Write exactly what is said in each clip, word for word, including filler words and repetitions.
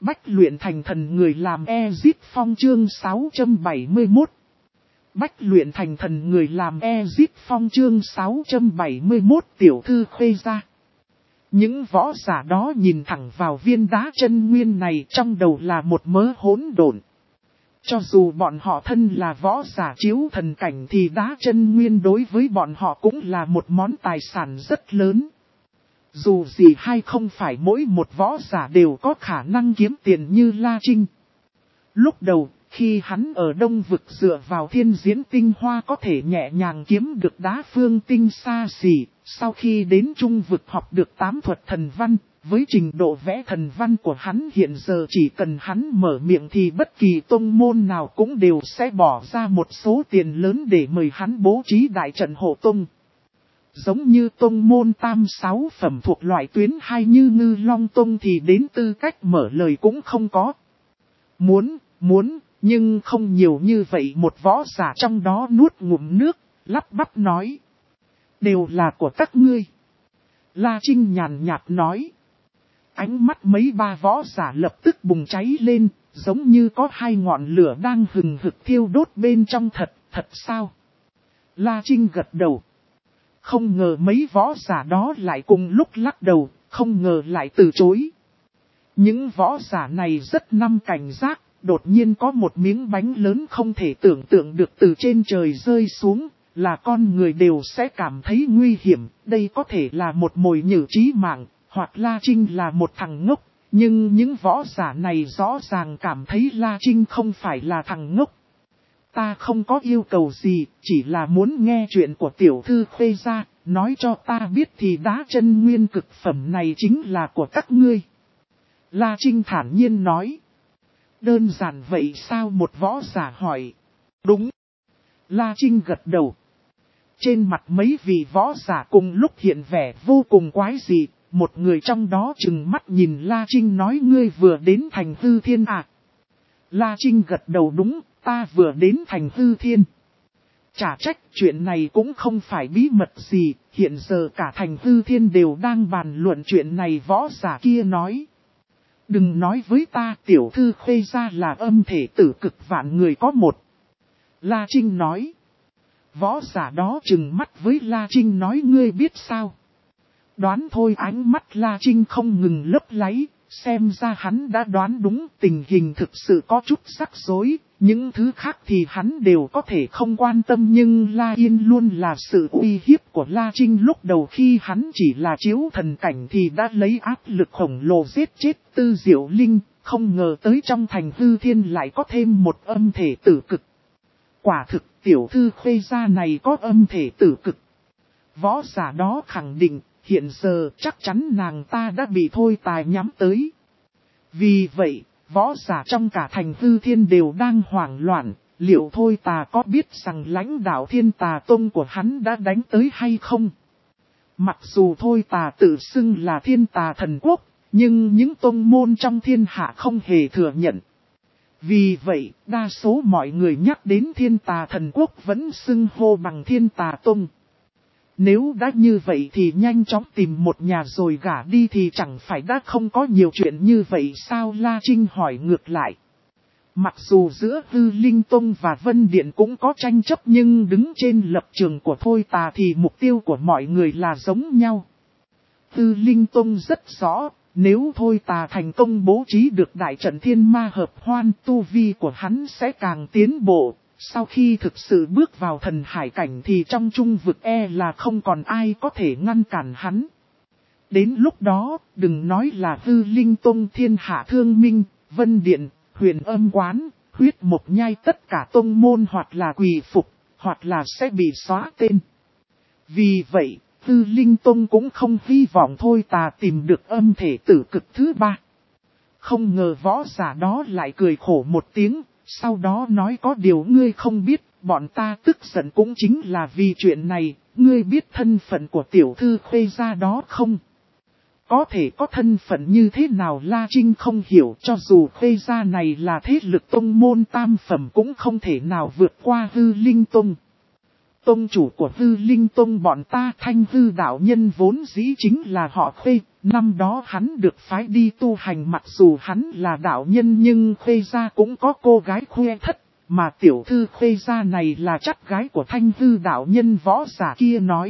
Bách luyện thành thần người làm Ezit Phong chương sáu trăm bảy mươi mốt. Bách luyện thành thần người làm Ezit Phong chương sáu trăm bảy mươi mốt tiểu thư Khuê gia. Những võ giả đó nhìn thẳng vào viên đá chân nguyên này trong đầu là một mớ hỗn độn. Cho dù bọn họ thân là võ giả chiếu thần cảnh thì đá chân nguyên đối với bọn họ cũng là một món tài sản rất lớn. Dù gì hay không phải mỗi một võ giả đều có khả năng kiếm tiền như La Trinh. Lúc đầu, khi hắn ở Đông Vực dựa vào thiên diễn tinh hoa có thể nhẹ nhàng kiếm được đá phương tinh xa xỉ, sau khi đến Trung Vực học được tám thuật thần văn, với trình độ vẽ thần văn của hắn hiện giờ chỉ cần hắn mở miệng thì bất kỳ tông môn nào cũng đều sẽ bỏ ra một số tiền lớn để mời hắn bố trí đại trận hộ tông. Giống như tông môn tam sáu phẩm thuộc loại tuyến hay như Ngư Long Tông thì đến tư cách mở lời cũng không có. Muốn, muốn, nhưng không nhiều như vậy. Một võ giả trong đó nuốt ngụm nước, lắp bắp nói. Đều là của các ngươi. La Trinh nhàn nhạt nói. Ánh mắt mấy ba võ giả lập tức bùng cháy lên, giống như có hai ngọn lửa đang hừng hực thiêu đốt bên trong. Thật, thật sao? La Trinh gật đầu. Không ngờ mấy võ giả đó lại cùng lúc lắc đầu, không ngờ lại từ chối. Những võ giả này rất năm cảnh giác, đột nhiên có một miếng bánh lớn không thể tưởng tượng được từ trên trời rơi xuống, là con người đều sẽ cảm thấy nguy hiểm. Đây có thể là một mồi nhử chí mạng, hoặc La Trinh là một thằng ngốc, nhưng những võ giả này rõ ràng cảm thấy La Trinh không phải là thằng ngốc. Ta không có yêu cầu gì, chỉ là muốn nghe chuyện của tiểu thư Khuê gia, nói cho ta biết thì đá chân nguyên cực phẩm này chính là của các ngươi. La Trinh thản nhiên nói. Đơn giản vậy sao? Một võ giả hỏi. Đúng. La Trinh gật đầu. Trên mặt mấy vị võ giả cùng lúc hiện vẻ vô cùng quái dị, một người trong đó trừng mắt nhìn La Trinh nói ngươi vừa đến thành Hư Thiên à? La Trinh gật đầu đúng. Ta vừa đến thành Hư Thiên. Chả trách chuyện này cũng không phải bí mật gì, hiện giờ cả thành Hư Thiên đều đang bàn luận chuyện này. Võ giả kia nói. Đừng nói với ta tiểu thư Khuê gia là âm thể tử cực vạn người có một. La Trinh nói. Võ giả đó trừng mắt với La Trinh nói ngươi biết sao? Đoán thôi. Ánh mắt La Trinh không ngừng lấp láy, xem ra hắn đã đoán đúng. Tình hình thực sự có chút rắc rối. Những thứ khác thì hắn đều có thể không quan tâm, nhưng La Yên luôn là sự uy hiếp của La Trinh. Lúc đầu khi hắn chỉ là chiếu thần cảnh thì đã lấy áp lực khổng lồ giết chết Tư Diệu Linh, không ngờ tới trong thành Hư Thiên lại có thêm một âm thể tử cực. Quả thực tiểu thư Khuê gia này có âm thể tử cực. Võ giả đó khẳng định, hiện giờ chắc chắn nàng ta đã bị thôi tài nhắm tới. Vì vậy, võ giả trong cả thành Hư Thiên đều đang hoảng loạn, liệu thôi tà có biết rằng lãnh đạo Thiên Tà Tông của hắn đã đánh tới hay không? Mặc dù thôi tà tự xưng là Thiên Tà Thần Quốc, nhưng những tông môn trong thiên hạ không hề thừa nhận. Vì vậy, đa số mọi người nhắc đến Thiên Tà Thần Quốc vẫn xưng hô bằng Thiên Tà Tông. Nếu đã như vậy thì nhanh chóng tìm một nhà rồi gả đi thì chẳng phải đã không có nhiều chuyện như vậy sao? La Trinh hỏi ngược lại. Mặc dù giữa Hư Linh Tông và Vân Điện cũng có tranh chấp, nhưng đứng trên lập trường của Thôi Tà thì mục tiêu của mọi người là giống nhau. Hư Linh Tông rất rõ, nếu Thôi Tà thành công bố trí được đại trận thiên ma hợp hoan, tu vi của hắn sẽ càng tiến bộ. Sau khi thực sự bước vào thần hải cảnh thì trong Trung Vực e là không còn ai có thể ngăn cản hắn. Đến lúc đó, đừng nói là Hư Linh Tông, Thiên Hạ Thương Minh, Vân Điện, Huyền Âm Quán, Huyết Mộc Nhai, tất cả tông môn hoặc là quỳ phục, hoặc là sẽ bị xóa tên. Vì vậy, Hư Linh Tông cũng không hy vọng Thôi Tà tìm được âm thể tử cực thứ ba. Không ngờ võ giả đó lại cười khổ một tiếng. Sau đó nói có điều ngươi không biết, bọn ta tức giận cũng chính là vì chuyện này. Ngươi biết thân phận của tiểu thư Khuê gia đó không? Có thể có thân phận như thế nào? La Trinh không hiểu. Cho dù Khuê gia này là thế lực tông môn tam phẩm cũng không thể nào vượt qua Hư Linh Tông. Tông chủ của Hư Linh Tông bọn ta Thanh Hư đạo nhân vốn dĩ chính là họ Khuê, năm đó hắn được phái đi tu hành mặc dù hắn là đạo nhân nhưng Khuê gia cũng có cô gái Khuê thất, mà tiểu thư Khuê gia này là chắc gái của Thanh Hư đạo nhân võ giả kia nói.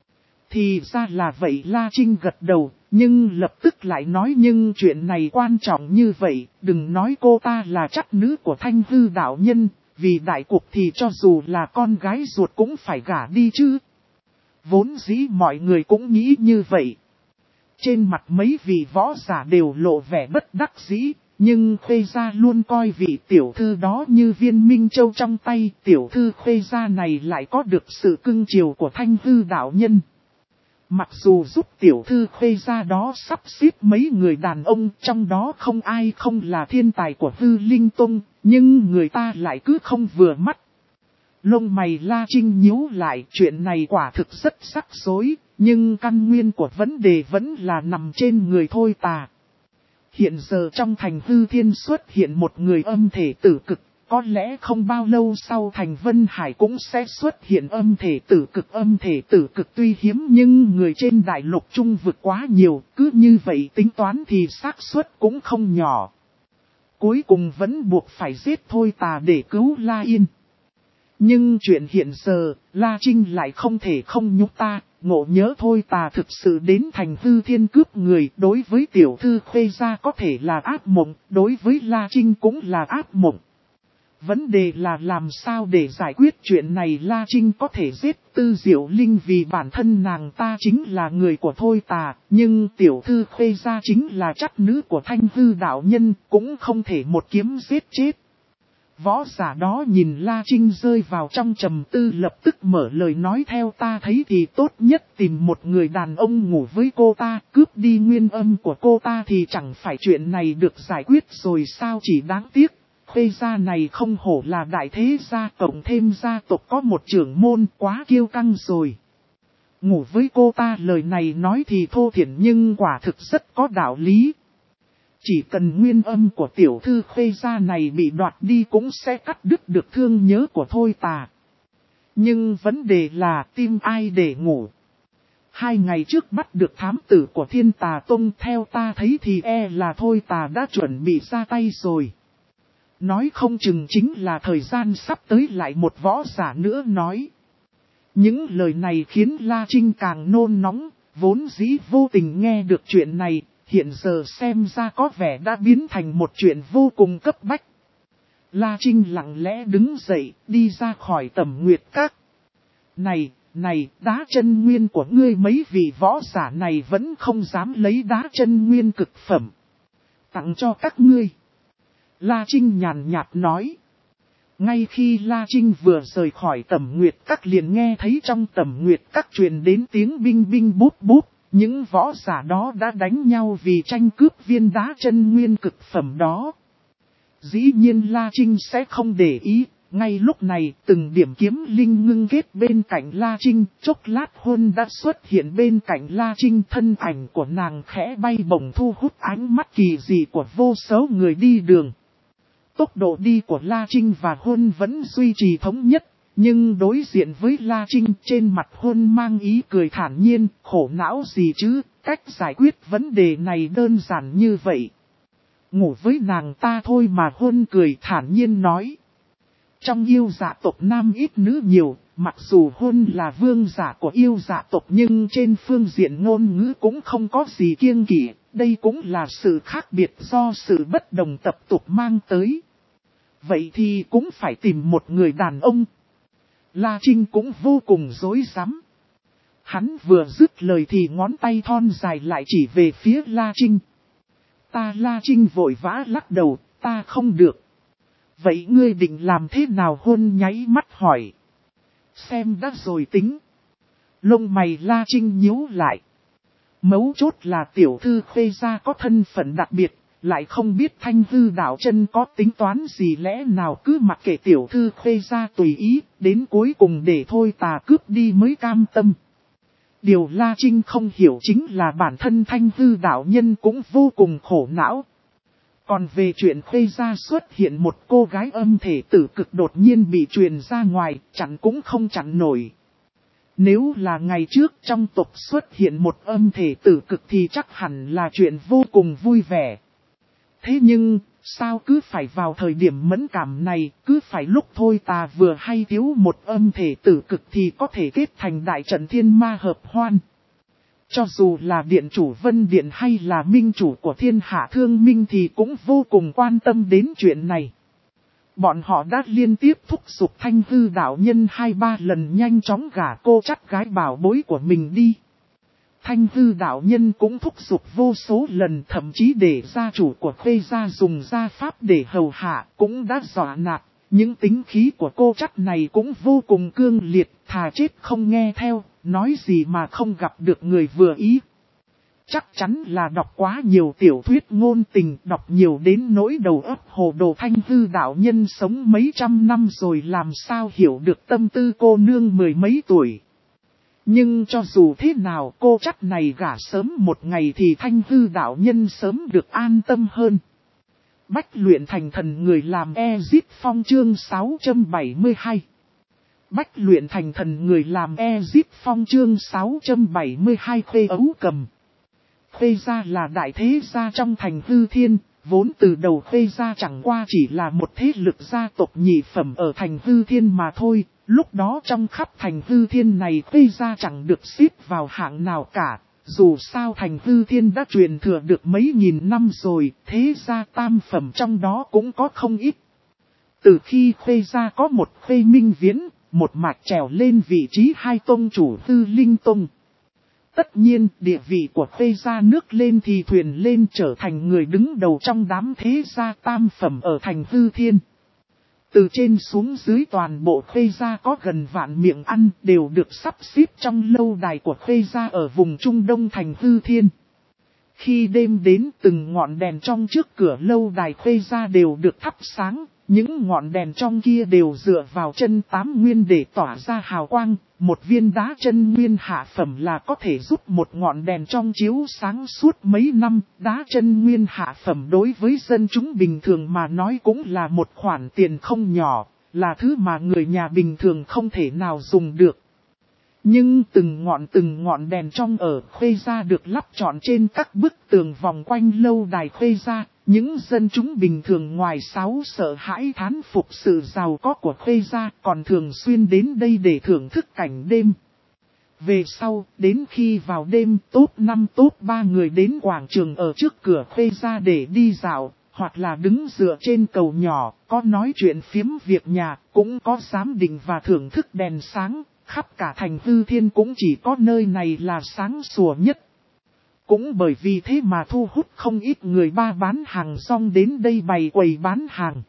Thì ra là vậy, La Trinh gật đầu, nhưng lập tức lại nói nhưng chuyện này quan trọng như vậy, đừng nói cô ta là chắc nữ của Thanh Hư đạo nhân, vì đại cục thì cho dù là con gái ruột cũng phải gả đi chứ. Vốn dĩ mọi người cũng nghĩ như vậy. Trên mặt mấy vị võ giả đều lộ vẻ bất đắc dĩ, nhưng Khuê gia luôn coi vị tiểu thư đó như viên minh châu trong tay, tiểu thư Khuê gia này lại có được sự cưng chiều của Thanh Hư đạo nhân. Mặc dù giúp tiểu thư Khuê gia đó sắp xếp mấy người đàn ông, trong đó không ai không là thiên tài của Hư Linh Tông, nhưng người ta lại cứ không vừa mắt. Lông mày La Trinh nhíu lại, chuyện này quả thực rất rắc rối, nhưng căn nguyên của vấn đề vẫn là nằm trên người thôi tà. Hiện giờ trong thành Hư Thiên xuất hiện một người âm thể tử cực, có lẽ không bao lâu sau thành Vân Hải cũng sẽ xuất hiện âm thể tử cực. Âm thể tử cực tuy hiếm nhưng người trên đại lục trung vực quá nhiều, cứ như vậy tính toán thì xác suất cũng không nhỏ. Cuối cùng vẫn buộc phải giết thôi tà để cứu La Yên. Nhưng chuyện hiện giờ, La Trinh lại không thể không nhúc ta, ngộ nhớ thôi tà thực sự đến thành Hư Thiên cướp người, đối với tiểu thư Khuê gia có thể là ác mộng, đối với La Trinh cũng là ác mộng. Vấn đề là làm sao để giải quyết chuyện này. La Trinh có thể giết Tư Diệu Linh vì bản thân nàng ta chính là người của thôi tà, nhưng tiểu thư Khuê gia chính là chắc nữ của Thanh Hư đạo nhân, cũng không thể một kiếm giết chết. Võ giả đó nhìn La Trinh rơi vào trong trầm tư, lập tức mở lời nói theo ta thấy thì tốt nhất tìm một người đàn ông ngủ với cô ta, cướp đi nguyên âm của cô ta thì chẳng phải chuyện này được giải quyết rồi sao. Chỉ đáng tiếc, Khuê gia này không hổ là đại thế gia, cộng thêm gia tộc có một trưởng môn, quá kiêu căng rồi. Ngủ với cô ta, lời này nói thì thô thiển nhưng quả thực rất có đạo lý. Chỉ cần nguyên âm của tiểu thư Khuê gia này bị đoạt đi cũng sẽ cắt đứt được thương nhớ của thôi tà. Nhưng vấn đề là tìm ai để ngủ. Hai ngày trước bắt được thám tử của Thiên Tà Tông, theo ta thấy thì e là thôi tà đã chuẩn bị ra tay rồi. Nói không chừng chính là thời gian sắp tới. Lại một võ giả nữa nói. Những lời này khiến La Trinh càng nôn nóng, vốn dĩ vô tình nghe được chuyện này, hiện giờ xem ra có vẻ đã biến thành một chuyện vô cùng cấp bách. La Trinh lặng lẽ đứng dậy, đi ra khỏi Tẩm Nguyệt Các. Này, này, đá chân nguyên của ngươi, mấy vị võ giả này vẫn không dám lấy đá chân nguyên cực phẩm tặng cho các ngươi. La Trinh nhàn nhạt nói. Ngay khi La Trinh vừa rời khỏi Tẩm Nguyệt Các liền nghe thấy trong Tẩm Nguyệt Các truyền đến tiếng binh binh bút bút. Những võ giả đó đã đánh nhau vì tranh cướp viên đá chân nguyên cực phẩm đó. Dĩ nhiên La Trinh sẽ không để ý. Ngay lúc này từng điểm kiếm linh ngưng kết bên cạnh La Trinh. Chốc lát Huân đã xuất hiện bên cạnh La Trinh, thân ảnh của nàng khẽ bay bổng thu hút ánh mắt kỳ dị của vô số người đi đường. Tốc độ đi của La Trinh và Huân vẫn duy trì thống nhất. Nhưng đối diện với La Trinh, trên mặt Huân mang ý cười thản nhiên, khổ não gì chứ, cách giải quyết vấn đề này đơn giản như vậy. Ngủ với nàng ta thôi mà. Huân cười thản nhiên nói. Trong yêu dạ tộc nam ít nữ nhiều, mặc dù Huân là vương giả của yêu dạ tộc nhưng trên phương diện ngôn ngữ cũng không có gì kiêng kỵ, đây cũng là sự khác biệt do sự bất đồng tập tục mang tới. Vậy thì cũng phải tìm một người đàn ông. La Trinh cũng vô cùng rối rắm. Hắn vừa dứt lời thì ngón tay thon dài lại chỉ về phía La Trinh. Ta La Trinh vội vã lắc đầu, ta không được. Vậy ngươi định làm thế nào? Huân nháy mắt hỏi. Xem đã rồi tính. Lông mày La Trinh nhíu lại. Mấu chốt là tiểu thư Khuê gia có thân phận đặc biệt, lại không biết Thanh Hư đạo chân có tính toán gì, lẽ nào cứ mặc kệ tiểu thư Khuê gia tùy ý, đến cuối cùng để thôi tà cướp đi mới cam tâm. Điều La Trinh không hiểu chính là bản thân Thanh Hư đạo nhân cũng vô cùng khổ não. Còn về chuyện Khuê gia xuất hiện một cô gái âm thể tử cực đột nhiên bị truyền ra ngoài, chặn cũng không chặn nổi, Nếu là ngày trước trong tộc xuất hiện một âm thể tử cực thì chắc hẳn là chuyện vô cùng vui vẻ. Thế nhưng, sao cứ phải vào thời điểm mẫn cảm này, cứ phải lúc thôi ta vừa hay thiếu một âm thể tử cực thì có thể kết thành đại trận thiên ma hợp hoan. Cho dù là điện chủ Vân Điện hay là minh chủ của thiên hạ thương minh thì cũng vô cùng quan tâm đến chuyện này. Bọn họ đã liên tiếp thúc giục Thanh Hư đạo nhân hai ba lần nhanh chóng gả cô chắt gái bảo bối của mình đi. Thanh Hư đạo nhân cũng thúc giục vô số lần, thậm chí để gia chủ của Khuê gia dùng gia pháp để hầu hạ cũng đã dọa nạt. Những tính khí của cô chắt này cũng vô cùng cương liệt, thà chết không nghe theo, nói gì mà không gặp được người vừa ý. Chắc chắn là đọc quá nhiều tiểu thuyết ngôn tình, đọc nhiều đến nỗi đầu óc hồ đồ. Thanh Hư đạo nhân sống mấy trăm năm rồi làm sao hiểu được tâm tư cô nương mười mấy tuổi. Nhưng cho dù thế nào cô chắc này gả sớm một ngày thì Thanh Hư đạo nhân sớm được an tâm hơn. Bách luyện thành thần người làm Ezit Phong chương sáu trăm bảy mươi hai. Bách luyện thành thần người làm Ezit Phong chương sáu trăm bảy mươi hai. Khuê ấu cầm. Khuê gia là đại thế gia trong thành Hư Thiên, vốn từ đầu Khuê gia chẳng qua chỉ là một thế lực gia tộc nhị phẩm ở thành Hư Thiên mà thôi. Lúc đó trong khắp thành Hư Thiên này Khuê gia chẳng được xếp vào hạng nào cả. Dù sao thành Hư Thiên đã truyền thừa được mấy nghìn năm rồi, thế gia tam phẩm trong đó cũng có không ít. Từ khi Khuê gia có một Khuê Minh Viễn, một mạch trèo lên vị trí hai tông chủ Hư Linh Tông. Tất nhiên, địa vị của Khuê gia nước lên thì thuyền lên, trở thành người đứng đầu trong đám thế gia tam phẩm ở thành Hư Thiên. Từ trên xuống dưới toàn bộ Khuê gia có gần vạn miệng ăn đều được sắp xếp trong lâu đài của Khuê gia ở vùng Trung Đông thành Hư Thiên. Khi đêm đến, từng ngọn đèn trong trước cửa lâu đài Khuê gia đều được thắp sáng. Những ngọn đèn trong kia đều dựa vào chân tám nguyên để tỏa ra hào quang. Một viên đá chân nguyên hạ phẩm là có thể giúp một ngọn đèn trong chiếu sáng suốt mấy năm. Đá chân nguyên hạ phẩm đối với dân chúng bình thường mà nói cũng là một khoản tiền không nhỏ, là thứ mà người nhà bình thường không thể nào dùng được. Nhưng từng ngọn từng ngọn đèn trong ở Khuê gia được lắp trọn trên các bức tường vòng quanh lâu đài Khuê gia. Những dân chúng bình thường ngoài sáu sợ hãi thán phục sự giàu có của Khuê gia còn thường xuyên đến đây để thưởng thức cảnh đêm. Về sau, đến khi vào đêm top năm top ba người đến quảng trường ở trước cửa Khuê gia để đi dạo, hoặc là đứng dựa trên cầu nhỏ, có nói chuyện phiếm việc nhà, cũng có giám định và thưởng thức đèn sáng, khắp cả thành Hư Thiên cũng chỉ có nơi này là sáng sủa nhất. Cũng bởi vì thế mà thu hút không ít người ba bán hàng rong đến đây bày quầy bán hàng.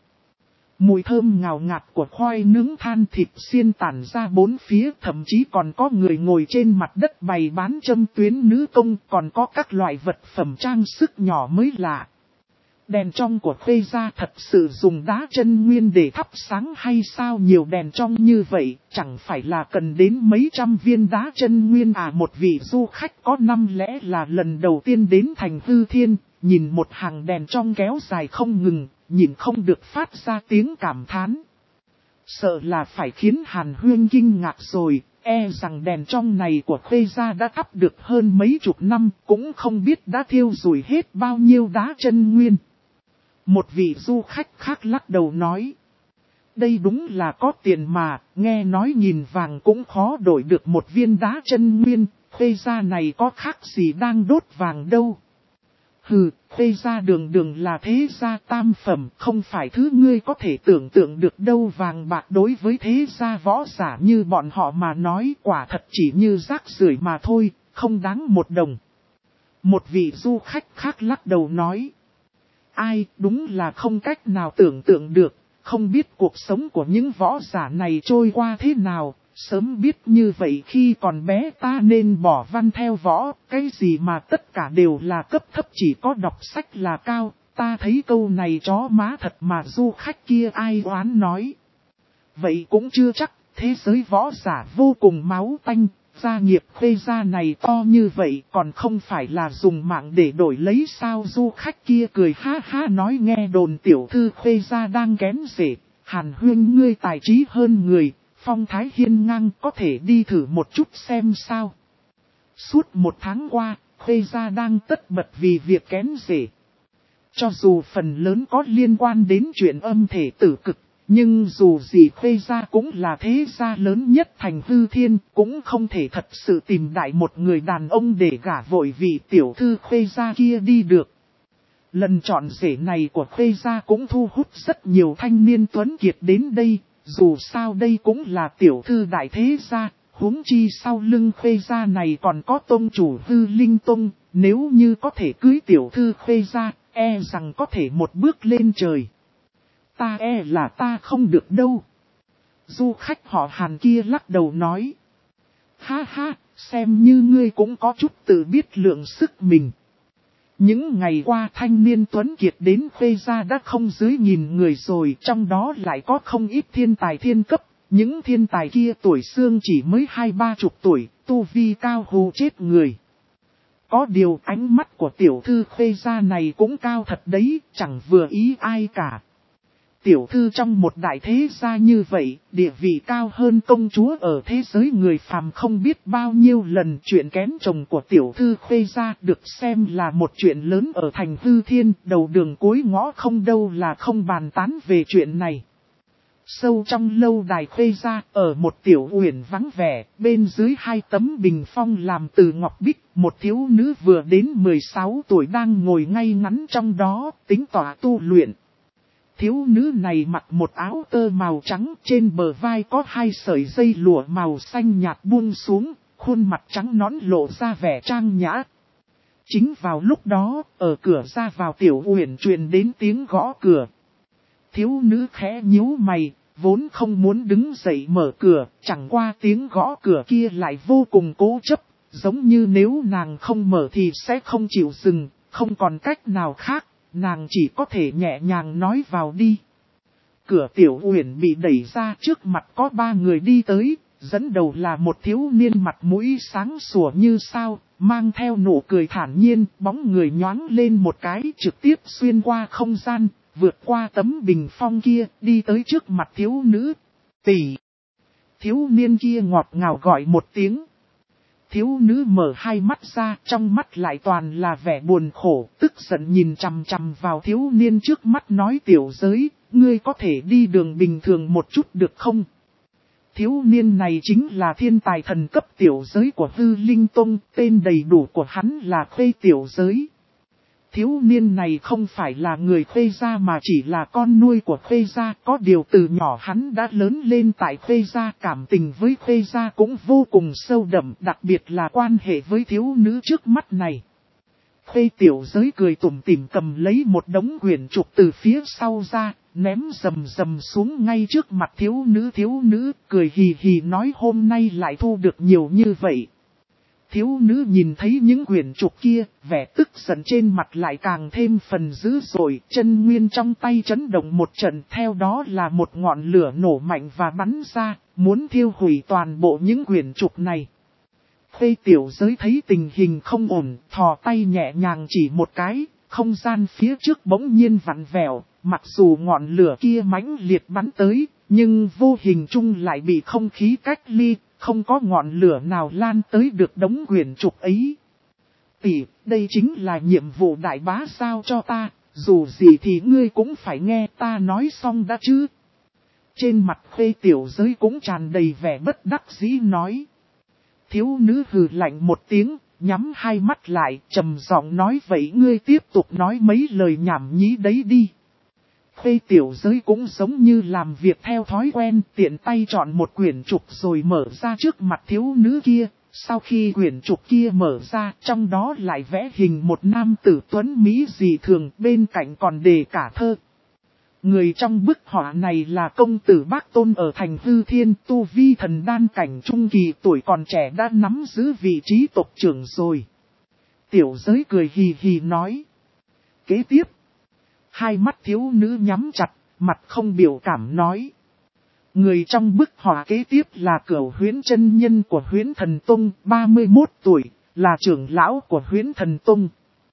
Mùi thơm ngào ngạt của khoai nướng than thịt xiên tản ra bốn phía, thậm chí còn có người ngồi trên mặt đất bày bán châm tuyến nữ công, còn có các loại vật phẩm trang sức nhỏ mới lạ. Đèn trong của Khuê gia thật sự dùng đá chân nguyên để thắp sáng hay sao? Nhiều đèn trong như vậy, chẳng phải là cần đến mấy trăm viên đá chân nguyên à? Một vị du khách có năm lẽ là lần đầu tiên đến thành Hư Thiên, nhìn một hàng đèn trong kéo dài không ngừng, nhìn không được phát ra tiếng cảm thán. Sợ là phải khiến Hàn Huyên kinh ngạc rồi, e rằng đèn trong này của Khuê gia đã thắp được hơn mấy chục năm, cũng không biết đã thiêu rủi hết bao nhiêu đá chân nguyên. Một vị du khách khác lắc đầu nói. Đây đúng là có tiền mà, nghe nói nhìn vàng cũng khó đổi được một viên đá chân nguyên, Khuê gia này có khác gì đang đốt vàng đâu. Hừ, Khuê gia đường đường là thế gia tam phẩm, không phải thứ ngươi có thể tưởng tượng được đâu. Vàng bạc đối với thế gia võ giả như bọn họ mà nói quả thật chỉ như rác rưởi mà thôi, không đáng một đồng. Một vị du khách khác lắc đầu nói. Ai, đúng là không cách nào tưởng tượng được, không biết cuộc sống của những võ giả này trôi qua thế nào, sớm biết như vậy khi còn bé ta nên bỏ văn theo võ, cái gì mà tất cả đều là cấp thấp chỉ có đọc sách là cao, ta thấy câu này chó má thật mà. Du khách kia ai oán nói. Vậy cũng chưa chắc, thế giới võ giả vô cùng máu tanh. Gia nghiệp Khuê gia này to như vậy còn không phải là dùng mạng để đổi lấy sao? Du khách kia cười ha ha nói. Nghe đồn tiểu thư Khuê gia đang kén rể, Hàn Huyên ngươi tài trí hơn người, phong thái hiên ngang, có thể đi thử một chút xem sao. Suốt một tháng qua, Khuê gia đang tất bật vì việc kén rể. Cho dù phần lớn có liên quan đến chuyện âm thể tử cực, nhưng dù gì Khuê gia cũng là thế gia lớn nhất thành Hư Thiên, cũng không thể thật sự tìm đại một người đàn ông để gả vội vị tiểu thư Khuê gia kia đi được. Lần chọn rể này của Khuê gia cũng thu hút rất nhiều thanh niên tuấn kiệt đến đây, dù sao đây cũng là tiểu thư đại thế gia, huống chi sau lưng Khuê gia này còn có tông chủ Hư Linh Tông, nếu như có thể cưới tiểu thư Khuê gia, e rằng có thể một bước lên trời. Ta e là ta không được đâu. Du khách họ Hàn kia lắc đầu nói. Ha ha, xem như ngươi cũng có chút tự biết lượng sức mình. Những ngày qua thanh niên tuấn kiệt đến Khuê gia đã không dưới nghìn người rồi, trong đó lại có không ít thiên tài thiên cấp. Những thiên tài kia tuổi xương chỉ mới hai ba chục tuổi, tu vi cao hù chết người. Có điều ánh mắt của tiểu thư Khuê gia này cũng cao thật đấy, chẳng vừa ý ai cả. Tiểu thư trong một đại thế gia như vậy, địa vị cao hơn công chúa ở thế giới người phàm không biết bao nhiêu lần. Chuyện kén chồng của tiểu thư Khuê gia được xem là một chuyện lớn ở thành Hư Thiên, đầu đường cuối ngõ không đâu là không bàn tán về chuyện này. Sâu trong lâu đài Khuê gia, ở một tiểu uyển vắng vẻ, bên dưới hai tấm bình phong làm từ ngọc bích, một thiếu nữ vừa đến mười sáu tuổi đang ngồi ngay ngắn trong đó, tính tỏa tu luyện. Thiếu nữ này mặc một áo tơ màu trắng, trên bờ vai có hai sợi dây lụa màu xanh nhạt buông xuống, khuôn mặt trắng nõn lộ ra vẻ trang nhã. Chính vào lúc đó, ở cửa ra vào tiểu uyển truyền đến tiếng gõ cửa. Thiếu nữ khẽ nhíu mày, vốn không muốn đứng dậy mở cửa, chẳng qua tiếng gõ cửa kia lại vô cùng cố chấp, giống như nếu nàng không mở thì sẽ không chịu dừng, không còn cách nào khác, nàng chỉ có thể nhẹ nhàng nói vào đi. Cửa tiểu uyển bị đẩy ra, trước mặt có ba người đi tới, dẫn đầu là một thiếu niên mặt mũi sáng sủa như sao, mang theo nụ cười thản nhiên, bóng người nhoáng lên một cái trực tiếp xuyên qua không gian. Vượt qua tấm bình phong kia, đi tới trước mặt thiếu nữ. Tỷ! Thiếu niên kia ngọt ngào gọi một tiếng. Thiếu nữ mở hai mắt ra, trong mắt lại toàn là vẻ buồn khổ, tức giận nhìn chằm chằm vào thiếu niên trước mắt nói tiểu giới, ngươi có thể đi đường bình thường một chút được không? Thiếu niên này chính là thiên tài thần cấp tiểu giới của Hư Linh Tông, tên đầy đủ của hắn là Khuê Tiểu Giới. Thiếu niên này không phải là người Khuê gia mà chỉ là con nuôi của Khuê gia, có điều từ nhỏ hắn đã lớn lên tại Khuê gia, cảm tình với Khuê gia cũng vô cùng sâu đậm, đặc biệt là quan hệ với thiếu nữ trước mắt này. Khuê Tiểu Giới cười tủm tỉm cầm lấy một đống quyển trục từ phía sau ra, ném rầm rầm xuống ngay trước mặt thiếu nữ thiếu nữ, cười hì hì nói hôm nay lại thu được nhiều như vậy. Thiếu nữ nhìn thấy những quyển trục kia, vẻ tức giận trên mặt lại càng thêm phần dữ dội, chân nguyên trong tay chấn động một trận, theo đó là một ngọn lửa nổ mạnh và bắn ra, muốn thiêu hủy toàn bộ những quyển trục này. Khuê Tiểu Giới thấy tình hình không ổn, thò tay nhẹ nhàng chỉ một cái, không gian phía trước bỗng nhiên vặn vẹo, mặc dù ngọn lửa kia mãnh liệt bắn tới, nhưng vô hình chung lại bị không khí cách ly. Không có ngọn lửa nào lan tới được đống quyển trục ấy. Tỷ, đây chính là nhiệm vụ đại bá giao cho ta, dù gì thì ngươi cũng phải nghe ta nói xong đã chứ. Trên mặt Khuê Tiểu Giới cũng tràn đầy vẻ bất đắc dĩ nói. Thiếu nữ hừ lạnh một tiếng, nhắm hai mắt lại, trầm giọng nói vậy ngươi tiếp tục nói mấy lời nhảm nhí đấy đi. Khuê Tiểu Giới cũng giống như làm việc theo thói quen, tiện tay chọn một quyển trục rồi mở ra trước mặt thiếu nữ kia. Sau khi quyển trục kia mở ra, trong đó lại vẽ hình một nam tử tuấn mỹ dị thường, bên cạnh còn đề cả thơ. Người trong bức họa này là công tử Bác Tôn ở thành Hư Thiên, tu vi thần đan cảnh trung kỳ, tuổi còn trẻ đã nắm giữ vị trí tộc trưởng rồi. Tiểu Giới cười hì hì nói. Kế tiếp. Hai mắt thiếu nữ nhắm chặt, mặt không biểu cảm nói. Người trong bức họa kế tiếp là Cửu Huyễn chân nhân của Huyễn Thần Tông, ba mươi mốt tuổi, là trưởng lão của Huyễn Thần Tông.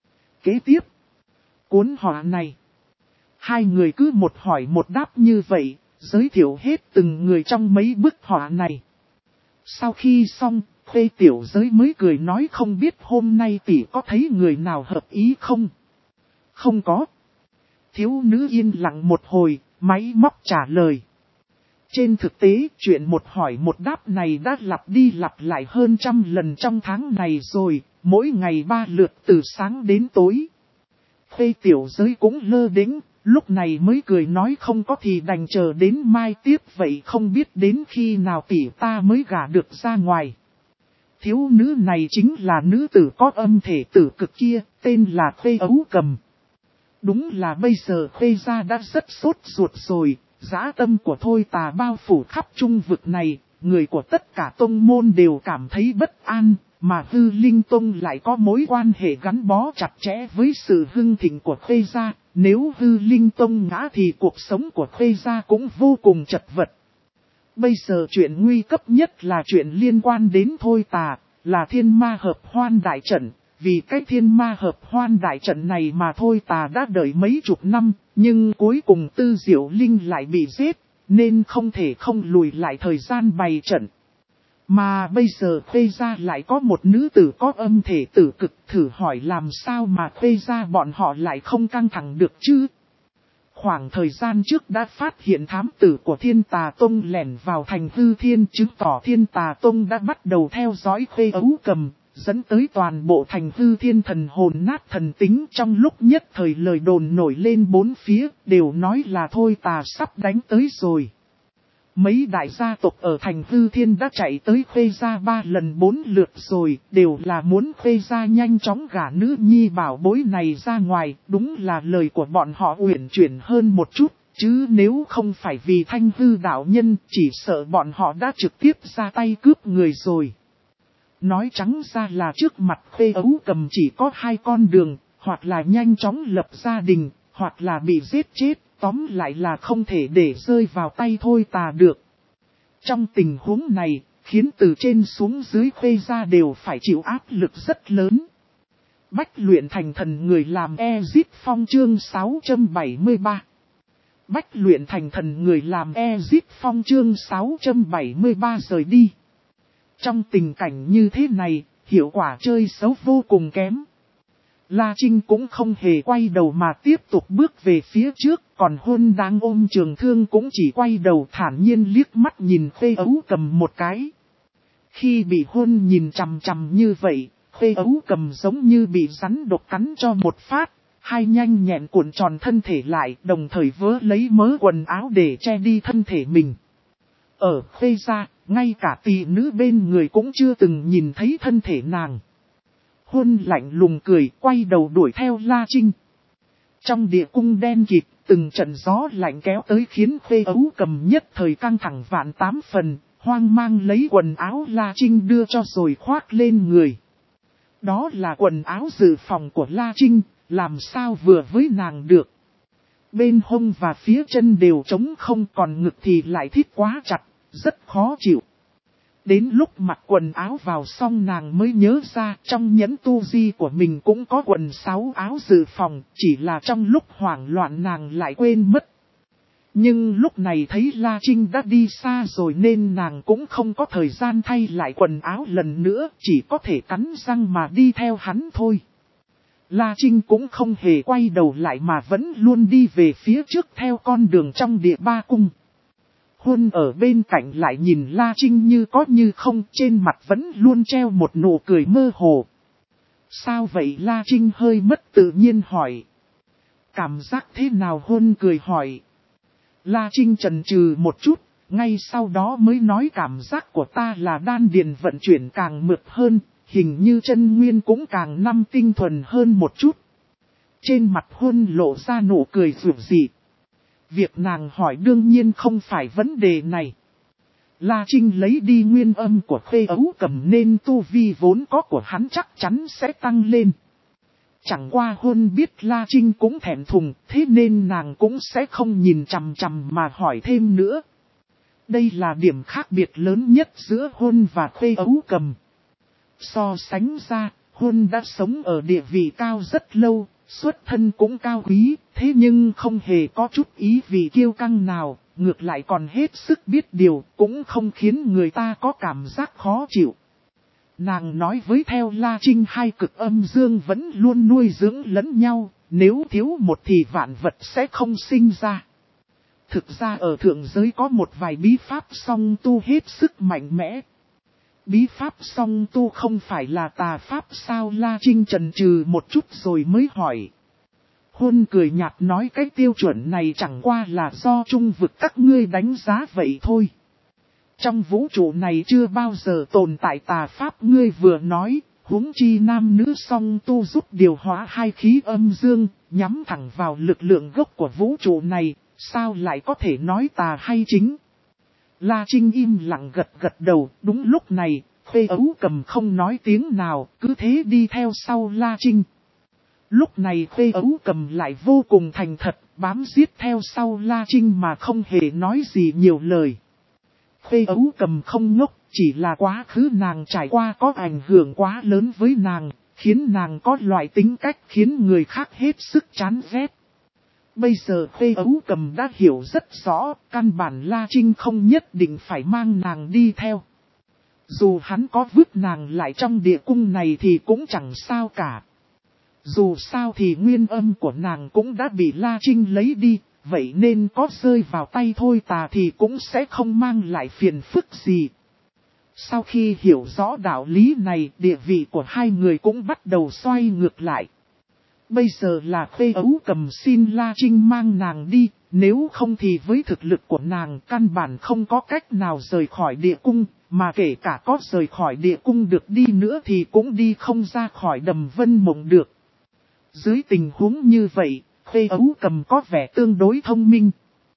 Kế tiếp, cuốn họa này. Hai người cứ một hỏi một đáp như vậy, giới thiệu hết từng người trong mấy bức họa này. Sau khi xong, Khuê Tiểu Giới mới cười nói không biết hôm nay tỷ có thấy người nào hợp ý không? Không có. Thiếu nữ yên lặng một hồi, máy móc trả lời. Trên thực tế, chuyện một hỏi một đáp này đã lặp đi lặp lại hơn trăm lần trong tháng này rồi, mỗi ngày ba lượt từ sáng đến tối. Khuê Tiểu Giới cũng lơ đễnh, lúc này mới cười nói không có thì đành chờ đến mai tiếp, vậy không biết đến khi nào tỷ ta mới gả được ra ngoài. Thiếu nữ này chính là nữ tử có âm thể tử cực kia, tên là Khuê Ấu Cầm. Đúng là bây giờ Khuê gia đã rất sốt ruột rồi, dã tâm của Thôi Tà bao phủ khắp trung vực này, người của tất cả tông môn đều cảm thấy bất an, mà Hư Linh Tông lại có mối quan hệ gắn bó chặt chẽ với sự hưng thịnh của Khuê gia, nếu Hư Linh Tông ngã thì cuộc sống của Khuê gia cũng vô cùng chật vật. Bây giờ chuyện nguy cấp nhất là chuyện liên quan đến Thôi Tà, là Thiên Ma Hợp Hoan Đại Trận. Vì cái Thiên Ma Hợp Hoan Đại Trận này mà Thôi Tà đã đợi mấy chục năm, nhưng cuối cùng Tư Diệu Linh lại bị giết, nên không thể không lùi lại thời gian bày trận. Mà bây giờ Khuê gia lại có một nữ tử có âm thể tử cực, thử hỏi làm sao mà Khuê gia bọn họ lại không căng thẳng được chứ? Khoảng thời gian trước đã phát hiện thám tử của Thiên Tà Tông lẻn vào thành Hư Thiên, chứng tỏ Thiên Tà Tông đã bắt đầu theo dõi Khuê Ấu Cầm, dẫn tới toàn bộ thành Hư Thiên thần hồn nát thần tính. Trong lúc nhất thời lời đồn nổi lên bốn phía, đều nói là Thôi Tà sắp đánh tới rồi. Mấy đại gia tộc ở thành Hư Thiên đã chạy tới Khuê gia ba lần bốn lượt rồi, đều là muốn Khuê gia nhanh chóng gả nữ nhi bảo bối này ra ngoài. Đúng là lời của bọn họ uyển chuyển hơn một chút, chứ nếu không phải vì Thanh Hư đạo nhân, chỉ sợ bọn họ đã trực tiếp ra tay cướp người rồi. Nói trắng ra là trước mặt Khuê Ấu Cầm chỉ có hai con đường, hoặc là nhanh chóng lập gia đình, hoặc là bị giết chết. Tóm lại là không thể để rơi vào tay Thôi Tà được. Trong tình huống này, khiến từ trên xuống dưới Khuê gia đều phải chịu áp lực rất lớn. Bách luyện thành thần người làm Ezip Phong chương sáu trăm bảy mươi ba. Bách luyện thành thần người làm Ezip Phong chương sáu trăm bảy mươi ba rời đi. Trong tình cảnh như thế này, hiệu quả chơi xấu vô cùng kém. La Trinh cũng không hề quay đầu mà tiếp tục bước về phía trước, còn Huân đang ôm trường thương cũng chỉ quay đầu thản nhiên liếc mắt nhìn Khuê Ấu Cầm một cái. Khi bị Huân nhìn chằm chằm như vậy, Khuê Ấu Cầm giống như bị rắn độc cắn cho một phát, hai nhanh nhẹn cuộn tròn thân thể lại, đồng thời vớ lấy mớ quần áo để che đi thân thể mình. Ở Khuê gia, ngay cả tỷ nữ bên người cũng chưa từng nhìn thấy thân thể nàng. Huân lạnh lùng cười, quay đầu đuổi theo La Trinh. Trong địa cung đen kịt, từng trận gió lạnh kéo tới khiến Khuê Ấu Cầm nhất thời căng thẳng vạn tám phần, hoang mang lấy quần áo La Trinh đưa cho rồi khoác lên người. Đó là quần áo dự phòng của La Trinh, làm sao vừa với nàng được. Bên hông và phía chân đều trống không, còn ngực thì lại thít quá chặt, rất khó chịu. Đến lúc mặc quần áo vào xong nàng mới nhớ ra trong nhẫn tu di của mình cũng có quần sáu áo dự phòng, chỉ là trong lúc hoảng loạn nàng lại quên mất. Nhưng lúc này thấy La Trinh đã đi xa rồi nên nàng cũng không có thời gian thay lại quần áo lần nữa, chỉ có thể cắn răng mà đi theo hắn thôi. La Trinh cũng không hề quay đầu lại mà vẫn luôn đi về phía trước theo con đường trong địa ba cung. Huân ở bên cạnh lại nhìn La Trinh như có như không, trên mặt vẫn luôn treo một nụ cười mơ hồ. Sao vậy? La Trinh hơi mất tự nhiên hỏi. Cảm giác thế nào? Huân cười hỏi. La Trinh chần chừ một chút, ngay sau đó mới nói cảm giác của ta là đan điền vận chuyển càng mượt hơn, hình như chân nguyên cũng càng năm tinh thuần hơn một chút. Trên mặt Huân lộ ra nụ cười rực rỡ. Việc nàng hỏi đương nhiên không phải vấn đề này. La Trinh lấy đi nguyên âm của Khuê Ấu Cầm nên tu vi vốn có của hắn chắc chắn sẽ tăng lên. Chẳng qua Huân biết La Trinh cũng thẹn thùng, thế nên nàng cũng sẽ không nhìn chằm chằm mà hỏi thêm nữa. Đây là điểm khác biệt lớn nhất giữa Huân và Khuê Ấu Cầm. So sánh ra, Huân đã sống ở địa vị cao rất lâu, xuất thân cũng cao quý, thế nhưng không hề có chút ý vị kiêu căng nào, ngược lại còn hết sức biết điều, cũng không khiến người ta có cảm giác khó chịu. Nàng nói với theo La Trinh hai cực âm dương vẫn luôn nuôi dưỡng lẫn nhau, nếu thiếu một thì vạn vật sẽ không sinh ra. Thực ra ở thượng giới có một vài bí pháp song tu hết sức mạnh mẽ. Bí pháp song tu không phải là tà pháp sao? La Trinh chần chừ một chút rồi mới hỏi. Hôn cười nhạt nói cái tiêu chuẩn này chẳng qua là do trung vực các ngươi đánh giá vậy thôi. Trong vũ trụ này chưa bao giờ tồn tại tà pháp ngươi vừa nói, huống chi nam nữ song tu giúp điều hóa hai khí âm dương, nhắm thẳng vào lực lượng gốc của vũ trụ này, sao lại có thể nói tà hay chính? La Trinh im lặng gật gật đầu, đúng lúc này, Khê Ấu Cầm không nói tiếng nào, cứ thế đi theo sau La Trinh. Lúc này Khê Ấu Cầm lại vô cùng thành thật, bám giết theo sau La Trinh mà không hề nói gì nhiều lời. Khê Ấu Cầm không ngốc, chỉ là quá khứ nàng trải qua có ảnh hưởng quá lớn với nàng, khiến nàng có loại tính cách khiến người khác hết sức chán ghét. Bây giờ Khê Ấu Cầm đã hiểu rất rõ, căn bản La Trinh không nhất định phải mang nàng đi theo. Dù hắn có vứt nàng lại trong địa cung này thì cũng chẳng sao cả. Dù sao thì nguyên âm của nàng cũng đã bị La Trinh lấy đi, vậy nên có rơi vào tay Thôi Tà thì cũng sẽ không mang lại phiền phức gì. Sau khi hiểu rõ đạo lý này, địa vị của hai người cũng bắt đầu xoay ngược lại. Bây giờ là Khê Ấu Cầm xin La Trinh mang nàng đi, nếu không thì với thực lực của nàng căn bản không có cách nào rời khỏi địa cung, mà kể cả có rời khỏi địa cung được đi nữa thì cũng đi không ra khỏi Đầm Vân Mộng được. Dưới tình huống như vậy, Khê Ấu Cầm có vẻ tương đối thông minh.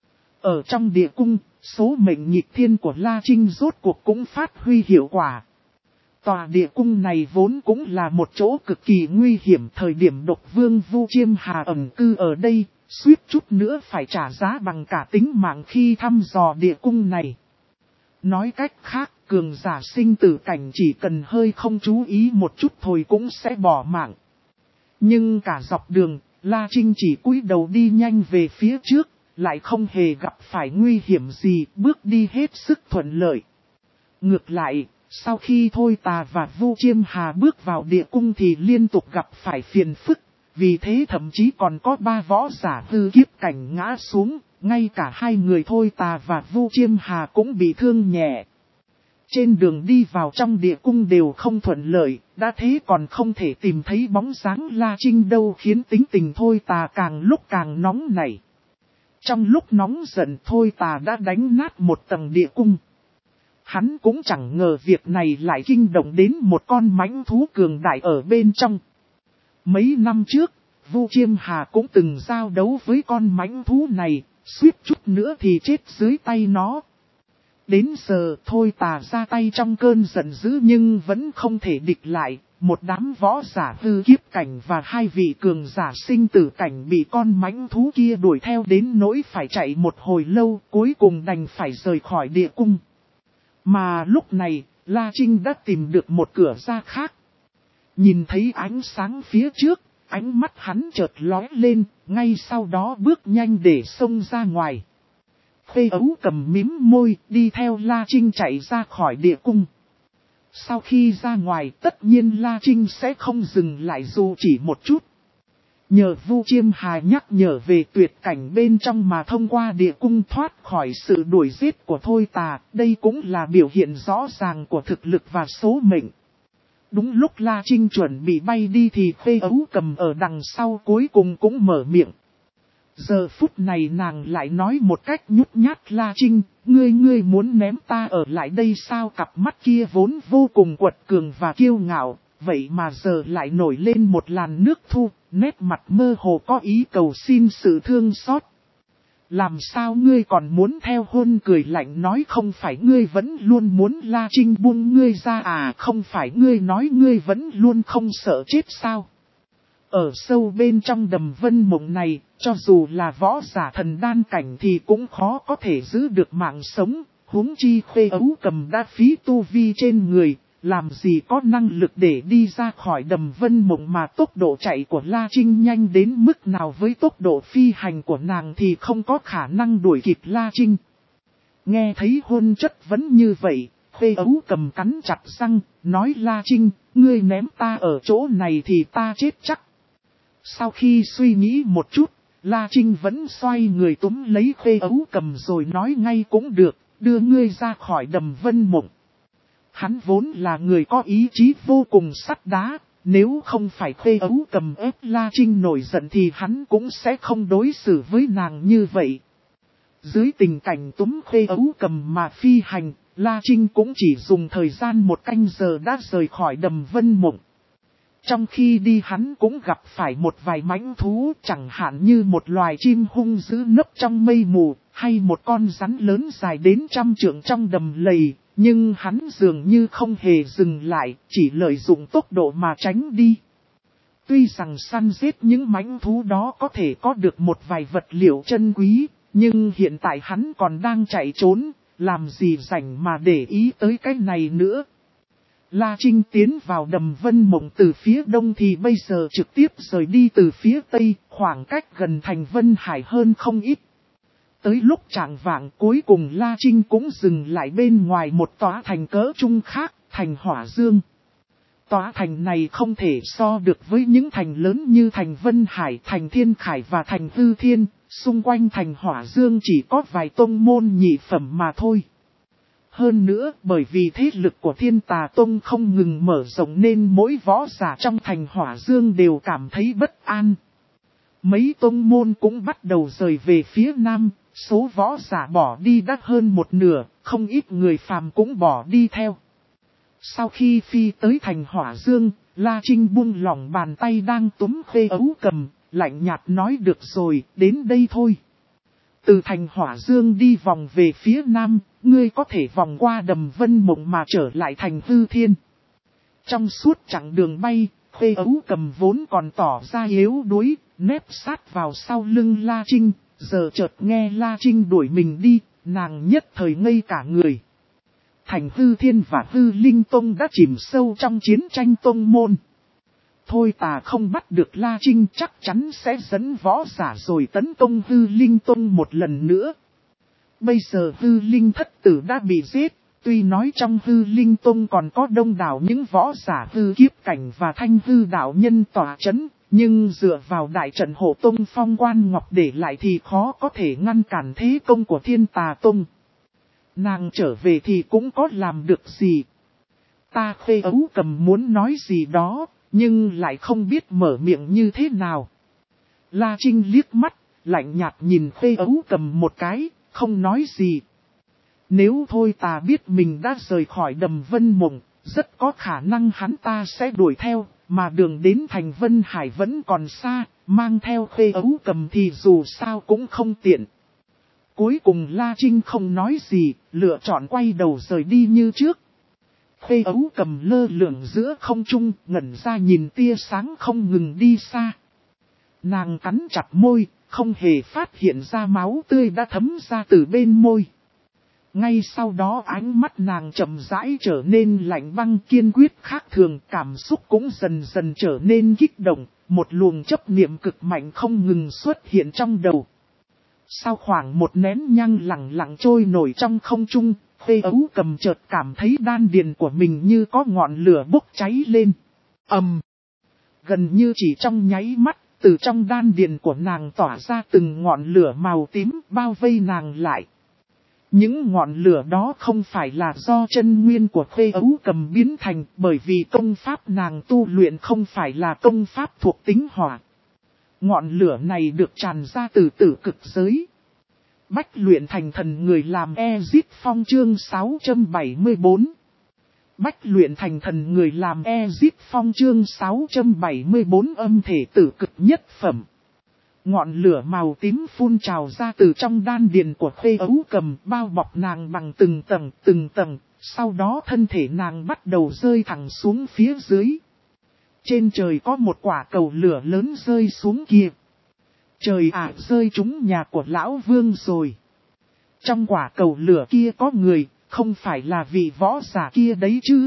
Ở trong địa cung, số mệnh nhịp thiên của La Trinh rốt cuộc cũng phát huy hiệu quả. Tòa địa cung này vốn cũng là một chỗ cực kỳ nguy hiểm, thời điểm độc vương Vu Chiêm Hà ẩn cư ở đây, suýt chút nữa phải trả giá bằng cả tính mạng khi thăm dò địa cung này. Nói cách khác, cường giả sinh tử cảnh chỉ cần hơi không chú ý một chút thôi cũng sẽ bỏ mạng. Nhưng cả dọc đường, La Trinh chỉ cúi đầu đi nhanh về phía trước, lại không hề gặp phải nguy hiểm gì, bước đi hết sức thuận lợi. Ngược lại, sau khi Thôi Tà và Vu Chiêm Hà bước vào địa cung thì liên tục gặp phải phiền phức, vì thế thậm chí còn có ba võ giả hư kiếp cảnh ngã xuống, ngay cả hai người Thôi Tà và Vu Chiêm Hà cũng bị thương nhẹ. Trên đường đi vào trong địa cung đều không thuận lợi, đã thế còn không thể tìm thấy bóng dáng La Trinh đâu, khiến tính tình Thôi Tà càng lúc càng nóng nảy. Trong lúc nóng giận Thôi Tà đã đánh nát một tầng địa cung. Hắn cũng chẳng ngờ việc này lại kinh động đến một con mãnh thú cường đại ở bên trong. Mấy năm trước, Vu Chiêm Hà cũng từng giao đấu với con mãnh thú này, suýt chút nữa thì chết dưới tay nó. Đến giờ Thôi Tà ra tay trong cơn giận dữ nhưng vẫn không thể địch lại, một đám võ giả hư kiếp cảnh và hai vị cường giả sinh tử cảnh bị con mãnh thú kia đuổi theo đến nỗi phải chạy một hồi lâu, cuối cùng đành phải rời khỏi địa cung. Mà lúc này, La Trinh đã tìm được một cửa ra khác. Nhìn thấy ánh sáng phía trước, ánh mắt hắn chợt lóe lên, ngay sau đó bước nhanh để xông ra ngoài. Khê Ấu Cầm mím môi, đi theo La Trinh chạy ra khỏi địa cung. Sau khi ra ngoài, tất nhiên La Trinh sẽ không dừng lại dù chỉ một chút. Nhờ Vu Chiêm Hà nhắc nhở về tuyệt cảnh bên trong mà thông qua địa cung thoát khỏi sự đuổi giết của Thôi Tà, đây cũng là biểu hiện rõ ràng của thực lực và số mệnh. Đúng lúc La Trinh chuẩn bị bay đi thì Khê Ấu Cầm ở đằng sau cuối cùng cũng mở miệng. Giờ phút này nàng lại nói một cách nhút nhát: La Trinh, ngươi ngươi muốn ném ta ở lại đây sao? Cặp mắt kia vốn vô cùng quật cường và kiêu ngạo, vậy mà giờ lại nổi lên một làn nước thu, nét mặt mơ hồ có ý cầu xin sự thương xót. Làm sao ngươi còn muốn theo? Hôn cười lạnh nói: không phải ngươi vẫn luôn muốn La Trinh buông ngươi ra à? Không phải ngươi nói ngươi vẫn luôn không sợ chết sao? Ở sâu bên trong Đầm Vân Mộng này, cho dù là võ giả thần đan cảnh thì cũng khó có thể giữ được mạng sống, huống chi Khê Ấu Cầm đã phí tu vi trên người, làm gì có năng lực để đi ra khỏi Đầm Vân Mộng, mà tốc độ chạy của La Trinh nhanh đến mức nào với tốc độ phi hành của nàng thì không có khả năng đuổi kịp La Trinh. Nghe thấy hôn chất vấn như vậy, Khê Ấu Cầm cắn chặt răng, nói La Trinh, ngươi ném ta ở chỗ này thì ta chết chắc. Sau khi suy nghĩ một chút, La Trinh vẫn xoay người túm lấy Khê Ấu Cầm rồi nói ngay cũng được, đưa ngươi ra khỏi Đầm Vân Mộng. Hắn vốn là người có ý chí vô cùng sắt đá, nếu không phải Khê Ấu Cầm ép La Trinh nổi giận thì hắn cũng sẽ không đối xử với nàng như vậy. Dưới tình cảnh túm Khê Ấu Cầm mà phi hành, La Trinh cũng chỉ dùng thời gian một canh giờ đã rời khỏi Đầm Vân Mộng. Trong khi đi hắn cũng gặp phải một vài mãnh thú, chẳng hạn như một loài chim hung dữ nấp trong mây mù, hay một con rắn lớn dài đến trăm trượng trong đầm lầy, nhưng hắn dường như không hề dừng lại, chỉ lợi dụng tốc độ mà tránh đi. Tuy rằng săn giết những mãnh thú đó có thể có được một vài vật liệu chân quý, nhưng hiện tại hắn còn đang chạy trốn, làm gì rảnh mà để ý tới cái này nữa. La Trinh tiến vào Đầm Vân Mộng từ phía đông thì bây giờ trực tiếp rời đi từ phía tây, khoảng cách gần thành Vân Hải hơn không ít. Tới lúc chạng vạng cuối cùng La Trinh cũng dừng lại bên ngoài một tòa thành cỡ trung khác, thành Hỏa Dương. Tòa thành này không thể so được với những thành lớn như thành Vân Hải, thành Thiên Khải và thành Hư Thiên, xung quanh thành Hỏa Dương chỉ có vài tông môn nhị phẩm mà thôi. Hơn nữa, bởi vì thế lực của Thiên Tà Tông không ngừng mở rộng nên mỗi võ giả trong thành Hỏa Dương đều cảm thấy bất an. Mấy tông môn cũng bắt đầu rời về phía nam, số võ giả bỏ đi đã hơn một nửa, không ít người phàm cũng bỏ đi theo. Sau khi phi tới thành Hỏa Dương, La Trinh buông lỏng bàn tay đang túm Khê Ấu Cầm, lạnh nhạt nói được rồi, đến đây thôi. Từ thành Hỏa Dương đi vòng về phía nam, ngươi có thể vòng qua Đầm Vân Mộng mà trở lại thành Hư Thiên. Trong suốt chặng đường bay, Khê Ấu Cầm vốn còn tỏ ra yếu đuối, nép sát vào sau lưng La Trinh, giờ chợt nghe La Trinh đuổi mình đi, nàng nhất thời ngây cả người. Thành Hư Thiên và Hư Linh Tông đã chìm sâu trong chiến tranh tông môn. Thôi Tà không bắt được La Trinh chắc chắn sẽ dẫn võ giả rồi tấn công Hư Linh Tông một lần nữa. Bây giờ Hư Linh Thất Tử đã bị giết, tuy nói trong Hư Linh Tông còn có đông đảo những võ giả hư kiếp cảnh và thanh hư đạo nhân tỏa chấn, nhưng dựa vào đại trận hộ tông Phong Quan Ngọc để lại thì khó có thể ngăn cản thế công của Thiên Tà Tông. Nàng trở về thì cũng có làm được gì. Ta Khê Ấu Cầm muốn nói gì đó, nhưng lại không biết mở miệng như thế nào. La Trinh liếc mắt, lạnh nhạt nhìn Khê Ấu Cầm một cái, không nói gì. Nếu Thôi Tà biết mình đã rời khỏi Đầm Vân Mộng, rất có khả năng hắn ta sẽ đuổi theo, mà đường đến thành Vân Hải vẫn còn xa, mang theo Khê Ấu Cầm thì dù sao cũng không tiện. Cuối cùng La Trinh không nói gì, lựa chọn quay đầu rời đi như trước. Khê Ấu Cầm lơ lửng giữa không trung, ngẩn ra nhìn tia sáng không ngừng đi xa. Nàng cắn chặt môi, không hề phát hiện ra máu tươi đã thấm ra từ bên môi. Ngay sau đó ánh mắt nàng chậm rãi trở nên lạnh băng kiên quyết khác thường, cảm xúc cũng dần dần trở nên kích động, một luồng chấp niệm cực mạnh không ngừng xuất hiện trong đầu. Sau khoảng một nén nhang lặng lặng trôi nổi trong không trung, Khê Ấu Cầm chợt cảm thấy đan điền của mình như có ngọn lửa bốc cháy lên. Ầm! Gần như chỉ trong nháy mắt, từ trong đan điền của nàng tỏa ra từng ngọn lửa màu tím bao vây nàng lại. Những ngọn lửa đó không phải là do chân nguyên của Khê Ấu Cầm biến thành, bởi vì công pháp nàng tu luyện không phải là công pháp thuộc tính hỏa. Ngọn lửa này được tràn ra từ tử cực giới. Bách luyện thành thần người làm Ezit Phong chương sáu trăm bảy mươi bốn. Bách luyện thành thần người làm Ezit Phong chương sáu trăm bảy mươi bốn âm thể tử cực nhất phẩm. Ngọn lửa màu tím phun trào ra từ trong đan điền của Khê Ấu Cầm, bao bọc nàng bằng từng tầng từng tầng, sau đó thân thể nàng bắt đầu rơi thẳng xuống phía dưới. Trên trời có một quả cầu lửa lớn rơi xuống kia. Trời ạ, rơi trúng nhà của lão vương rồi. Trong quả cầu lửa kia có người, không phải là vị võ giả kia đấy chứ.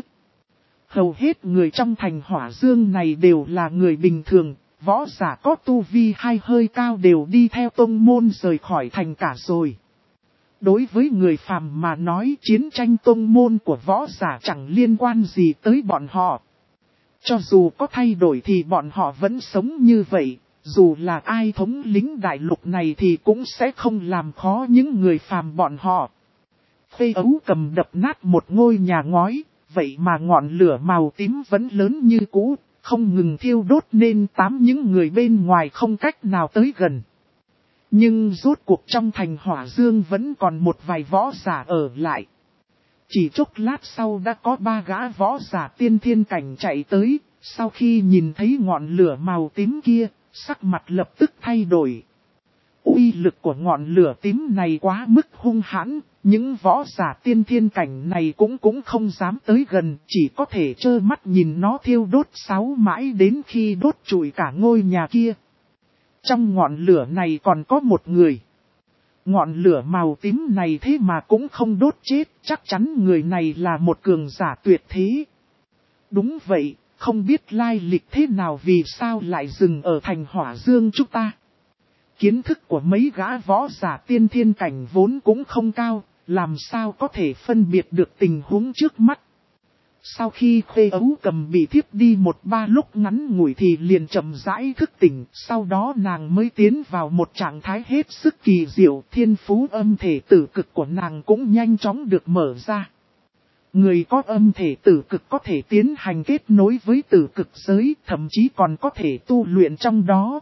Hầu hết người trong thành Hỏa Dương này đều là người bình thường, võ giả có tu vi hay hơi cao đều đi theo tông môn rời khỏi thành cả rồi. Đối với người phàm mà nói chiến tranh tông môn của võ giả chẳng liên quan gì tới bọn họ. Cho dù có thay đổi thì bọn họ vẫn sống như vậy, dù là ai thống lĩnh đại lục này thì cũng sẽ không làm khó những người phàm bọn họ. Khê Ấu Cầm đập nát một ngôi nhà ngói, vậy mà ngọn lửa màu tím vẫn lớn như cũ, không ngừng thiêu đốt nên tám những người bên ngoài không cách nào tới gần. Nhưng rốt cuộc trong thành Hỏa Dương vẫn còn một vài võ giả ở lại. Chỉ chốc lát sau đã có ba gã võ giả tiên thiên cảnh chạy tới, sau khi nhìn thấy ngọn lửa màu tím kia, sắc mặt lập tức thay đổi. Uy lực của ngọn lửa tím này quá mức hung hãn, những võ giả tiên thiên cảnh này cũng cũng không dám tới gần, chỉ có thể trơ mắt nhìn nó thiêu đốt sáu mãi đến khi đốt trụi cả ngôi nhà kia. Trong ngọn lửa này còn có một người. Ngọn lửa màu tím này thế mà cũng không đốt chết, chắc chắn người này là một cường giả tuyệt thế. Đúng vậy, không biết lai lịch thế nào vì sao lại dừng ở thành Hỏa Dương chúng ta. Kiến thức của mấy gã võ giả tiên thiên cảnh vốn cũng không cao, làm sao có thể phân biệt được tình huống trước mắt. Sau khi Khê Ấu Cầm bị thiếp đi một ba lúc ngắn ngủi thì liền chậm rãi thức tỉnh, sau đó nàng mới tiến vào một trạng thái hết sức kỳ diệu, thiên phú âm thể tử cực của nàng cũng nhanh chóng được mở ra. Người có âm thể tử cực có thể tiến hành kết nối với tử cực giới, thậm chí còn có thể tu luyện trong đó.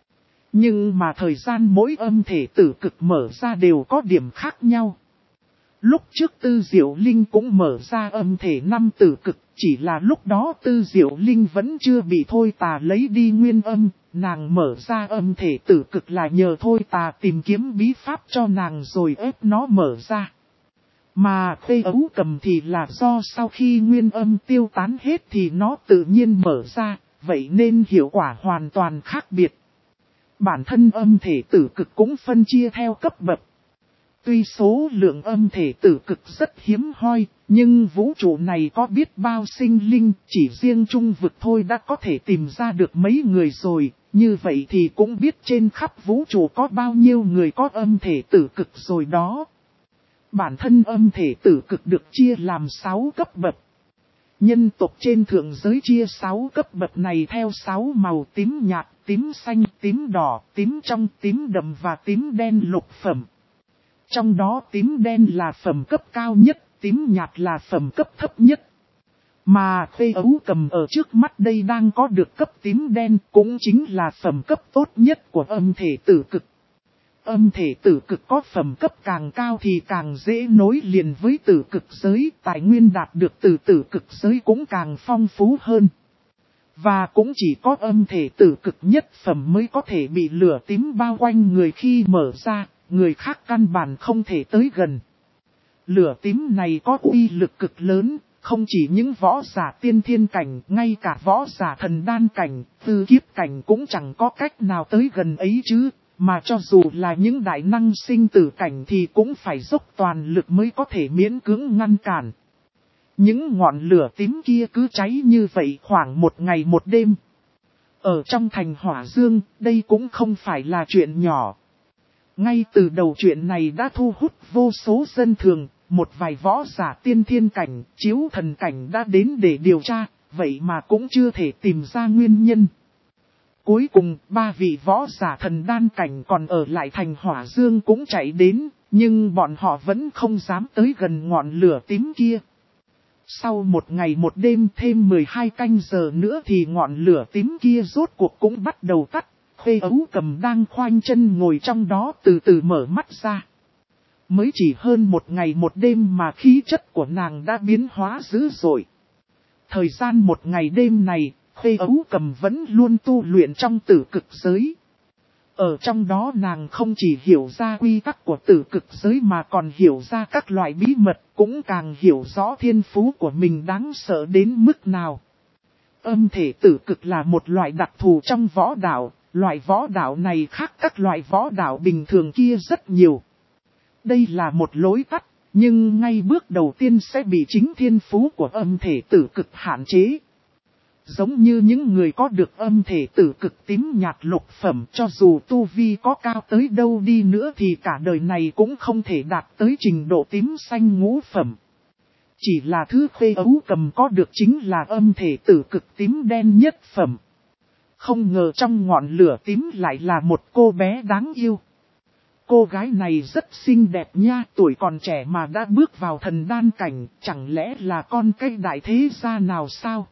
Nhưng mà thời gian mỗi âm thể tử cực mở ra đều có điểm khác nhau. Lúc trước Tư Diệu Linh cũng mở ra âm thể năm tử cực, chỉ là lúc đó Tư Diệu Linh vẫn chưa bị Thôi Tà lấy đi nguyên âm, nàng mở ra âm thể tử cực là nhờ Thôi Tà tìm kiếm bí pháp cho nàng rồi ép nó mở ra. Mà Khê Ấu Cầm thì là do sau khi nguyên âm tiêu tán hết thì nó tự nhiên mở ra, vậy nên hiệu quả hoàn toàn khác biệt. Bản thân âm thể tử cực cũng phân chia theo cấp bậc. Tuy số lượng âm thể tử cực rất hiếm hoi, nhưng vũ trụ này có biết bao sinh linh, chỉ riêng trung vực thôi đã có thể tìm ra được mấy người rồi, như vậy thì cũng biết trên khắp vũ trụ có bao nhiêu người có âm thể tử cực rồi đó. Bản thân âm thể tử cực được chia làm sáu cấp bậc. Nhân tộc trên thượng giới chia sáu cấp bậc này theo sáu màu tím nhạt, tím xanh, tím đỏ, tím trong, tím đậm và tím đen lục phẩm. Trong đó tím đen là phẩm cấp cao nhất, tím nhạt là phẩm cấp thấp nhất. Mà Khê Ấu Cầm ở trước mắt đây đang có được cấp tím đen cũng chính là phẩm cấp tốt nhất của âm thể tử cực. Âm thể tử cực có phẩm cấp càng cao thì càng dễ nối liền với tử cực giới, tài nguyên đạt được từ tử cực giới cũng càng phong phú hơn. Và cũng chỉ có âm thể tử cực nhất phẩm mới có thể bị lửa tím bao quanh người khi mở ra, người khác căn bản không thể tới gần. Lửa tím này có uy lực cực lớn, không chỉ những võ giả tiên thiên cảnh, ngay cả võ giả thần đan cảnh, tư kiếp cảnh cũng chẳng có cách nào tới gần ấy chứ. Mà cho dù là những đại năng sinh tử cảnh thì cũng phải dốc toàn lực mới có thể miễn cưỡng ngăn cản. Những ngọn lửa tím kia cứ cháy như vậy khoảng một ngày một đêm. Ở trong thành Hỏa Dương, đây cũng không phải là chuyện nhỏ. Ngay từ đầu chuyện này đã thu hút vô số dân thường, một vài võ giả tiên thiên cảnh, chiếu thần cảnh đã đến để điều tra, vậy mà cũng chưa thể tìm ra nguyên nhân. Cuối cùng, ba vị võ giả thần đan cảnh còn ở lại thành Hỏa Dương cũng chạy đến, nhưng bọn họ vẫn không dám tới gần ngọn lửa tím kia. Sau một ngày một đêm thêm mười hai canh giờ nữa thì ngọn lửa tím kia rốt cuộc cũng bắt đầu tắt. Khê Ấu Cầm đang khoanh chân ngồi trong đó từ từ mở mắt ra. Mới chỉ hơn một ngày một đêm mà khí chất của nàng đã biến hóa dữ dội. Thời gian một ngày đêm này, Khê Ấu Cầm vẫn luôn tu luyện trong tử cực giới. Ở trong đó nàng không chỉ hiểu ra quy tắc của tử cực giới mà còn hiểu ra các loại bí mật, cũng càng hiểu rõ thiên phú của mình đáng sợ đến mức nào. Âm thể tử cực là một loại đặc thù trong võ đạo, loại võ đạo này khác các loại võ đạo bình thường kia rất nhiều. Đây là một lối tắt, nhưng ngay bước đầu tiên sẽ bị chính thiên phú của âm thể tử cực hạn chế. Giống như những người có được âm thể tử cực tím nhạt lục phẩm, cho dù tu vi có cao tới đâu đi nữa thì cả đời này cũng không thể đạt tới trình độ tím xanh ngũ phẩm. Chỉ là thứ Khê Ấu Cầm có được chính là âm thể tử cực tím đen nhất phẩm. Không ngờ trong ngọn lửa tím lại là một cô bé đáng yêu. Cô gái này rất xinh đẹp nha, tuổi còn trẻ mà đã bước vào thần đan cảnh, chẳng lẽ là con cái đại thế gia nào sao?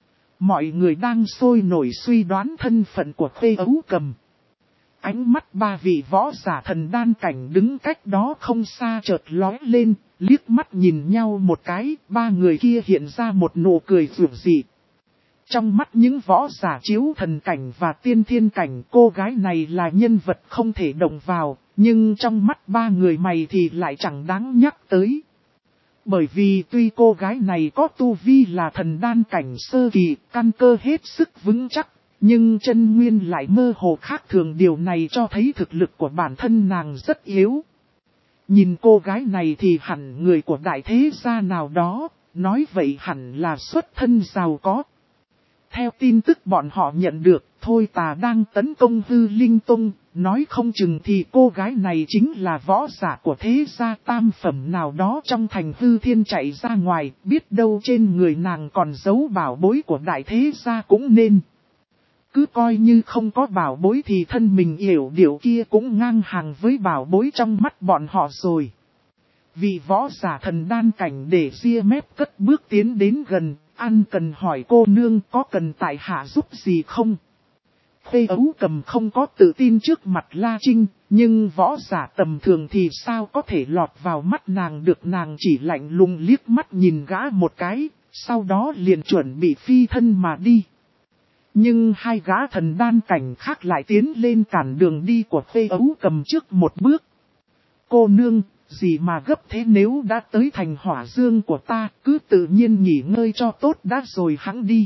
Mọi người đang sôi nổi suy đoán thân phận của Khê Ấu Cầm. Ánh mắt ba vị võ giả thần đan cảnh đứng cách đó không xa chợt lóe lên, liếc mắt nhìn nhau một cái, ba người kia hiện ra một nụ cười dịu dị. Trong mắt những võ giả chiếu thần cảnh và tiên thiên cảnh, cô gái này là nhân vật không thể động vào, nhưng trong mắt ba người mày thì lại chẳng đáng nhắc tới. Bởi vì tuy cô gái này có tu vi là thần đan cảnh sơ kỳ, căn cơ hết sức vững chắc, nhưng chân nguyên lại mơ hồ khác thường, điều này cho thấy thực lực của bản thân nàng rất yếu. Nhìn cô gái này thì hẳn người của đại thế gia nào đó, nói vậy hẳn là xuất thân giàu có. Theo tin tức bọn họ nhận được, Thôi Tà đang tấn công Hư Linh Tông, nói không chừng thì cô gái này chính là võ giả của thế gia tam phẩm nào đó trong thành Hư Thiên chạy ra ngoài, biết đâu trên người nàng còn giấu bảo bối của đại thế gia cũng nên. Cứ coi như không có bảo bối thì thân mình hiểu điều kia cũng ngang hàng với bảo bối trong mắt bọn họ rồi. Vị võ giả thần đan cảnh để ria mép cất bước tiến đến gần, ăn cần hỏi cô nương có cần tại hạ giúp gì không? Khê Ấu Cầm không có tự tin trước mặt La Trinh, nhưng võ giả tầm thường thì sao có thể lọt vào mắt nàng được, nàng chỉ lạnh lùng liếc mắt nhìn gã một cái, sau đó liền chuẩn bị phi thân mà đi. Nhưng hai gã thần đan cảnh khác lại tiến lên cản đường đi của Khê Ấu Cầm trước một bước. Cô nương, gì mà gấp thế, nếu đã tới thành Hỏa Dương của ta, cứ tự nhiên nghỉ ngơi cho tốt đã rồi hẵng đi.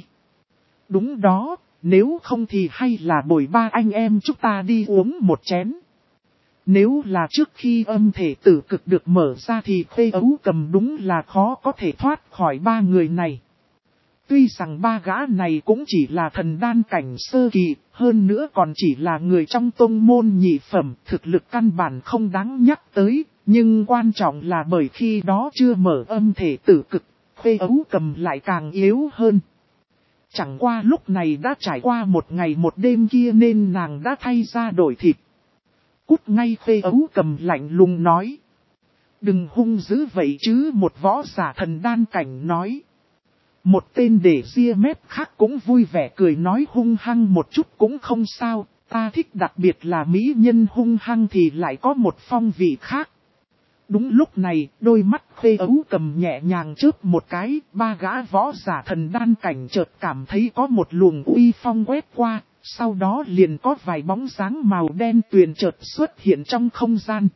Đúng đó, nếu không thì hay là bồi ba anh em chúng ta đi uống một chén. Nếu là trước khi âm thể tử cực được mở ra thì Khê Ấu Cầm đúng là khó có thể thoát khỏi ba người này. Tuy rằng ba gã này cũng chỉ là thần đan cảnh sơ kỳ, hơn nữa còn chỉ là người trong tông môn nhị phẩm, thực lực căn bản không đáng nhắc tới, nhưng quan trọng là bởi khi đó chưa mở âm thể tử cực, Khê Ấu Cầm lại càng yếu hơn. Chẳng qua lúc này đã trải qua một ngày một đêm kia nên nàng đã thay ra đổi thịt. Cút ngay, Khê Ấu Cầm lạnh lùng nói. Đừng hung dữ vậy chứ, một võ giả thần đan cảnh nói. Một tên để ria mép khác cũng vui vẻ cười nói, hung hăng một chút cũng không sao, ta thích đặc biệt là mỹ nhân hung hăng thì lại có một phong vị khác. Đúng lúc này, đôi mắt Khê Ấu Cầm nhẹ nhàng chớp một cái, ba gã võ giả thần đan cảnh chợt cảm thấy có một luồng uy phong quét qua, sau đó liền có vài bóng dáng màu đen tuyền chợt xuất hiện trong không gian.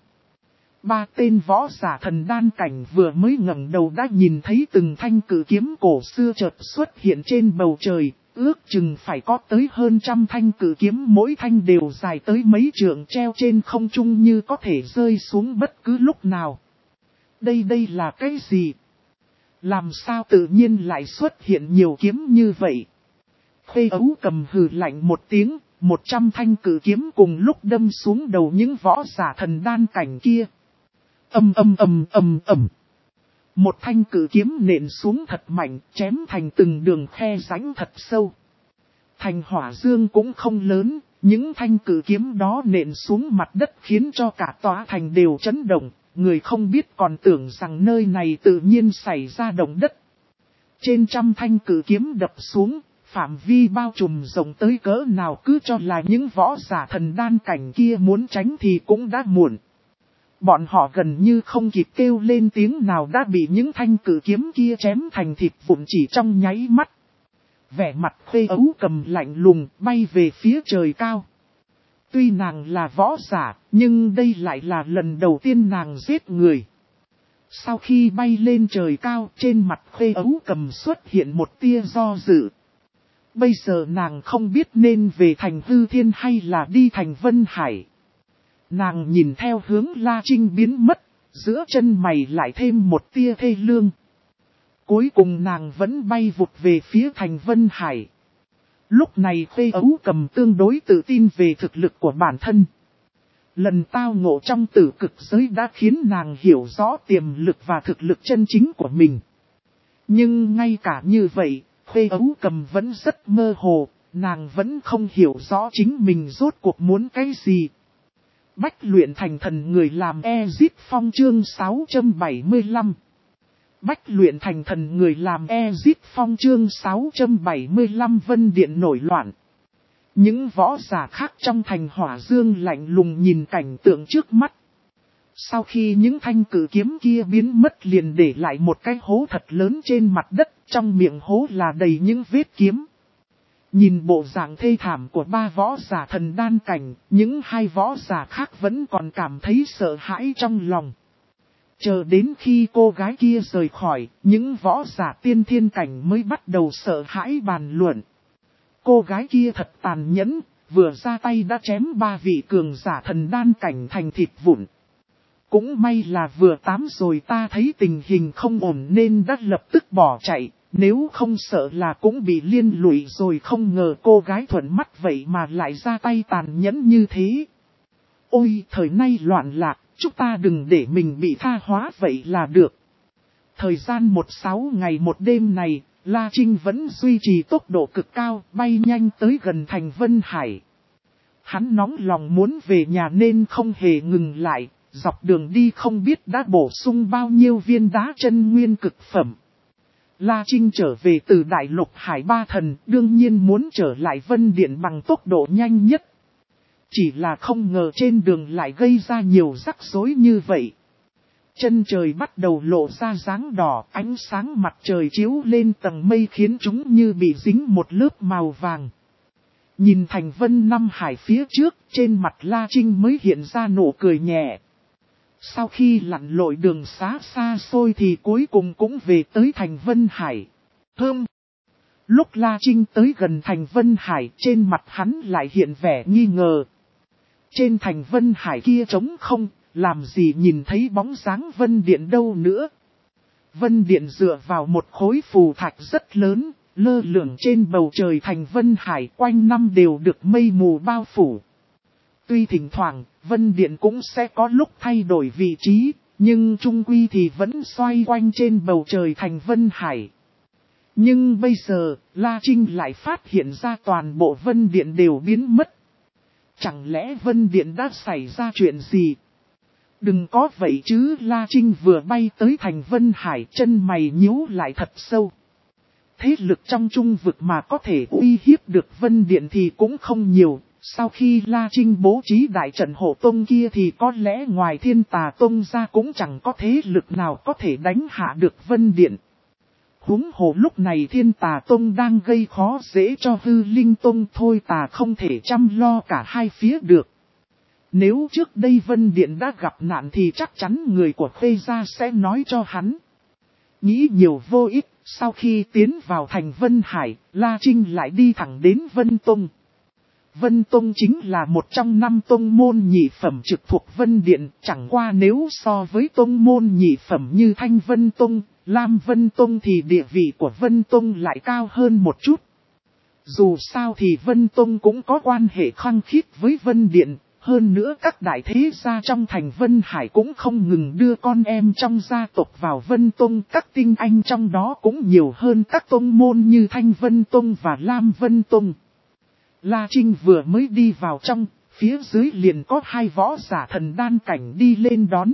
Ba tên võ giả thần đan cảnh vừa mới ngẩng đầu đã nhìn thấy từng thanh cử kiếm cổ xưa chợt xuất hiện trên bầu trời, ước chừng phải có tới hơn trăm thanh cử kiếm, mỗi thanh đều dài tới mấy trượng, treo trên không trung như có thể rơi xuống bất cứ lúc nào. Đây đây là cái gì? Làm sao tự nhiên lại xuất hiện nhiều kiếm như vậy? Khê Ấu Cầm hừ lạnh một tiếng, một trăm thanh cử kiếm cùng lúc đâm xuống đầu những võ giả thần đan cảnh kia. Âm âm âm âm ầm. Một thanh cử kiếm nện xuống thật mạnh, chém thành từng đường khe rãnh thật sâu. Thành Hỏa Dương cũng không lớn, những thanh cử kiếm đó nện xuống mặt đất khiến cho cả tòa thành đều chấn động, người không biết còn tưởng rằng nơi này tự nhiên xảy ra động đất. Trên trăm thanh cử kiếm đập xuống, phạm vi bao trùm rộng tới cỡ nào, cứ cho là những võ giả thần đan cảnh kia muốn tránh thì cũng đã muộn. Bọn họ gần như không kịp kêu lên tiếng nào đã bị những thanh cử kiếm kia chém thành thịt vụn chỉ trong nháy mắt. Vẻ mặt Khê Ấu Cầm lạnh lùng bay về phía trời cao. Tuy nàng là võ giả, nhưng đây lại là lần đầu tiên nàng giết người. Sau khi bay lên trời cao, trên mặt Khê Ấu Cầm xuất hiện một tia do dự. Bây giờ nàng không biết nên về thành Hư Thiên hay là đi thành Vân Hải. Nàng nhìn theo hướng La Trinh biến mất, giữa chân mày lại thêm một tia thê lương. Cuối cùng nàng vẫn bay vụt về phía thành Vân Hải. Lúc này Khê Ấu Cầm tương đối tự tin về thực lực của bản thân. Lần tao ngộ trong tử cực giới đã khiến nàng hiểu rõ tiềm lực và thực lực chân chính của mình. Nhưng ngay cả như vậy, Khê Ấu Cầm vẫn rất mơ hồ, nàng vẫn không hiểu rõ chính mình rốt cuộc muốn cái gì. Bách luyện thành thần người làm Ezip Phong chương sáu trăm bảy mươi lăm. Bách luyện thành thần người làm Ezip Phong chương sáu trăm bảy mươi lăm Vân Điện nổi loạn. Những võ giả khác trong thành Hỏa Dương lạnh lùng nhìn cảnh tượng trước mắt. Sau khi những thanh cử kiếm kia biến mất liền để lại một cái hố thật lớn trên mặt đất, trong miệng hố là đầy những vết kiếm. Nhìn bộ dạng thê thảm của ba võ giả thần đan cảnh, những hai võ giả khác vẫn còn cảm thấy sợ hãi trong lòng. Chờ đến khi cô gái kia rời khỏi, những võ giả tiên thiên cảnh mới bắt đầu sợ hãi bàn luận. Cô gái kia thật tàn nhẫn, vừa ra tay đã chém ba vị cường giả thần đan cảnh thành thịt vụn. Cũng may là vừa tám rồi ta thấy tình hình không ổn nên đã lập tức bỏ chạy, nếu không sợ là cũng bị liên lụy rồi, không ngờ cô gái thuận mắt vậy mà lại ra tay tàn nhẫn như thế. Ôi, thời nay loạn lạc, chúng ta đừng để mình bị tha hóa vậy là được. Thời gian một sáu ngày một đêm này, La Trinh vẫn duy trì tốc độ cực cao, bay nhanh tới gần thành Vân Hải. Hắn nóng lòng muốn về nhà nên không hề ngừng lại, dọc đường đi không biết đã bổ sung bao nhiêu viên đá chân nguyên cực phẩm. La Trinh trở về từ Đại Lục Hải Ba Thần, đương nhiên muốn trở lại Vân Điện bằng tốc độ nhanh nhất. Chỉ là không ngờ trên đường lại gây ra nhiều rắc rối như vậy. Chân trời bắt đầu lộ ra dáng đỏ, ánh sáng mặt trời chiếu lên tầng mây khiến chúng như bị dính một lớp màu vàng. Nhìn thành Vân Năm Hải phía trước, trên mặt La Trinh mới hiện ra nụ cười nhẹ. Sau khi lặn lội đường xá xa xôi thì cuối cùng cũng về tới thành Vân Hải. Thơm! Lúc La Trinh tới gần thành Vân Hải, trên mặt hắn lại hiện vẻ nghi ngờ. Trên thành Vân Hải kia trống không, làm gì nhìn thấy bóng dáng Vân Điện đâu nữa. Vân Điện dựa vào một khối phù thạch rất lớn, lơ lửng trên bầu trời thành Vân Hải, quanh năm đều được mây mù bao phủ. Tuy thỉnh thoảng, Vân Điện cũng sẽ có lúc thay đổi vị trí, nhưng chung quy thì vẫn xoay quanh trên bầu trời thành Vân Hải. Nhưng bây giờ, La Trinh lại phát hiện ra toàn bộ Vân Điện đều biến mất. Chẳng lẽ Vân Điện đã xảy ra chuyện gì? Đừng có vậy chứ, La Trinh vừa bay tới thành Vân Hải, chân mày nhíu lại thật sâu. Thế lực trong trung vực mà có thể uy hiếp được Vân Điện thì cũng không nhiều. Sau khi La Trinh bố trí đại trận hộ tông kia thì có lẽ ngoài Thiên Tà Tông ra cũng chẳng có thế lực nào có thể đánh hạ được Vân Điện. Huống hồ lúc này Thiên Tà Tông đang gây khó dễ cho Hư Linh Tông, thôi tà không thể chăm lo cả hai phía được. Nếu trước đây Vân Điện đã gặp nạn thì chắc chắn người của Khê Gia sẽ nói cho hắn. Nghĩ nhiều vô ích, sau khi tiến vào thành Vân Hải, La Trinh lại đi thẳng đến Vân Tông. Vân Tông chính là một trong năm tông môn nhị phẩm trực thuộc Vân Điện, chẳng qua nếu so với tông môn nhị phẩm như Thanh Vân Tông, Lam Vân Tông thì địa vị của Vân Tông lại cao hơn một chút. Dù sao thì Vân Tông cũng có quan hệ khăng khít với Vân Điện, hơn nữa các đại thế gia trong thành Vân Hải cũng không ngừng đưa con em trong gia tộc vào Vân Tông, các tinh anh trong đó cũng nhiều hơn các tông môn như Thanh Vân Tông và Lam Vân Tông. La Trinh vừa mới đi vào trong, phía dưới liền có hai võ giả thần đan cảnh đi lên đón.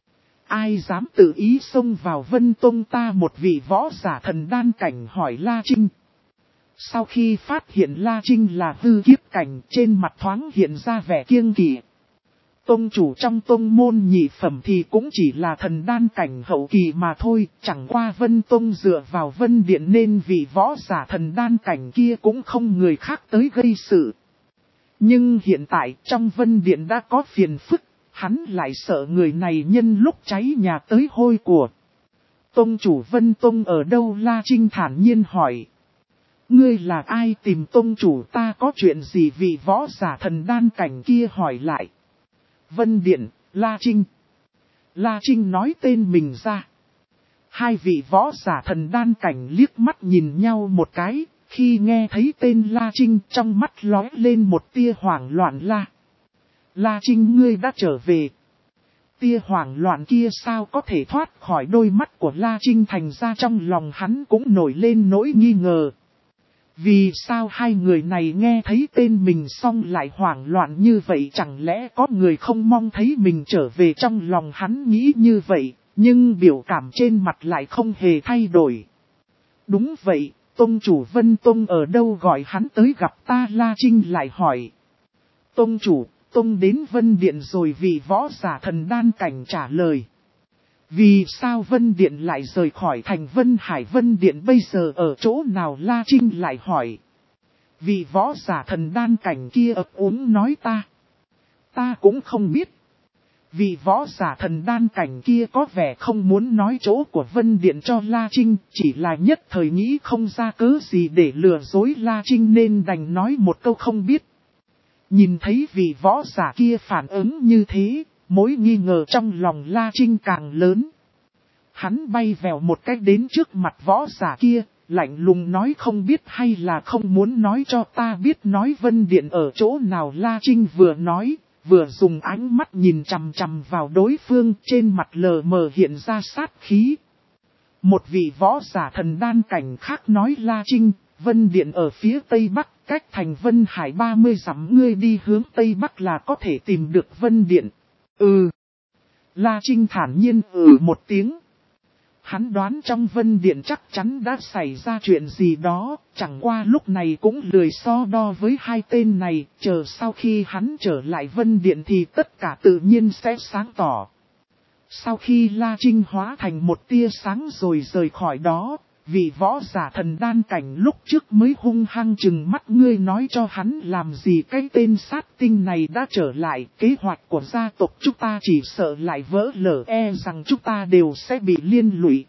Ai dám tự ý xông vào Vân Tông ta? Một vị võ giả thần đan cảnh hỏi La Trinh. Sau khi phát hiện La Trinh là hư kiếp cảnh, trên mặt thoáng hiện ra vẻ kiêng kỵ. Tông chủ trong tông môn nhị phẩm thì cũng chỉ là thần đan cảnh hậu kỳ mà thôi, chẳng qua Vân Tông dựa vào Vân Điện nên vị võ giả thần đan cảnh kia cũng không người khác tới gây sự. Nhưng hiện tại trong Vân Điện đã có phiền phức, hắn lại sợ người này nhân lúc cháy nhà tới hôi của. Tông chủ Vân Tông ở đâu? La Trinh thản nhiên hỏi. Ngươi là ai? Tìm tông chủ ta có chuyện gì? Vị võ giả thần đan cảnh kia hỏi lại. Vân Điện, La Trinh. La Trinh nói tên mình ra. Hai vị võ giả thần đan cảnh liếc mắt nhìn nhau một cái, Khi nghe thấy tên La Trinh trong mắt lóe lên một tia hoảng loạn la. La Trinh ngươi đã trở về. Tia hoảng loạn kia sao có thể thoát khỏi đôi mắt của La Trinh, thành ra trong lòng hắn cũng nổi lên nỗi nghi ngờ. Vì sao hai người này nghe thấy tên mình xong lại hoảng loạn như vậy, chẳng lẽ có người không mong thấy mình trở về? Trong lòng hắn nghĩ như vậy, nhưng biểu cảm trên mặt lại không hề thay đổi. Đúng vậy, tông chủ Vân Tông ở đâu gọi hắn tới gặp ta? La Trinh lại hỏi. Tông chủ, tông đến Vân Điện rồi, vị võ giả thần đan cảnh trả lời. Vì sao Vân Điện lại rời khỏi thành Vân Hải? Vân Điện bây giờ ở chỗ nào? La Trinh lại hỏi. Vị võ giả thần đan cảnh kia ấp úng nói ta. Ta cũng không biết. Vị võ giả thần đan cảnh kia có vẻ không muốn nói chỗ của Vân Điện cho La Trinh, chỉ là nhất thời nghĩ không ra cớ gì để lừa dối La Trinh nên đành nói một câu không biết. Nhìn thấy vị võ giả kia phản ứng như thế, mối nghi ngờ trong lòng La Trinh càng lớn. Hắn bay vèo một cách đến trước mặt võ giả kia, lạnh lùng nói không biết hay là không muốn nói cho ta biết, nói Vân Điện ở chỗ nào? La Trinh vừa nói, vừa dùng ánh mắt nhìn chằm chằm vào đối phương, trên mặt lờ mờ hiện ra sát khí. Một vị võ giả thần đan cảnh khác nói La Trinh, Vân Điện ở phía tây bắc, cách thành Vân Hải ba mươi dặm, ngươi đi hướng tây bắc là có thể tìm được Vân Điện. Ừ. La Trinh thản nhiên ừ một tiếng. Hắn đoán trong Vân Điện chắc chắn đã xảy ra chuyện gì đó, chẳng qua lúc này cũng lười so đo với hai tên này, chờ sau khi hắn trở lại Vân Điện thì tất cả tự nhiên sẽ sáng tỏ. Sau khi La Trinh hóa thành một tia sáng rồi rời khỏi đó, vị võ giả thần đan cảnh lúc trước mới hung hăng chừng mắt, ngươi nói cho hắn làm gì? Cái tên sát tinh này đã trở lại, kế hoạch của gia tộc chúng ta chỉ sợ lại vỡ lở, e rằng chúng ta đều sẽ bị liên lụy.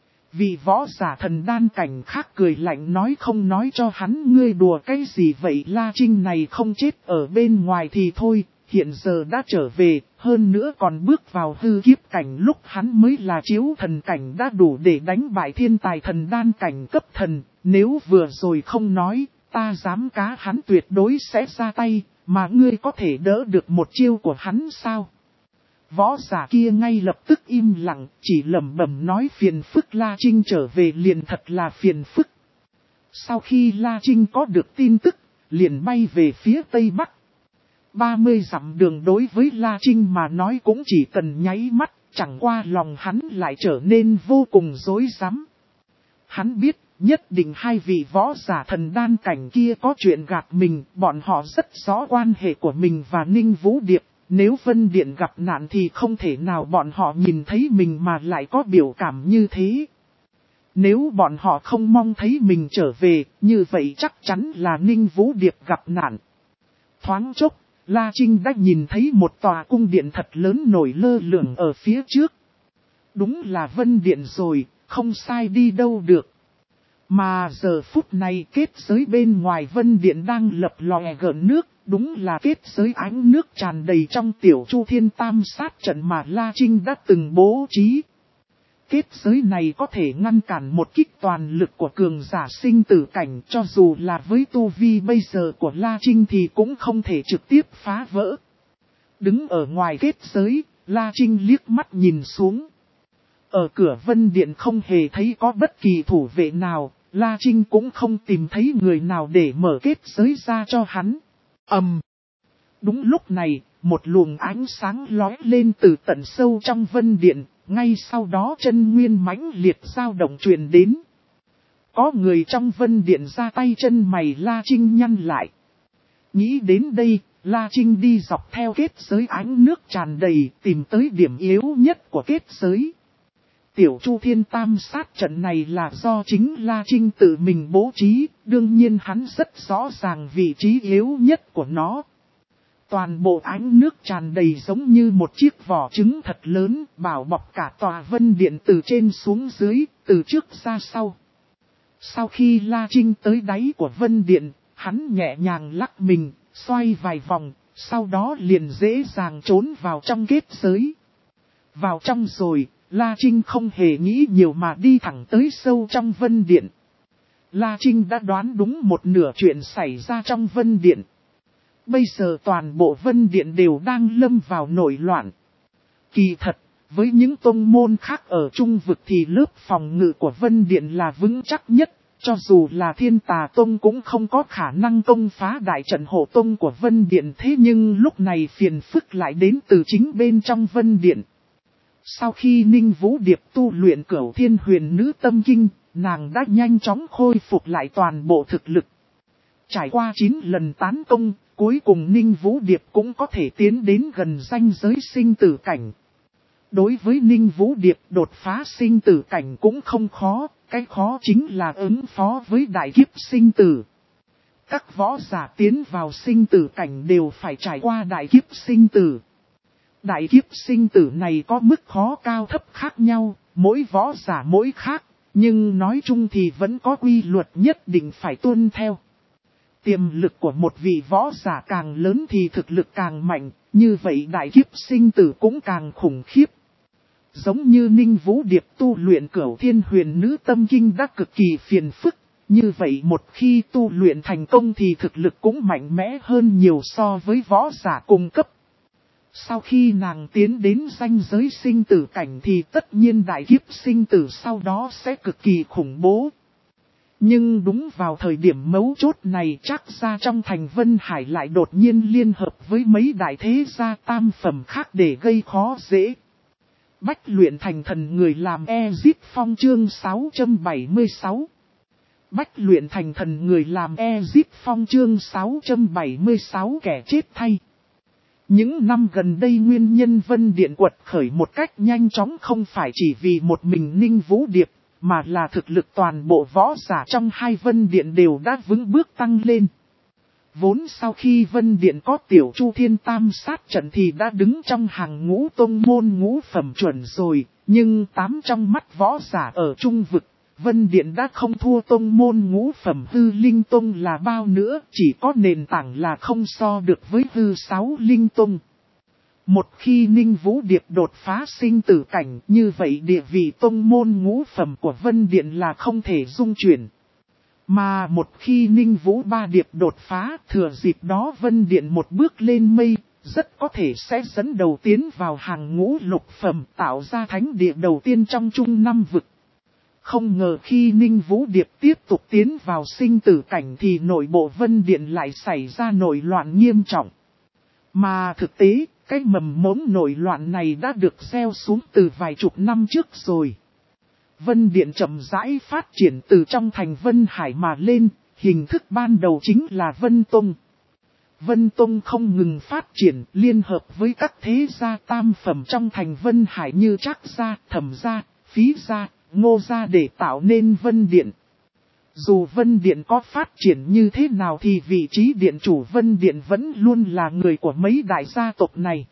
Vị võ giả thần đan cảnh khác cười lạnh nói không nói cho hắn, ngươi đùa cái gì vậy? La Trinh này không chết ở bên ngoài thì thôi, hiện giờ đã trở về, hơn nữa còn bước vào hư kiếp cảnh, lúc hắn mới là chiếu thần cảnh đã đủ để đánh bại thiên tài thần đan cảnh cấp thần. Nếu vừa rồi không nói, ta dám cá hắn tuyệt đối sẽ ra tay, mà ngươi có thể đỡ được một chiêu của hắn sao? Võ giả kia ngay lập tức im lặng, chỉ lẩm bẩm nói phiền phức, La Trinh trở về liền thật là phiền phức. Sau khi La Trinh có được tin tức, liền bay về phía tây bắc. ba mươi dặm đường đối với La Trinh mà nói cũng chỉ cần nháy mắt, chẳng qua lòng hắn lại trở nên vô cùng rối rắm. Hắn biết, nhất định hai vị võ giả thần đan cảnh kia có chuyện gạt mình, bọn họ rất rõ quan hệ của mình và Ninh Vũ Điệp. Nếu Vân Điện gặp nạn thì không thể nào bọn họ nhìn thấy mình mà lại có biểu cảm như thế. Nếu bọn họ không mong thấy mình trở về, như vậy chắc chắn là Ninh Vũ Điệp gặp nạn. Thoáng chốc, La Trinh đã nhìn thấy một tòa cung điện thật lớn nổi lơ lửng ở phía trước. Đúng là Vân Điện rồi, không sai đi đâu được. Mà giờ phút này kết giới bên ngoài Vân Điện đang lập lòe gợn nước, đúng là kết giới ánh nước tràn đầy trong tiểu Chu Thiên Tam Sát trận mà La Trinh đã từng bố trí. Kết giới này có thể ngăn cản một kích toàn lực của cường giả sinh tử cảnh, cho dù là với tu vi bây giờ của La Trinh thì cũng không thể trực tiếp phá vỡ. Đứng ở ngoài kết giới, La Trinh liếc mắt nhìn xuống. Ở cửa Vân Điện không hề thấy có bất kỳ thủ vệ nào, La Trinh cũng không tìm thấy người nào để mở kết giới ra cho hắn. Ầm. Um. Đúng lúc này, một luồng ánh sáng lóe lên từ tận sâu trong Vân Điện, ngay sau đó chân nguyên mãnh liệt dao động truyền đến. Có người trong Vân Điện ra tay, chân mày La Trinh nhăn lại. Nghĩ đến đây, La Trinh đi dọc theo kết giới ánh nước tràn đầy, tìm tới điểm yếu nhất của kết giới. Tiểu Chu Thiên Tam Sát trận này là do chính La Trinh tự mình bố trí, đương nhiên hắn rất rõ ràng vị trí yếu nhất của nó. Toàn bộ ánh nước tràn đầy giống như một chiếc vỏ trứng thật lớn, bảo bọc cả tòa Vân Điện từ trên xuống dưới, từ trước ra sau. Sau khi La Trinh tới đáy của Vân Điện, hắn nhẹ nhàng lắc mình, xoay vài vòng, sau đó liền dễ dàng trốn vào trong kết giới. Vào trong rồi, La Trinh không hề nghĩ nhiều mà đi thẳng tới sâu trong Vân Điện. La Trinh đã đoán đúng một nửa chuyện xảy ra trong Vân Điện. Bây giờ toàn bộ Vân Điện đều đang lâm vào nổi loạn. Kỳ thật, với những tông môn khác ở trung vực thì lớp phòng ngự của Vân Điện là vững chắc nhất. Cho dù là Thiên Tà Tông cũng không có khả năng công phá đại trận hộ tông của Vân Điện, thế nhưng lúc này phiền phức lại đến từ chính bên trong Vân Điện. Sau khi Ninh Vũ Điệp tu luyện Cửu Thiên Huyền Nữ Tâm Kinh, nàng đã nhanh chóng khôi phục lại toàn bộ thực lực. Trải qua chín lần tán công, cuối cùng Ninh Vũ Điệp cũng có thể tiến đến gần ranh giới sinh tử cảnh. Đối với Ninh Vũ Điệp đột phá sinh tử cảnh cũng không khó, cái khó chính là ứng phó với đại kiếp sinh tử. Các võ giả tiến vào sinh tử cảnh đều phải trải qua đại kiếp sinh tử. Đại kiếp sinh tử này có mức khó cao thấp khác nhau, mỗi võ giả mỗi khác, nhưng nói chung thì vẫn có quy luật nhất định phải tuân theo. Tiềm lực của một vị võ giả càng lớn thì thực lực càng mạnh, như vậy đại kiếp sinh tử cũng càng khủng khiếp. Giống như Ninh Vũ Điệp tu luyện Cửu Thiên Huyền Nữ Tâm Kinh đã cực kỳ phiền phức, như vậy một khi tu luyện thành công thì thực lực cũng mạnh mẽ hơn nhiều so với võ giả cùng cấp. Sau khi nàng tiến đến ranh giới sinh tử cảnh thì tất nhiên đại kiếp sinh tử sau đó sẽ cực kỳ khủng bố. Nhưng đúng vào thời điểm mấu chốt này chắc ra trong thành Vân Hải lại đột nhiên liên hợp với mấy đại thế gia tam phẩm khác để gây khó dễ. Bách luyện thành thần người làm Ezip Phong chương sáu trăm bảy mươi sáu. Bách luyện thành thần người làm Ezip Phong chương sáu trăm bảy mươi sáu kẻ chết thay. Những năm gần đây nguyên nhân Vân Điện quật khởi một cách nhanh chóng không phải chỉ vì một mình Ninh Vũ Điệp, mà là thực lực toàn bộ võ giả trong hai Vân Điện đều đã vững bước tăng lên. Vốn sau khi Vân Điện có Tiểu Chu Thiên Tam sát trận thì đã đứng trong hàng ngũ tông môn ngũ phẩm chuẩn rồi, nhưng tám trong mắt võ giả ở trung vực, Vân Điện đã không thua tông môn ngũ phẩm Hư Linh Tông là bao nữa, chỉ có nền tảng là không so được với Hư Sáu Linh Tông. Một khi Ninh Vũ Điệp đột phá sinh tử cảnh, như vậy địa vị tông môn ngũ phẩm của Vân Điện là không thể dung chuyển. Mà một khi Ninh Vũ Ba Điệp đột phá, thừa dịp đó Vân Điện một bước lên mây, rất có thể sẽ dẫn đầu tiến vào hàng ngũ lục phẩm, tạo ra thánh địa đầu tiên trong trung năm vực. Không ngờ khi Ninh Vũ Điệp tiếp tục tiến vào sinh tử cảnh thì nội bộ Vân Điện lại xảy ra nội loạn nghiêm trọng. Mà thực tế, cái mầm mống nội loạn này đã được gieo xuống từ vài chục năm trước rồi. Vân Điện chậm rãi phát triển từ trong thành Vân Hải mà lên, hình thức ban đầu chính là Vân Tông. Vân Tông không ngừng phát triển, liên hợp với các thế gia tam phẩm trong thành Vân Hải như Trác gia, Thẩm gia, Phí gia, Ngô gia để tạo nên Vân Điện. Dù Vân Điện có phát triển như thế nào thì vị trí điện chủ Vân Điện vẫn luôn là người của mấy đại gia tộc này.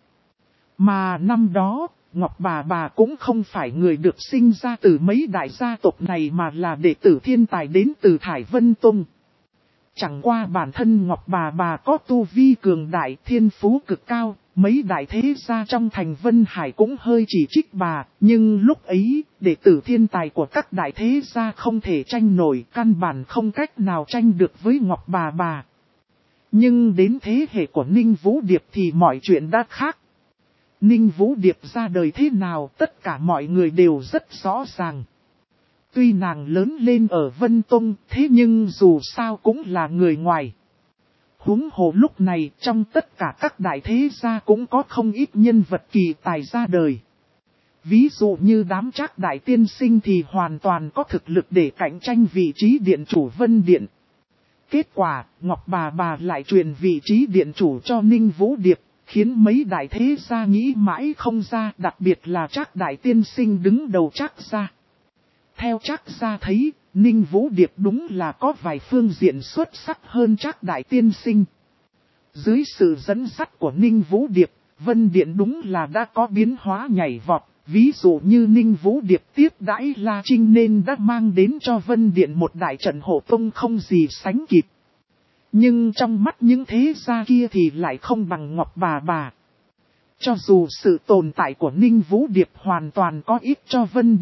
Mà năm đó, Ngọc Bà Bà cũng không phải người được sinh ra từ mấy đại gia tộc này mà là đệ tử thiên tài đến từ Thải Vân Tông. Chẳng qua bản thân Ngọc Bà Bà có tu vi cường đại thiên phú cực cao, mấy đại thế gia trong thành Vân Hải cũng hơi chỉ trích bà, nhưng lúc ấy, đệ tử thiên tài của các đại thế gia không thể tranh nổi, căn bản không cách nào tranh được với Ngọc Bà Bà. Nhưng đến thế hệ của Ninh Vũ Điệp thì mọi chuyện đã khác. Ninh Vũ Điệp ra đời thế nào tất cả mọi người đều rất rõ ràng. Tuy nàng lớn lên ở Vân Tông thế nhưng dù sao cũng là người ngoài. Huống hồ lúc này trong tất cả các đại thế gia cũng có không ít nhân vật kỳ tài ra đời. Ví dụ như đám Trác đại tiên sinh thì hoàn toàn có thực lực để cạnh tranh vị trí điện chủ Vân Điện. Kết quả, Ngọc Bà Bà lại truyền vị trí điện chủ cho Ninh Vũ Điệp, khiến mấy đại thế gia nghĩ mãi không ra, đặc biệt là Trác đại tiên sinh đứng đầu Trác gia. Theo Trác gia thấy, Ninh Vũ Điệp đúng là có vài phương diện xuất sắc hơn Trác đại tiên sinh. Dưới sự dẫn dắt của Ninh Vũ Điệp, Vân Điện đúng là đã có biến hóa nhảy vọt. Ví dụ như Ninh Vũ Điệp tiếp đãi La Trinh nên đã mang đến cho Vân Điện một đại trận hộ tông không gì sánh kịp. Nhưng trong mắt những thế gia kia thì lại không bằng Ngọc Bà Bà. Cho dù sự tồn tại của Ninh Vũ Điệp hoàn toàn có ích cho Vân Điện,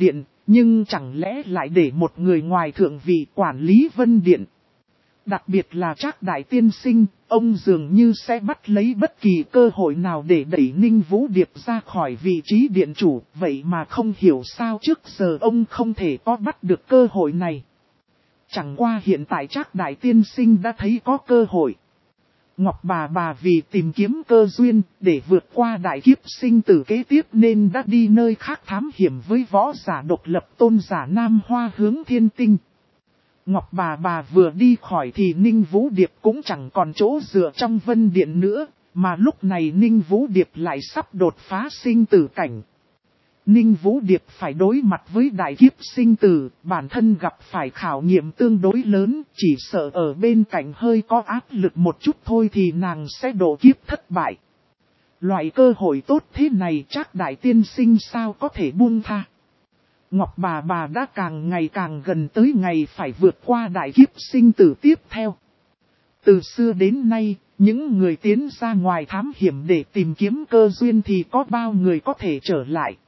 Nhưng chẳng lẽ lại để một người ngoài thượng vị quản lý Vân Điện? Đặc biệt là Trác Đại Tiên Sinh, ông dường như sẽ bắt lấy bất kỳ cơ hội nào để đẩy Ninh Vũ Điệp ra khỏi vị trí điện chủ, vậy mà không hiểu sao trước giờ ông không thể có bắt được cơ hội này. Chẳng qua hiện tại Trác Đại Tiên Sinh đã thấy có cơ hội. Ngọc bà bà vì tìm kiếm cơ duyên để vượt qua đại kiếp sinh tử kế tiếp nên đã đi nơi khác thám hiểm với võ giả độc lập tôn giả Nam Hoa hướng Thiên Tinh. Ngọc bà bà vừa đi khỏi thì Ninh Vũ Điệp cũng chẳng còn chỗ dựa trong Vân Điện nữa, mà lúc này Ninh Vũ Điệp lại sắp đột phá sinh tử cảnh. Ninh Vũ Điệp phải đối mặt với đại kiếp sinh tử, bản thân gặp phải khảo nghiệm tương đối lớn, chỉ sợ ở bên cạnh hơi có áp lực một chút thôi thì nàng sẽ độ kiếp thất bại. Loại cơ hội tốt thế này Trác Đại Tiên Sinh sao có thể buông tha. Ngọc bà bà đã càng ngày càng gần tới ngày phải vượt qua đại kiếp sinh tử tiếp theo. Từ xưa đến nay, những người tiến ra ngoài thám hiểm để tìm kiếm cơ duyên thì có bao người có thể trở lại.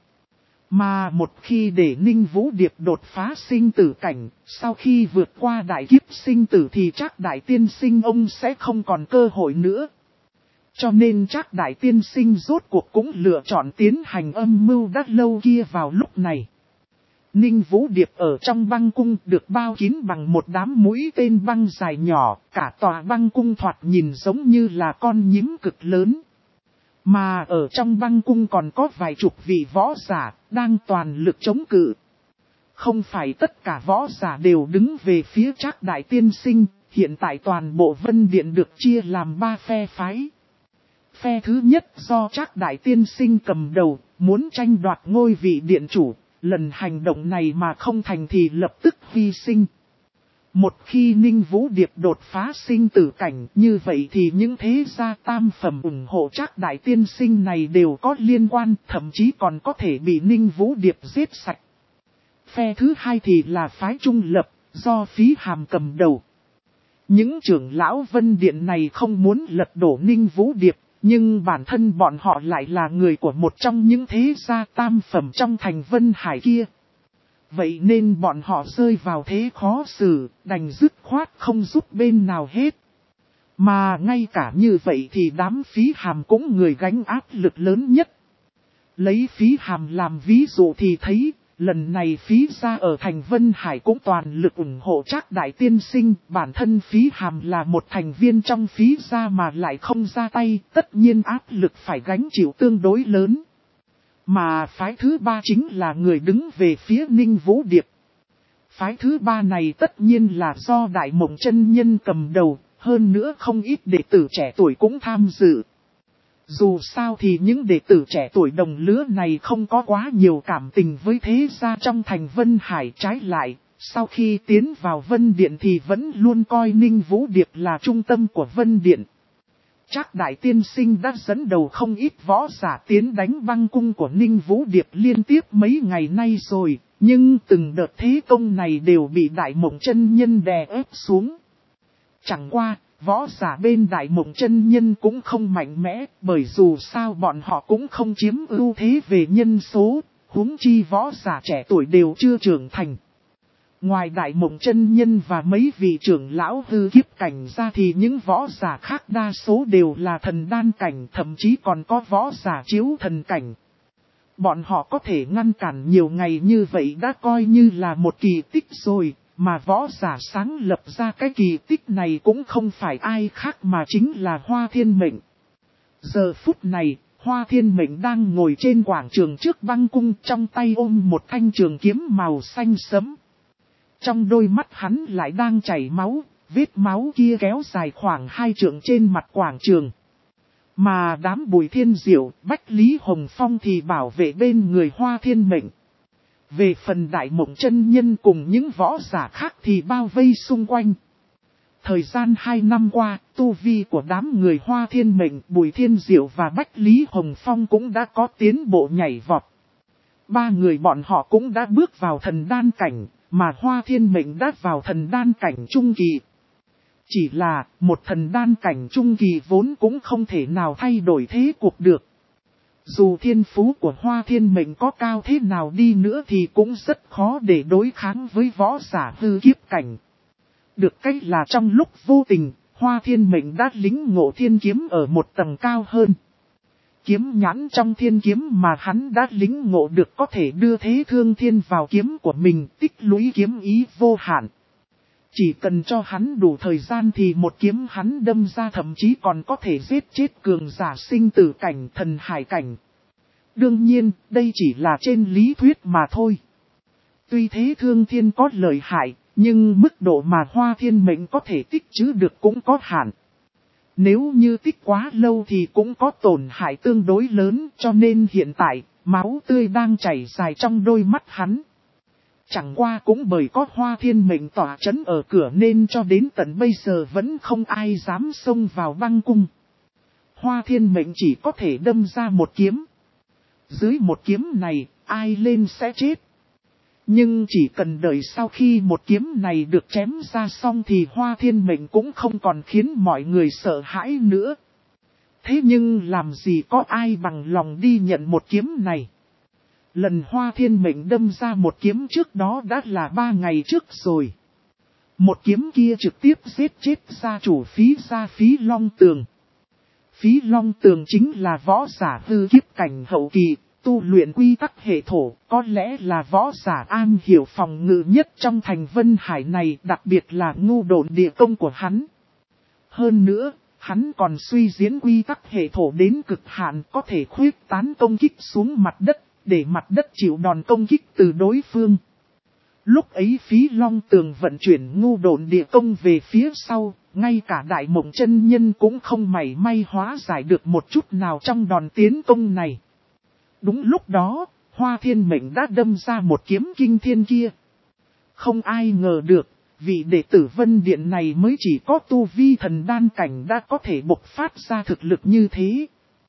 Mà một khi để Ninh Vũ Điệp đột phá sinh tử cảnh, sau khi vượt qua đại kiếp sinh tử thì Trác Đại Tiên Sinh ông sẽ không còn cơ hội nữa. Cho nên Trác Đại Tiên Sinh rốt cuộc cũng lựa chọn tiến hành âm mưu đã lâu kia vào lúc này. Ninh Vũ Điệp ở trong băng cung được bao kín bằng một đám mũi tên băng dài nhỏ, cả tòa băng cung thoạt nhìn giống như là con nhím cực lớn. Mà ở trong băng cung còn có vài chục vị võ giả, đang toàn lực chống cự. Không phải tất cả võ giả đều đứng về phía Trác Đại Tiên Sinh, hiện tại toàn bộ Vân Điện được chia làm ba phe phái. Phe thứ nhất do Trác Đại Tiên Sinh cầm đầu, muốn tranh đoạt ngôi vị điện chủ, lần hành động này mà không thành thì lập tức hy sinh. Một khi Ninh Vũ Điệp đột phá sinh tử cảnh như vậy thì những thế gia tam phẩm ủng hộ Trác Đại Tiên Sinh này đều có liên quan, thậm chí còn có thể bị Ninh Vũ Điệp giết sạch. Phe thứ hai thì là phái trung lập, do Phí Hàm cầm đầu. Những trưởng lão Vân Điện này không muốn lật đổ Ninh Vũ Điệp, nhưng bản thân bọn họ lại là người của một trong những thế gia tam phẩm trong thành Vân Hải kia. Vậy nên bọn họ rơi vào thế khó xử, đành dứt khoát không giúp bên nào hết. Mà ngay cả như vậy thì đám Phí Hàm cũng người gánh áp lực lớn nhất. Lấy Phí Hàm làm ví dụ thì thấy, lần này Phí gia ở thành Vân Hải cũng toàn lực ủng hộ Trác Đại Tiên Sinh. Bản thân Phí Hàm là một thành viên trong Phí gia mà lại không ra tay, tất nhiên áp lực phải gánh chịu tương đối lớn. Mà phái thứ ba chính là người đứng về phía Ninh Vũ Điệp. Phái thứ ba này tất nhiên là do Đại Mộng Chân Nhân cầm đầu, hơn nữa không ít đệ tử trẻ tuổi cũng tham dự. Dù sao thì những đệ tử trẻ tuổi đồng lứa này không có quá nhiều cảm tình với thế gia trong thành Vân Hải, trái lại, sau khi tiến vào Vân Điện thì vẫn luôn coi Ninh Vũ Điệp là trung tâm của Vân Điện. Trác Đại Tiên Sinh đã dẫn đầu không ít võ giả tiến đánh băng cung của Ninh Vũ Điệp liên tiếp mấy ngày nay rồi, nhưng từng đợt thế công này đều bị Đại Mộng Chân Nhân đè ép xuống. Chẳng qua, võ giả bên Đại Mộng Chân Nhân cũng không mạnh mẽ, bởi dù sao bọn họ cũng không chiếm ưu thế về nhân số, huống chi võ giả trẻ tuổi đều chưa trưởng thành. Ngoài Đại Mộng Chân Nhân và mấy vị trưởng lão hư kiếp cảnh ra thì những võ giả khác đa số đều là thần đan cảnh, thậm chí còn có võ giả chiếu thần cảnh. Bọn họ có thể ngăn cản nhiều ngày như vậy đã coi như là một kỳ tích rồi, mà võ giả sáng lập ra cái kỳ tích này cũng không phải ai khác mà chính là Hoa Thiên Mệnh. Giờ phút này, Hoa Thiên Mệnh đang ngồi trên quảng trường trước băng cung, trong tay ôm một thanh trường kiếm màu xanh sẫm. Trong đôi mắt hắn lại đang chảy máu, vết máu kia kéo dài khoảng hai trượng trên mặt quảng trường. Mà đám Bùi Thiên Diệu, Bách Lý Hồng Phong thì bảo vệ bên người Hoa Thiên Mệnh. Về phần Đại Mộng Chân Nhân cùng những võ giả khác thì bao vây xung quanh. Thời gian hai năm qua, tu vi của đám người Hoa Thiên Mệnh, Bùi Thiên Diệu và Bách Lý Hồng Phong cũng đã có tiến bộ nhảy vọt. Ba người bọn họ cũng đã bước vào thần đan cảnh, mà Hoa Thiên Mệnh đã vào thần đan cảnh trung kỳ. Chỉ là, một thần đan cảnh trung kỳ vốn cũng không thể nào thay đổi thế cuộc được. Dù thiên phú của Hoa Thiên Mệnh có cao thế nào đi nữa thì cũng rất khó để đối kháng với võ giả hư kiếp cảnh. Được cách là trong lúc vô tình, Hoa Thiên Mệnh đã lính ngộ thiên kiếm ở một tầng cao hơn. Kiếm nhãn trong thiên kiếm mà hắn đã lính ngộ được có thể đưa thế thương thiên vào kiếm của mình, tích lũy kiếm ý vô hạn. Chỉ cần cho hắn đủ thời gian thì một kiếm hắn đâm ra thậm chí còn có thể giết chết cường giả sinh tử cảnh, thần hải cảnh. Đương nhiên, đây chỉ là trên lý thuyết mà thôi. Tuy thế thương thiên có lợi hại, nhưng mức độ mà Hoa Thiên Mệnh có thể tích trữ được cũng có hạn. Nếu như tích quá lâu thì cũng có tổn hại tương đối lớn, cho nên hiện tại, máu tươi đang chảy dài trong đôi mắt hắn. Chẳng qua cũng bởi có Hoa Thiên Mệnh tỏa chấn ở cửa nên cho đến tận bây giờ vẫn không ai dám xông vào băng cung. Hoa Thiên Mệnh chỉ có thể đâm ra một kiếm. Dưới một kiếm này, ai lên sẽ chết. Nhưng chỉ cần đợi sau khi một kiếm này được chém ra xong thì Hoa Thiên Mệnh cũng không còn khiến mọi người sợ hãi nữa. Thế nhưng làm gì có ai bằng lòng đi nhận một kiếm này. Lần Hoa Thiên Mệnh đâm ra một kiếm trước đó đã là ba ngày trước rồi. Một kiếm kia trực tiếp giết chết gia chủ Phí gia Phí Long Tường. Phí Long Tường chính là võ giả hư kiếp cảnh hậu kỳ, tu luyện quy tắc hệ thổ, có lẽ là võ giả an hiểu phòng ngự nhất trong thành Vân Hải này, đặc biệt là ngu độn địa công của hắn. Hơn nữa, hắn còn suy diễn quy tắc hệ thổ đến cực hạn, có thể khuyết tán công kích xuống mặt đất, để mặt đất chịu đòn công kích từ đối phương. Lúc ấy Phí Long Tường vận chuyển ngu độn địa công về phía sau, ngay cả Đại Mộng chân nhân cũng không mảy may hóa giải được một chút nào trong đòn tiến công này. Đúng lúc đó, Hoa Thiên Mệnh đã đâm ra một kiếm kinh thiên kia. Không ai ngờ được, vị đệ tử Vân Điện này mới chỉ có tu vi thần đan cảnh đã có thể bộc phát ra thực lực như thế.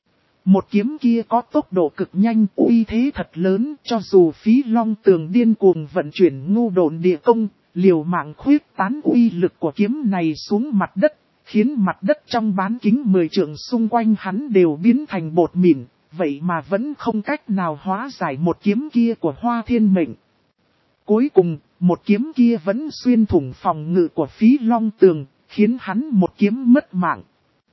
Một kiếm kia có tốc độ cực nhanh, uy thế thật lớn, cho dù Phí Long Tường điên cuồng vận chuyển ngu độn địa công, liều mạng khuyết tán uy lực của kiếm này xuống mặt đất, khiến mặt đất trong bán kính mười trượng xung quanh hắn đều biến thành bột mịn, vậy mà vẫn không cách nào hóa giải một kiếm kia của Hoa Thiên Mệnh. Cuối cùng, một kiếm kia vẫn xuyên thủng phòng ngự của Phí Long Tường, khiến hắn một kiếm mất mạng.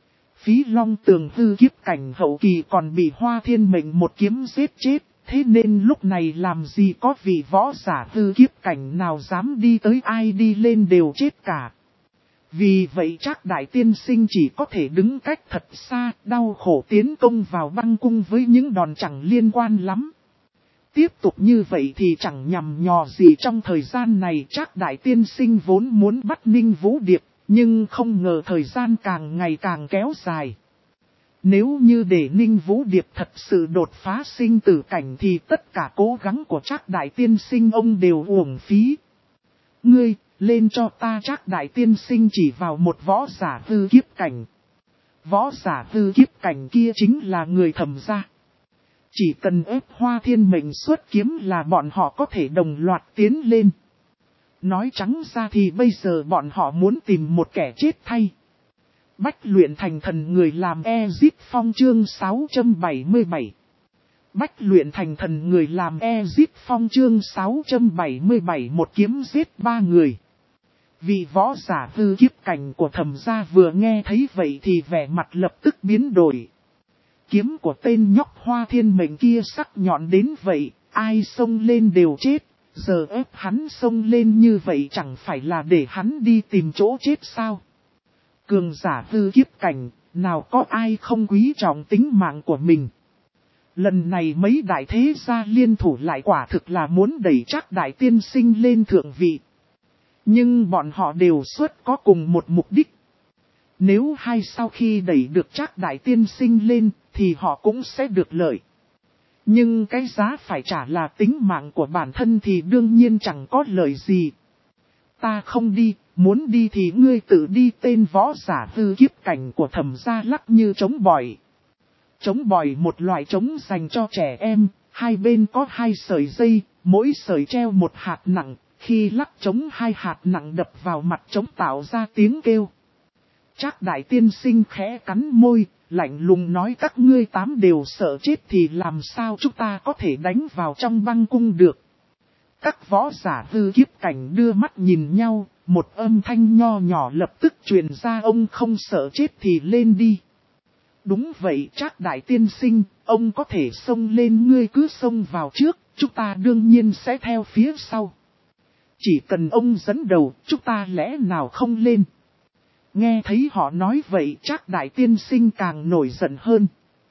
Phí Long Tường hư kiếp cảnh hậu kỳ còn bị Hoa Thiên Mệnh một kiếm giết chết, thế nên lúc này làm gì có vị võ giả hư kiếp cảnh nào dám đi tới, ai đi lên đều chết cả. Vì vậy Trác Đại Tiên Sinh chỉ có thể đứng cách thật xa, đau khổ tiến công vào băng cung với những đòn chẳng liên quan lắm. Tiếp tục như vậy thì chẳng nhằm nhò gì, trong thời gian này Trác Đại Tiên Sinh vốn muốn bắt Ninh Vũ Điệp, nhưng không ngờ thời gian càng ngày càng kéo dài. Nếu như để Ninh Vũ Điệp thật sự đột phá sinh tử cảnh thì tất cả cố gắng của Trác Đại Tiên Sinh ông đều uổng phí. Ngươi, lên cho ta! Trác Đại Tiên Sinh chỉ vào một võ giả hư kiếp cảnh. Võ giả hư kiếp cảnh kia chính là người Thẩm gia. Chỉ cần ép Hoa Thiên Mệnh xuất kiếm là bọn họ có thể đồng loạt tiến lên. Nói trắng ra thì bây giờ bọn họ muốn tìm một kẻ chết thay. Bách luyện thành thần người làm Ezit Phong chương sáu trăm bảy mươi bảy. Bách luyện thành thần người làm Ezit Phong chương sáu trăm bảy mươi bảy, một kiếm giết ba người. Vị võ giả hư kiếp cảnh của Thẩm gia vừa nghe thấy vậy thì vẻ mặt lập tức biến đổi. Kiếm của tên nhóc Hoa Thiên Mệnh kia sắc nhọn đến vậy, ai xông lên đều chết. Giờ ép hắn xông lên như vậy chẳng phải là để hắn đi tìm chỗ chết sao? Cường giả hư kiếp cảnh, nào có ai không quý trọng tính mạng của mình? Lần này mấy đại thế gia liên thủ lại quả thực là muốn đẩy Trác Đại Tiên Sinh lên thượng vị. Nhưng bọn họ đều xuất có cùng một mục đích. Nếu hai sau khi đẩy được Trác Đại Tiên Sinh lên thì họ cũng sẽ được lợi. Nhưng cái giá phải trả là tính mạng của bản thân thì đương nhiên chẳng có lợi gì. Ta không đi, muốn đi thì ngươi tự đi. Tên võ giả hư kiếp cảnh của Thẩm gia lắc như trống bỏi. Trống bỏi một loại trống dành cho trẻ em, hai bên có hai sợi dây, mỗi sợi treo một hạt nặng, khi lắc trống hai hạt nặng đập vào mặt trống tạo ra tiếng kêu. Trác Đại Tiên Sinh khẽ cắn môi, lạnh lùng nói các ngươi tám đều sợ chết thì làm sao chúng ta có thể đánh vào trong băng cung được. Các võ giả hư kiếp cảnh đưa mắt nhìn nhau, một âm thanh nho nhỏ lập tức truyền ra ông không sợ chết thì lên đi. Đúng vậy Trác đại tiên sinh, ông có thể xông lên ngươi cứ xông vào trước, chúng ta đương nhiên sẽ theo phía sau. Chỉ cần ông dẫn đầu, chúng ta lẽ nào không lên. Nghe thấy họ nói vậy Trác đại tiên sinh càng nổi giận hơn.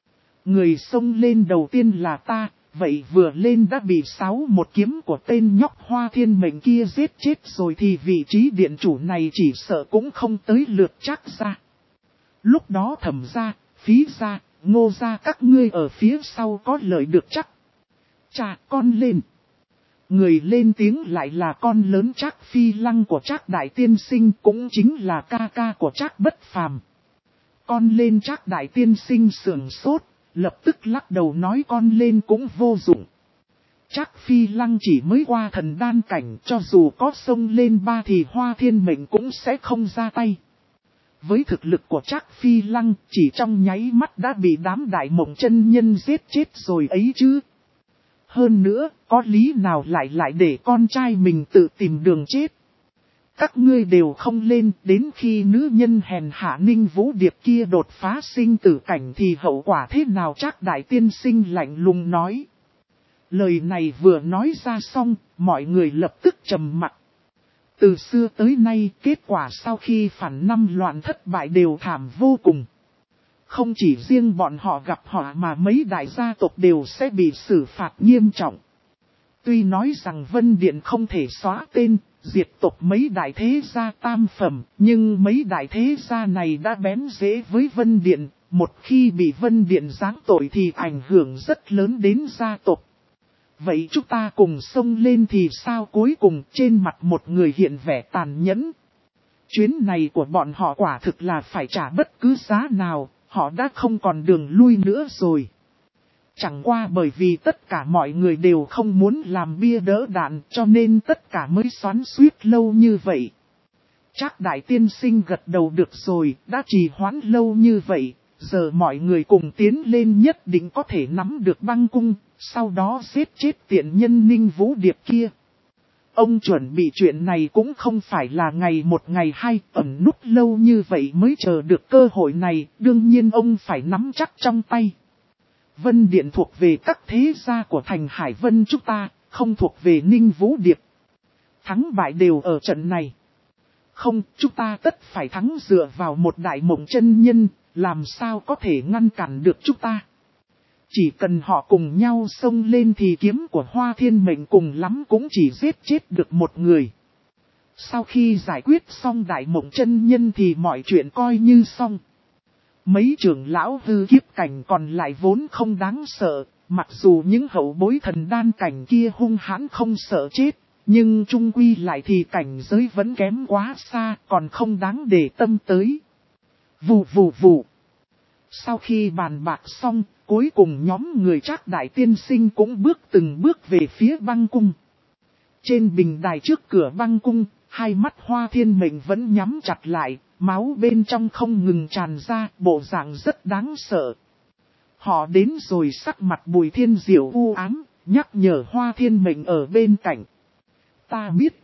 Người xông lên đầu tiên là ta, vậy vừa lên đã bị sáu một kiếm của tên nhóc Hoa Thiên Mệnh kia giết chết rồi thì vị trí điện chủ này chỉ sợ cũng không tới lượt Trác gia. Lúc đó Thẩm gia, Phí gia, Ngô gia các ngươi ở phía sau có lợi được chắc. Chà con lên. Người lên tiếng lại là con lớn Trác Phi Lăng của Trác đại tiên sinh cũng chính là ca ca của Trác Bất Phàm. Con lên Trác đại tiên sinh sườn sốt, lập tức lắc đầu nói con lên cũng vô dụng. Trác Phi Lăng chỉ mới qua thần đan cảnh, cho dù có xông lên ba thì Hoa Thiên Mệnh cũng sẽ không ra tay. Với thực lực của Trác Phi Lăng, chỉ trong nháy mắt đã bị đám Đại Mộng chân nhân giết chết rồi ấy chứ. Hơn nữa, có lý nào lại lại để con trai mình tự tìm đường chết. Các ngươi đều không lên, đến khi nữ nhân hèn hạ Ninh Vũ Điệp kia đột phá sinh tử cảnh thì hậu quả thế nào Trác đại tiên sinh lạnh lùng nói. Lời này vừa nói ra xong, mọi người lập tức trầm mặc. Từ xưa tới nay, kết quả sau khi phản năm loạn thất bại đều thảm vô cùng. Không chỉ riêng bọn họ gặp họa mà mấy đại gia tộc đều sẽ bị xử phạt nghiêm trọng. Tuy nói rằng Vân Điện không thể xóa tên, diệt tộc mấy đại thế gia tam phẩm, nhưng mấy đại thế gia này đã bén rễ với Vân Điện, một khi bị Vân Điện giáng tội thì ảnh hưởng rất lớn đến gia tộc. Vậy chúng ta cùng xông lên thì sao? Cuối cùng trên mặt một người hiện vẻ tàn nhẫn. Chuyến này của bọn họ quả thực là phải trả bất cứ giá nào, họ đã không còn đường lui nữa rồi. Chẳng qua bởi vì tất cả mọi người đều không muốn làm bia đỡ đạn cho nên tất cả mới xoắn xuýt lâu như vậy. Trác đại tiên sinh gật đầu được rồi, đã trì hoãn lâu như vậy, giờ mọi người cùng tiến lên nhất định có thể nắm được băng cung, sau đó giết chết tiện nhân Ninh Vũ Điệp kia. Ông chuẩn bị chuyện này cũng không phải là ngày một ngày hai, ẩn núp lâu như vậy mới chờ được cơ hội này, đương nhiên ông phải nắm chắc trong tay. Vân Điện thuộc về các thế gia của thành Hải Vân chúng ta, không thuộc về Ninh Vũ Điệp. Thắng bại đều ở trận này. Không, chúng ta tất phải thắng dựa vào một Đại Mộng chân nhân, làm sao có thể ngăn cản được chúng ta. Chỉ cần họ cùng nhau xông lên thì kiếm của Hoa Thiên Mệnh cùng lắm cũng chỉ giết chết được một người. Sau khi giải quyết xong Đại Mộng chân nhân thì mọi chuyện coi như xong. Mấy trưởng lão hư kiếp cảnh còn lại vốn không đáng sợ, mặc dù những hậu bối thần đan cảnh kia hung hãn không sợ chết, nhưng chung quy lại thì cảnh giới vẫn kém quá xa, còn không đáng để tâm tới. Vù vù vù. Sau khi bàn bạc xong, cuối cùng nhóm người Trác đại tiên sinh cũng bước từng bước về phía băng cung. Trên bình đài trước cửa băng cung, hai mắt Hoa Thiên Mệnh vẫn nhắm chặt lại, máu bên trong không ngừng tràn ra, bộ dạng rất đáng sợ. Họ đến rồi, sắc mặt Bùi Thiên Diệu u ám, nhắc nhở Hoa Thiên Mệnh ở bên cạnh. Ta biết.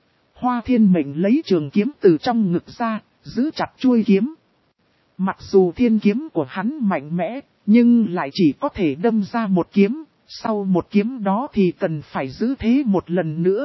Hoa Thiên Mệnh lấy trường kiếm từ trong ngực ra, giữ chặt chuôi kiếm. Mặc dù thiên kiếm của hắn mạnh mẽ, nhưng lại chỉ có thể đâm ra một kiếm, sau một kiếm đó thì cần phải giữ thế một lần nữa.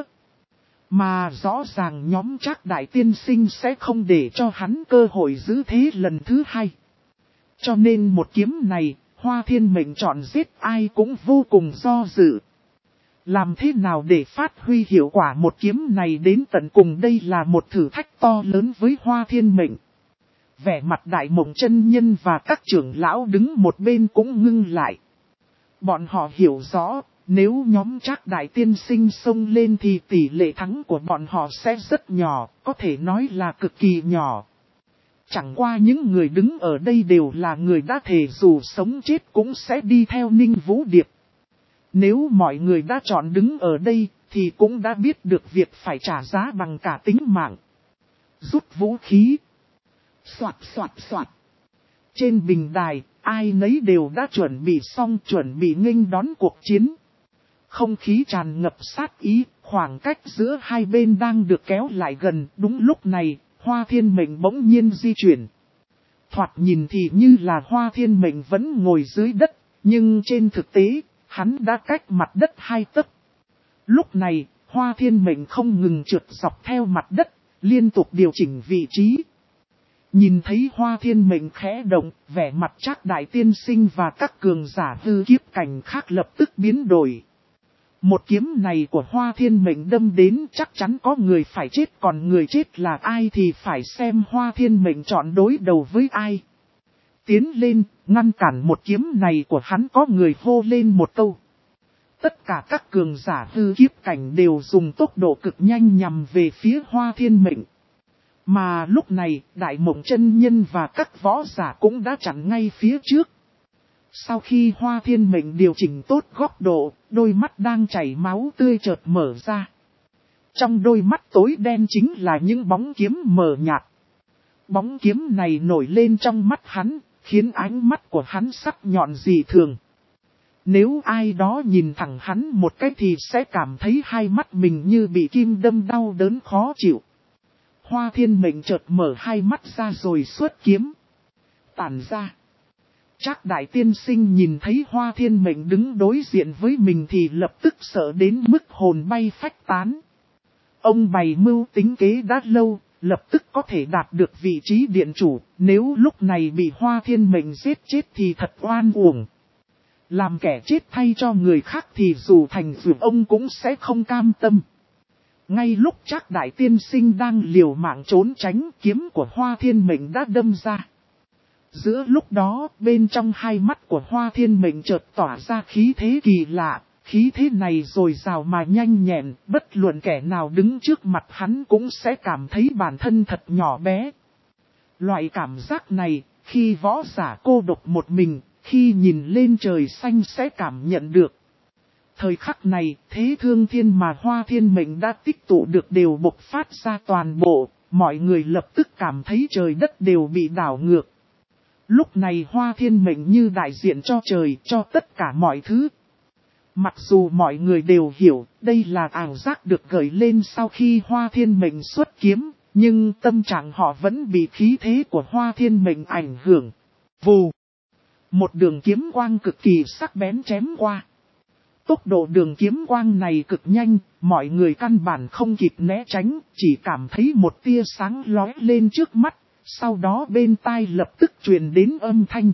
Mà rõ ràng nhóm Trác đại tiên sinh sẽ không để cho hắn cơ hội giữ thế lần thứ hai. Cho nên một kiếm này, Hoa Thiên Mệnh chọn giết ai cũng vô cùng do dự. Làm thế nào để phát huy hiệu quả một kiếm này đến tận cùng, đây là một thử thách to lớn với Hoa Thiên Mệnh. Vẻ mặt Đại Mộng chân nhân và các trưởng lão đứng một bên cũng ngưng lại. Bọn họ hiểu rõ, nếu nhóm Trác đại tiên sinh xông lên thì tỷ lệ thắng của bọn họ sẽ rất nhỏ, có thể nói là cực kỳ nhỏ. Chẳng qua những người đứng ở đây đều là người đã thề dù sống chết cũng sẽ đi theo Ninh Vũ Điệp. Nếu mọi người đã chọn đứng ở đây, thì cũng đã biết được việc phải trả giá bằng cả tính mạng. Rút vũ khí. Soạt soạt soạt. Trên bình đài, ai nấy đều đã chuẩn bị xong, chuẩn bị nghênh đón cuộc chiến. Không khí tràn ngập sát ý, khoảng cách giữa hai bên đang được kéo lại gần. Đúng lúc này, Hoa Thiên Mệnh bỗng nhiên di chuyển. Thoạt nhìn thì như là Hoa Thiên Mệnh vẫn ngồi dưới đất, nhưng trên thực tế, hắn đã cách mặt đất hai tấc. Lúc này, Hoa Thiên Mệnh không ngừng trượt dọc theo mặt đất, liên tục điều chỉnh vị trí. Nhìn thấy Hoa Thiên Mệnh khẽ động, vẻ mặt Trác Đại Tiên Sinh và các cường giả hư kiếp cảnh khác lập tức biến đổi. Một kiếm này của Hoa Thiên Mệnh đâm đến chắc chắn có người phải chết, còn người chết là ai thì phải xem Hoa Thiên Mệnh chọn đối đầu với ai. Tiến lên, ngăn cản một kiếm này của hắn, có người hô lên một câu. Tất cả các cường giả hư kiếp cảnh đều dùng tốc độ cực nhanh nhằm về phía Hoa Thiên Mệnh. Mà lúc này, Đại Mộng Chân Nhân và các võ giả cũng đã chặn ngay phía trước. Sau khi Hoa Thiên Mệnh điều chỉnh tốt góc độ, đôi mắt đang chảy máu tươi chợt mở ra. Trong đôi mắt tối đen chính là những bóng kiếm mờ nhạt. Bóng kiếm này nổi lên trong mắt hắn, khiến ánh mắt của hắn sắc nhọn dị thường. Nếu ai đó nhìn thẳng hắn một cái thì sẽ cảm thấy hai mắt mình như bị kim đâm đau đớn khó chịu. Hoa Thiên Mệnh chợt mở hai mắt ra rồi xuất kiếm. Tản ra. Trác Đại Tiên Sinh nhìn thấy Hoa Thiên Mệnh đứng đối diện với mình thì lập tức sợ đến mức hồn bay phách tán. Ông bày mưu tính kế đã lâu, lập tức có thể đạt được vị trí điện chủ, nếu lúc này bị Hoa Thiên Mệnh giết chết thì thật oan uổng. Làm kẻ chết thay cho người khác thì dù thành dược ông cũng sẽ không cam tâm. Ngay lúc Trác Đại Tiên Sinh đang liều mạng trốn tránh, kiếm của Hoa Thiên Mệnh đã đâm ra. Giữa lúc đó, bên trong hai mắt của Hoa Thiên Mệnh chợt tỏa ra khí thế kỳ lạ, khí thế này dồi dào mà nhanh nhẹn, bất luận kẻ nào đứng trước mặt hắn cũng sẽ cảm thấy bản thân thật nhỏ bé. Loại cảm giác này, khi võ giả cô độc một mình, khi nhìn lên trời xanh sẽ cảm nhận được. Thời khắc này, thế thương thiên mà Hoa Thiên Mệnh đã tích tụ được đều bộc phát ra toàn bộ, mọi người lập tức cảm thấy trời đất đều bị đảo ngược. Lúc này Hoa Thiên Mệnh như đại diện cho trời, cho tất cả mọi thứ. Mặc dù mọi người đều hiểu, đây là ảo giác được gợi lên sau khi Hoa Thiên Mệnh xuất kiếm, nhưng tâm trạng họ vẫn bị khí thế của Hoa Thiên Mệnh ảnh hưởng. Vù! Một đường kiếm quang cực kỳ sắc bén chém qua. Tốc độ đường kiếm quang này cực nhanh, mọi người căn bản không kịp né tránh, chỉ cảm thấy một tia sáng lóe lên trước mắt, sau đó bên tai lập tức truyền đến âm thanh.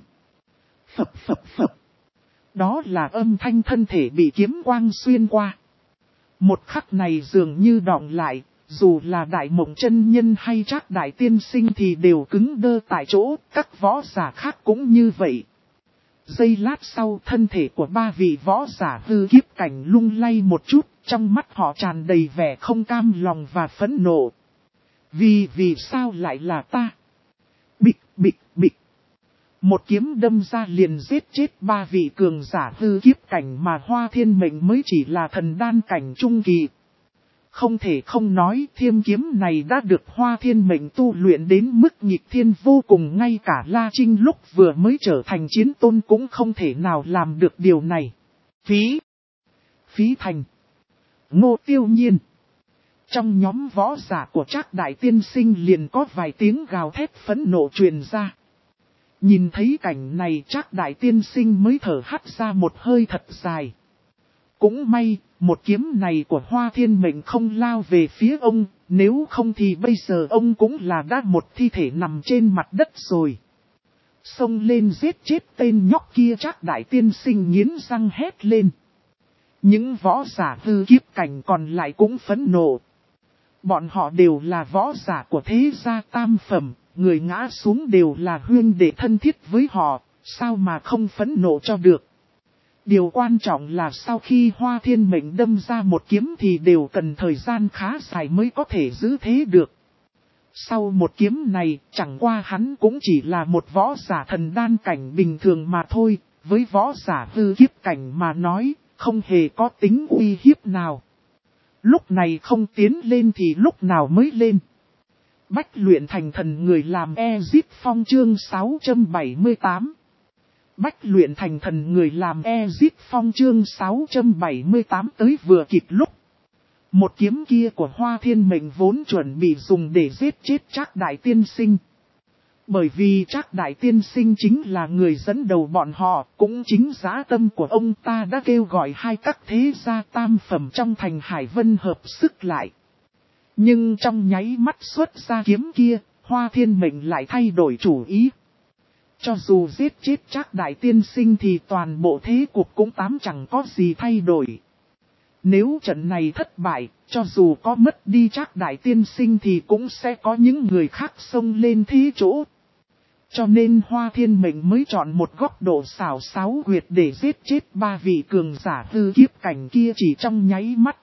Phập phập phập. Đó là âm thanh thân thể bị kiếm quang xuyên qua. Một khắc này dường như đọng lại, dù là Đại Mộng Chân Nhân hay Trác Đại Tiên Sinh thì đều cứng đơ tại chỗ, các võ giả khác cũng như vậy. Giây lát sau thân thể của ba vị võ giả hư kiếp cảnh lung lay một chút, trong mắt họ tràn đầy vẻ không cam lòng và phẫn nộ. Vì vì sao lại là ta? Bịch bịch bịch. Một kiếm đâm ra liền giết chết ba vị cường giả hư kiếp cảnh mà Hoa Thiên Mệnh mới chỉ là thần đan cảnh trung kỳ. Không thể không nói thiêm kiếm này đã được Hoa Thiên Mệnh tu luyện đến mức nghịch thiên vô cùng, ngay cả La Trinh lúc vừa mới trở thành chiến tôn cũng không thể nào làm được điều này. Phí! Phí Thành! Ngô Tiêu Nhiên! Trong nhóm võ giả của Trác Đại Tiên Sinh liền có vài tiếng gào thét phẫn nộ truyền ra. Nhìn thấy cảnh này Trác Đại Tiên Sinh mới thở hắt ra một hơi thật dài. Cũng may, một kiếm này của Hoa Thiên Mệnh không lao về phía ông, nếu không thì bây giờ ông cũng là đã một thi thể nằm trên mặt đất rồi. Xông lên giết chết tên nhóc kia, Trác Đại Tiên Sinh nghiến răng hét lên. Những võ giả hư kiếp cảnh còn lại cũng phẫn nộ. Bọn họ đều là võ giả của thế gia tam phẩm, người ngã xuống đều là huynh đệ thân thiết với họ, sao mà không phẫn nộ cho được. Điều quan trọng là sau khi Hoa Thiên Mệnh đâm ra một kiếm thì đều cần thời gian khá dài mới có thể giữ thế được. Sau một kiếm này, chẳng qua hắn cũng chỉ là một võ giả thần đan cảnh bình thường mà thôi, với võ giả hư kiếp cảnh mà nói, không hề có tính uy hiếp nào. Lúc này không tiến lên thì lúc nào mới lên. Bách luyện thành thần người làm Ezic Phong chương sáu trăm bảy mươi tám. Bách luyện thành thần người làm Ezic Phong chương sáu trăm bảy mươi tám tới vừa kịp lúc. Một kiếm kia của Hoa Thiên Mệnh vốn chuẩn bị dùng để giết chết Trác Đại Tiên Sinh. Bởi vì Trác Đại Tiên Sinh chính là người dẫn đầu bọn họ, cũng chính dã tâm của ông ta đã kêu gọi hai các thế gia tam phẩm trong thành Hải Vân hợp sức lại. Nhưng trong nháy mắt xuất ra kiếm kia, Hoa Thiên Mệnh lại thay đổi chủ ý. Cho dù giết chết Trác Đại Tiên Sinh thì toàn bộ thế cục cũng tám chẳng có gì thay đổi. Nếu trận này thất bại, cho dù có mất đi Trác Đại Tiên Sinh thì cũng sẽ có những người khác xông lên thế chỗ. Cho nên Hoa Thiên Mệnh mới chọn một góc độ xảo xáo quyệt để giết chết ba vị cường giả hư kiếp cảnh kia chỉ trong nháy mắt.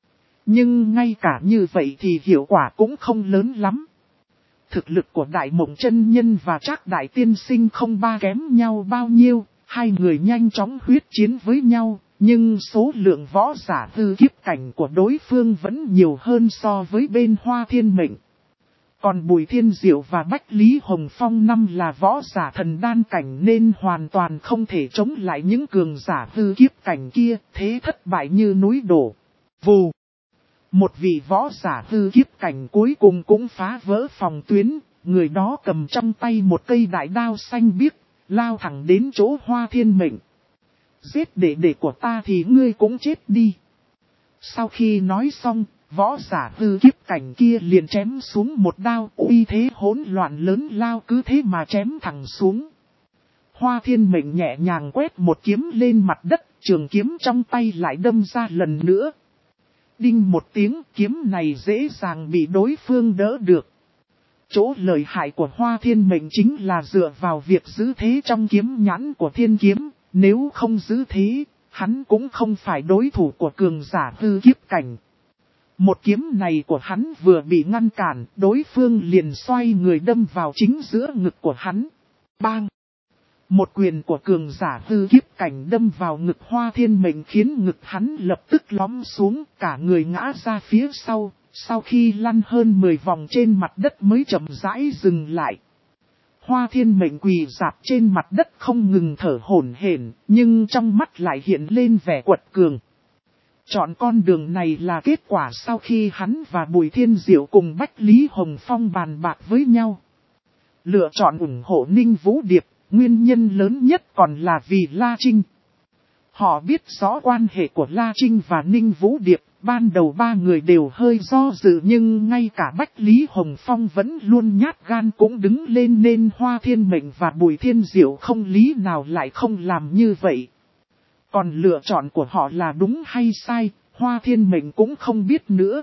Nhưng ngay cả như vậy thì hiệu quả cũng không lớn lắm. Thực lực của Đại Mộng Chân Nhân và Trác Đại Tiên Sinh không ba kém nhau bao nhiêu, hai người nhanh chóng huyết chiến với nhau, nhưng số lượng võ giả hư kiếp cảnh của đối phương vẫn nhiều hơn so với bên Hoa Thiên Mệnh. Còn Bùi Thiên Diệu và Bách Lý Hồng Phong năm là võ giả thần đan cảnh nên hoàn toàn không thể chống lại những cường giả hư kiếp cảnh kia, thế thất bại như núi đổ. Vù! Một vị võ giả hư kiếp cảnh cuối cùng cũng phá vỡ phòng tuyến, người đó cầm trong tay một cây đại đao xanh biếc, lao thẳng đến chỗ Hoa Thiên Mệnh. Giết đệ đệ của ta thì ngươi cũng chết đi. Sau khi nói xong, võ giả hư kiếp cảnh kia liền chém xuống một đao, uy thế hỗn loạn lớn lao cứ thế mà chém thẳng xuống. Hoa Thiên Mệnh nhẹ nhàng quét một kiếm lên mặt đất, trường kiếm trong tay lại đâm ra lần nữa. Đinh một tiếng, kiếm này dễ dàng bị đối phương đỡ được. Chỗ lợi hại của Hoa Thiên Mệnh chính là dựa vào việc giữ thế trong kiếm nhãn của thiên kiếm, nếu không giữ thế, hắn cũng không phải đối thủ của cường giả hư kiếp cảnh. Một kiếm này của hắn vừa bị ngăn cản, đối phương liền xoay người đâm vào chính giữa ngực của hắn. Bang! Một quyền của cường giả hư kiếp cảnh đâm vào ngực Hoa Thiên Mệnh khiến ngực hắn lập tức lõm xuống, cả người ngã ra phía sau, sau khi lăn hơn mười vòng trên mặt đất mới chậm rãi dừng lại. Hoa Thiên Mệnh quỳ rạp trên mặt đất không ngừng thở hổn hển, nhưng trong mắt lại hiện lên vẻ quật cường. Chọn con đường này là kết quả sau khi hắn và Bùi Thiên Diệu cùng Bách Lý Hồng Phong bàn bạc với nhau. Lựa chọn ủng hộ Ninh Vũ Điệp, nguyên nhân lớn nhất còn là vì La Trinh. Họ biết rõ quan hệ của La Trinh và Ninh Vũ Điệp, ban đầu ba người đều hơi do dự nhưng ngay cả Bách Lý Hồng Phong vẫn luôn nhát gan cũng đứng lên nên Hoa Thiên Mệnh và Bùi Thiên Diệu không lý nào lại không làm như vậy. Còn lựa chọn của họ là đúng hay sai, Hoa Thiên Mệnh cũng không biết nữa.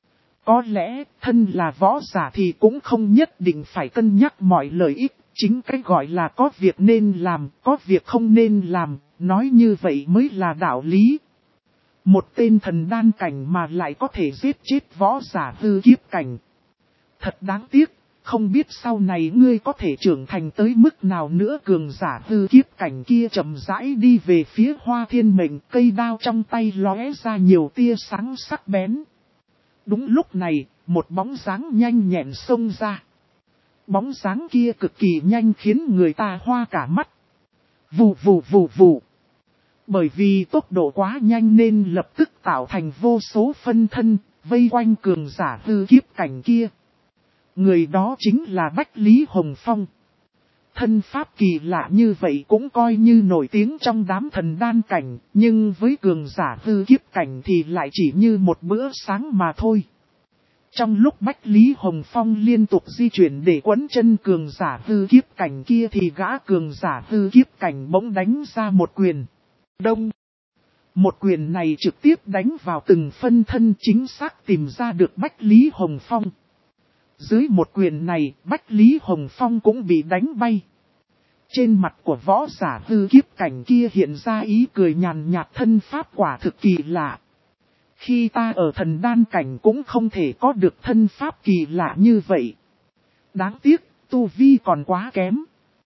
Có lẽ, thân là võ giả thì cũng không nhất định phải cân nhắc mọi lợi ích, chính cái gọi là có việc nên làm, có việc không nên làm, nói như vậy mới là đạo lý. Một tên thần đan cảnh mà lại có thể giết chết võ giả hư kiếp cảnh. Thật đáng tiếc, không biết sau này ngươi có thể trưởng thành tới mức nào nữa. Cường giả hư kiếp cảnh kia chậm rãi đi về phía Hoa Thiên Mệnh, cây đao trong tay lóe ra nhiều tia sáng sắc bén. Đúng lúc này, một bóng dáng nhanh nhẹn xông ra. Bóng dáng kia cực kỳ nhanh khiến người ta hoa cả mắt. Vù vù vù vù. Bởi vì tốc độ quá nhanh nên lập tức tạo thành vô số phân thân, vây quanh cường giả hư kiếp cảnh kia. Người đó chính là Bách Lý Hồng Phong. Thân pháp kỳ lạ như vậy cũng coi như nổi tiếng trong đám thần đan cảnh, nhưng với cường giả hư kiếp cảnh thì lại chỉ như một bữa sáng mà thôi. Trong lúc Bách Lý Hồng Phong liên tục di chuyển để quấn chân cường giả hư kiếp cảnh kia thì gã cường giả hư kiếp cảnh bỗng đánh ra một quyền. Đông. Một quyền này trực tiếp đánh vào từng phân thân chính xác tìm ra được Bách Lý Hồng Phong. Dưới một quyền này, Bách Lý Hồng Phong cũng bị đánh bay. Trên mặt của võ giả hư kiếp cảnh kia hiện ra ý cười nhàn nhạt, thân pháp quả thực kỳ lạ. Khi ta ở thần đan cảnh cũng không thể có được thân pháp kỳ lạ như vậy. Đáng tiếc, tu vi còn quá kém.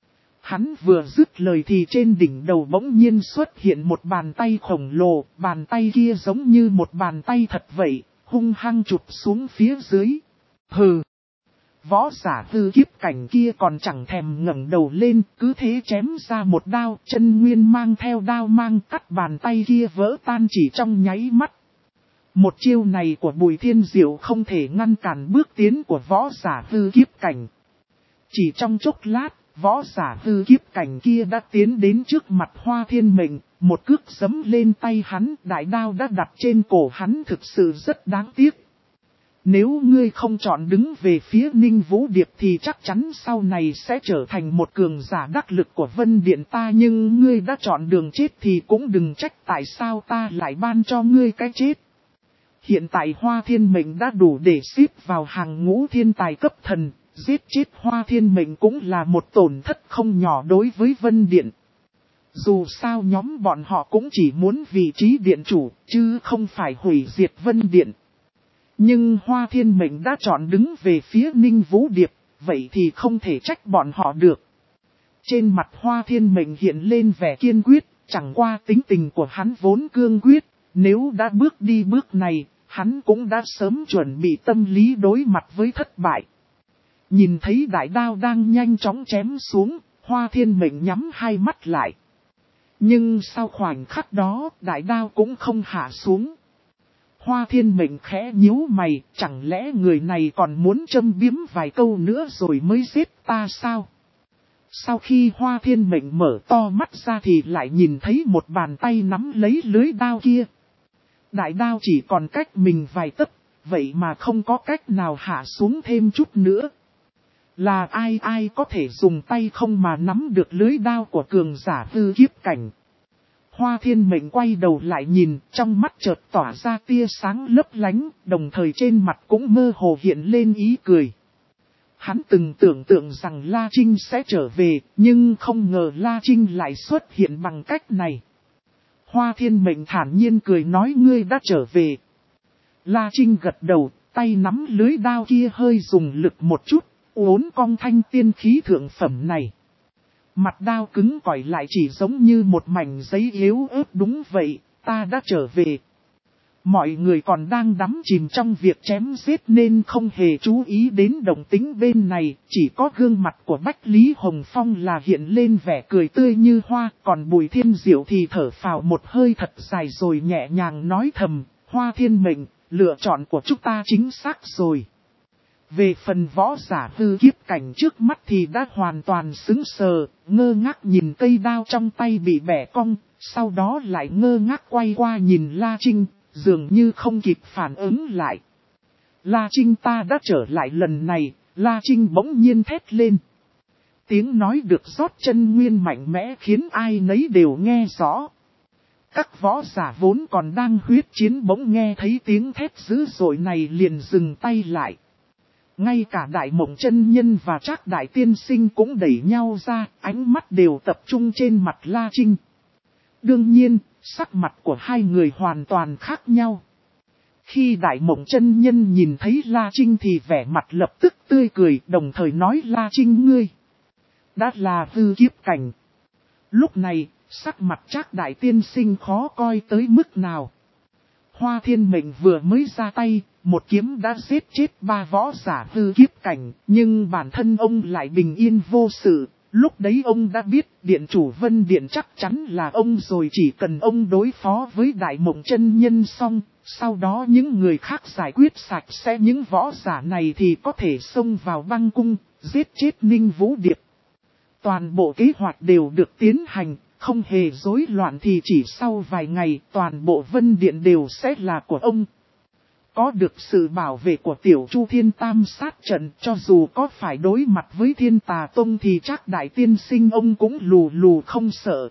Hắn vừa dứt lời thì trên đỉnh đầu bỗng nhiên xuất hiện một bàn tay khổng lồ, bàn tay kia giống như một bàn tay thật vậy, hung hăng chụp xuống phía dưới. Hừ! võ giả hư kiếp cảnh kia còn chẳng thèm ngẩng đầu lên, cứ thế chém ra một đao, chân nguyên mang theo đao mang cắt bàn tay kia vỡ tan chỉ trong nháy mắt. Một chiêu này của Bùi Thiên Diệu không thể ngăn cản bước tiến của võ giả hư kiếp cảnh. Chỉ trong chốc lát, võ giả hư kiếp cảnh kia đã tiến đến trước mặt Hoa Thiên Mệnh, một cước giẫm lên tay hắn, đại đao đã đặt trên cổ hắn, thực sự rất đáng tiếc. Nếu ngươi không chọn đứng về phía Ninh Vũ Điệp thì chắc chắn sau này sẽ trở thành một cường giả đắc lực của Vân Điện ta, nhưng ngươi đã chọn đường chết thì cũng đừng trách tại sao ta lại ban cho ngươi cái chết. Hiện tại Hoa Thiên Mệnh đã đủ để xếp vào hàng ngũ thiên tài cấp thần, giết chết Hoa Thiên Mệnh cũng là một tổn thất không nhỏ đối với Vân Điện. Dù sao nhóm bọn họ cũng chỉ muốn vị trí điện chủ, chứ không phải hủy diệt Vân Điện. Nhưng Hoa Thiên Mệnh đã chọn đứng về phía Ninh Vũ Điệp, vậy thì không thể trách bọn họ được. Trên mặt Hoa Thiên Mệnh hiện lên vẻ kiên quyết, chẳng qua tính tình của hắn vốn cương quyết, nếu đã bước đi bước này, hắn cũng đã sớm chuẩn bị tâm lý đối mặt với thất bại. Nhìn thấy đại đao đang nhanh chóng chém xuống, Hoa Thiên Mệnh nhắm hai mắt lại. Nhưng sau khoảnh khắc đó, đại đao cũng không hạ xuống. Hoa Thiên Mệnh khẽ nhíu mày, chẳng lẽ người này còn muốn châm biếm vài câu nữa rồi mới giết ta sao? Sau khi Hoa Thiên Mệnh mở to mắt ra thì lại nhìn thấy một bàn tay nắm lấy lưới đao kia. Đại đao chỉ còn cách mình vài tấc, vậy mà không có cách nào hạ xuống thêm chút nữa. Là ai ai có thể dùng tay không mà nắm được lưới đao của cường giả hư kiếp cảnh. Hoa Thiên Mệnh quay đầu lại nhìn, trong mắt chợt tỏa ra tia sáng lấp lánh, đồng thời trên mặt cũng mơ hồ hiện lên ý cười. Hắn từng tưởng tượng rằng La Trinh sẽ trở về, nhưng không ngờ La Trinh lại xuất hiện bằng cách này. Hoa Thiên Mệnh thản nhiên cười nói ngươi đã trở về. La Trinh gật đầu, tay nắm lưới đao kia hơi dùng lực một chút, uốn cong thanh tiên khí thượng phẩm này. Mặt đao cứng cỏi lại chỉ giống như một mảnh giấy yếu ớt. Đúng vậy, ta đã trở về. Mọi người còn đang đắm chìm trong việc chém giết nên không hề chú ý đến động tĩnh bên này. Chỉ có gương mặt của Bách Lý Hồng Phong là hiện lên vẻ cười tươi như hoa. Còn Bùi Thiên Diệu thì thở phào một hơi thật dài rồi nhẹ nhàng nói thầm. Hoa Thiên Mệnh, lựa chọn của chúng ta chính xác rồi. Về phần võ giả hư kiếp cảnh trước mắt thì đã hoàn toàn sững sờ, ngơ ngác nhìn cây đao trong tay bị bẻ cong, sau đó lại ngơ ngác quay qua nhìn La Trinh, dường như không kịp phản ứng lại. La Trinh ta đã trở lại lần này, La Trinh bỗng nhiên thét lên. Tiếng nói được rót chân nguyên mạnh mẽ khiến ai nấy đều nghe rõ. Các võ giả vốn còn đang huyết chiến bỗng nghe thấy tiếng thét dữ dội này liền dừng tay lại. Ngay cả Đại Mộng Chân Nhân và Trác Đại Tiên Sinh cũng đẩy nhau ra, ánh mắt đều tập trung trên mặt La Trinh. Đương nhiên, sắc mặt của hai người hoàn toàn khác nhau. Khi Đại Mộng Chân Nhân nhìn thấy La Trinh thì vẻ mặt lập tức tươi cười, đồng thời nói La Trinh ngươi đã là hư kiếp cảnh. Lúc này, sắc mặt Trác Đại Tiên Sinh khó coi tới mức nào. Hoa Thiên Mệnh vừa mới ra tay, một kiếm đã giết chết ba võ giả hư kiếp cảnh, nhưng bản thân ông lại bình yên vô sự. Lúc đấy ông đã biết Điện chủ Vân Điện chắc chắn là ông rồi, chỉ cần ông đối phó với Đại Mộng Chân Nhân xong, sau đó những người khác giải quyết sạch sẽ những võ giả này thì có thể xông vào băng cung, giết chết Ninh Vũ Điệp. Toàn bộ kế hoạch đều được tiến hành. Không hề rối loạn thì chỉ sau vài ngày toàn bộ Vân Điện đều sẽ là của ông. Có được sự bảo vệ của Tiểu Chu Thiên Tam sát trận, cho dù có phải đối mặt với Thiên Tà Tông thì chắc Đại Tiên Sinh ông cũng lù lù không sợ.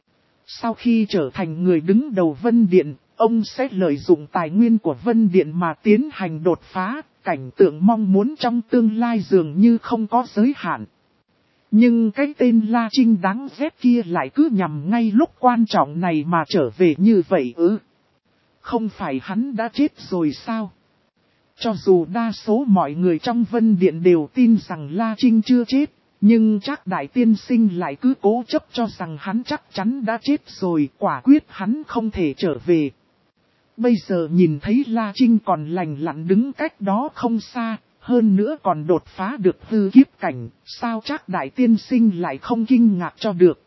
Sau khi trở thành người đứng đầu Vân Điện, ông sẽ lợi dụng tài nguyên của Vân Điện mà tiến hành đột phá, cảnh tượng mong muốn trong tương lai dường như không có giới hạn. Nhưng cái tên La Trinh đáng ghét kia lại cứ nhằm ngay lúc quan trọng này mà trở về như vậy ư? Không phải hắn đã chết rồi sao? Cho dù đa số mọi người trong Vân Điện đều tin rằng La Trinh chưa chết, nhưng Trác Đại Tiên Sinh lại cứ cố chấp cho rằng hắn chắc chắn đã chết rồi, quả quyết hắn không thể trở về. Bây giờ nhìn thấy La Trinh còn lành lặn đứng cách đó không xa, hơn nữa còn đột phá được hư kiếp cảnh, sao Trác đại tiên sinh lại không kinh ngạc cho được.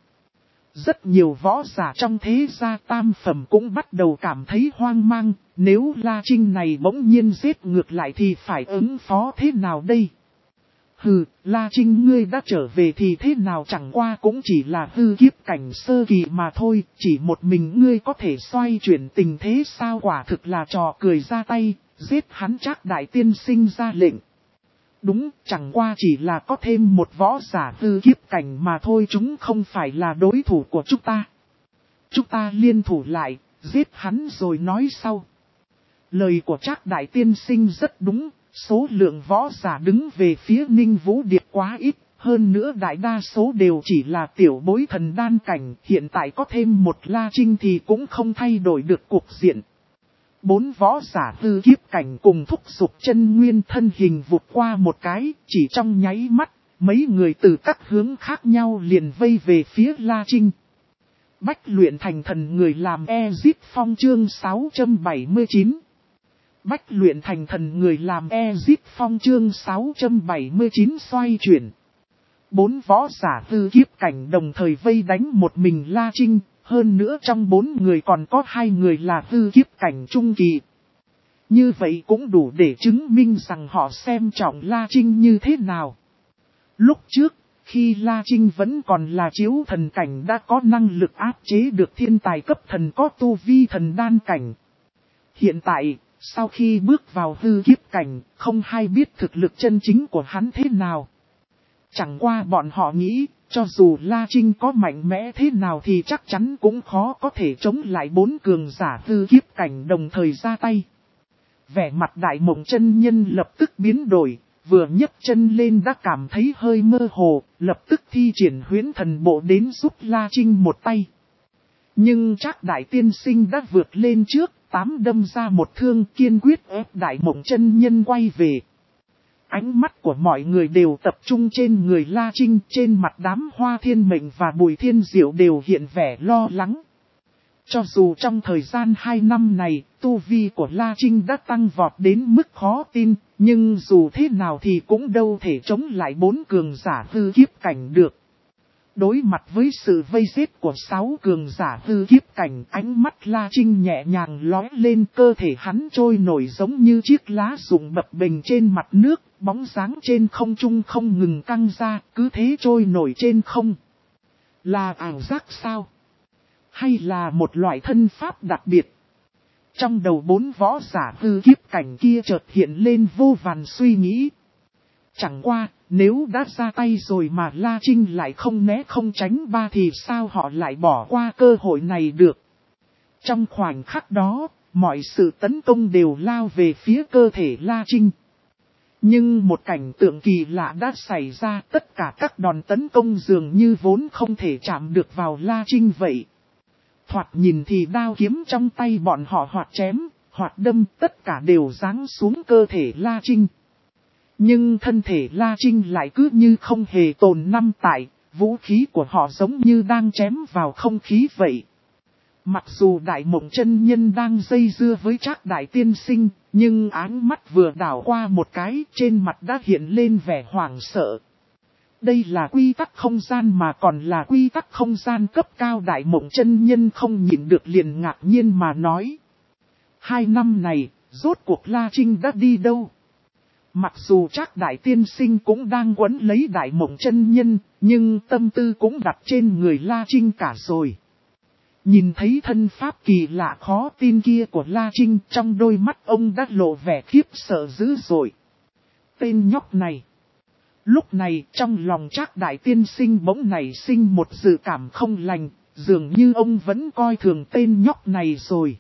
Rất nhiều võ giả trong thế gia tam phẩm cũng bắt đầu cảm thấy hoang mang, nếu La Trinh này bỗng nhiên giết ngược lại thì phải ứng phó thế nào đây? Hừ, La Trinh ngươi đã trở về thì thế nào, chẳng qua cũng chỉ là hư kiếp cảnh sơ kỳ mà thôi, chỉ một mình ngươi có thể xoay chuyển tình thế sao, quả thực là trò cười ra tay, giết hắn. Trác đại tiên sinh ra lệnh. Đúng, chẳng qua chỉ là có thêm một võ giả hư kiếp cảnh mà thôi, chúng không phải là đối thủ của chúng ta. Chúng ta liên thủ lại, giết hắn rồi nói sau. Lời của Trác đại tiên sinh rất đúng, số lượng võ giả đứng về phía Ninh Vũ Điệp quá ít, hơn nữa đại đa số đều chỉ là tiểu bối thần đan cảnh, hiện tại có thêm một La Trinh thì cũng không thay đổi được cục diện. Bốn võ giả hư kiếp cảnh cùng thúc giục chân nguyên thân hình vụt qua một cái, chỉ trong nháy mắt, mấy người từ các hướng khác nhau liền vây về phía La Trinh. Bách luyện thành thần người làm Ezip Phong chương sáu trăm bảy mươi chín. Bách luyện thành thần người làm Ezip Phong chương sáu trăm bảy mươi chín xoay chuyển. Bốn võ giả hư kiếp cảnh đồng thời vây đánh một mình La Trinh. Hơn nữa trong bốn người còn có hai người là hư kiếp cảnh trung kỳ. Như vậy cũng đủ để chứng minh rằng họ xem trọng La Trinh như thế nào. Lúc trước, khi La Trinh vẫn còn là chiếu thần cảnh đã có năng lực áp chế được thiên tài cấp thần có tu vi thần đan cảnh. Hiện tại, sau khi bước vào hư kiếp cảnh, không hay biết thực lực chân chính của hắn thế nào. Chẳng qua bọn họ nghĩ, cho dù La Trinh có mạnh mẽ thế nào thì chắc chắn cũng khó có thể chống lại bốn cường giả hư kiếp cảnh đồng thời ra tay. Vẻ mặt Đại Mộng chân nhân lập tức biến đổi, vừa nhấc chân lên đã cảm thấy hơi mơ hồ, lập tức thi triển huyễn thần bộ đến giúp La Trinh một tay. Nhưng Trác đại tiên sinh đã vượt lên trước, tám đâm ra một thương, kiên quyết ép Đại Mộng chân nhân quay về. Ánh mắt của mọi người đều tập trung trên người La Trinh, trên mặt đám Hoa Thiên Mệnh và Bùi Thiên Diệu đều hiện vẻ lo lắng. Cho dù trong thời gian hai năm này, tu vi của La Trinh đã tăng vọt đến mức khó tin, nhưng dù thế nào thì cũng đâu thể chống lại bốn cường giả hư kiếp cảnh được. Đối mặt với sự vây giết của sáu cường giả hư kiếp cảnh, ánh mắt La Trinh nhẹ nhàng lóe lên, cơ thể hắn trôi nổi giống như chiếc lá rụng bập bềnh trên mặt nước, bóng dáng trên không trung không ngừng căng ra, cứ thế trôi nổi trên không. Là ảo giác sao? Hay là một loại thân pháp đặc biệt? Trong đầu bốn võ giả hư kiếp cảnh kia chợt hiện lên vô vàn suy nghĩ. Chẳng qua, nếu đã ra tay rồi mà La Trinh lại không né không tránh ba thì sao họ lại bỏ qua cơ hội này được. Trong khoảnh khắc đó, mọi sự tấn công đều lao về phía cơ thể La Trinh. Nhưng một cảnh tượng kỳ lạ đã xảy ra, tất cả các đòn tấn công dường như vốn không thể chạm được vào La Trinh vậy. Thoạt nhìn thì đao kiếm trong tay bọn họ hoặc chém, hoặc đâm, tất cả đều giáng xuống cơ thể La Trinh. Nhưng thân thể La Trinh lại cứ như không hề tồn năm tại, vũ khí của họ giống như đang chém vào không khí vậy. Mặc dù Đại Mộng chân nhân đang dây dưa với Trác đại tiên sinh, nhưng áng mắt vừa đảo qua một cái, trên mặt đã hiện lên vẻ hoảng sợ. Đây là quy tắc không gian mà còn là quy tắc không gian cấp cao. Đại Mộng chân nhân không nhịn được liền ngạc nhiên mà nói. Hai năm này, rốt cuộc La Trinh đã đi đâu? Mặc dù Trác đại tiên sinh cũng đang quấn lấy Đại Mộng chân nhân, nhưng tâm tư cũng đặt trên người La Trinh cả rồi. Nhìn thấy thân pháp kỳ lạ khó tin kia của La Trinh, trong đôi mắt ông đã lộ vẻ khiếp sợ dữ dội. Tên nhóc này. Lúc này trong lòng Trác đại tiên sinh bỗng nảy sinh một dự cảm không lành, dường như ông vẫn coi thường tên nhóc này rồi.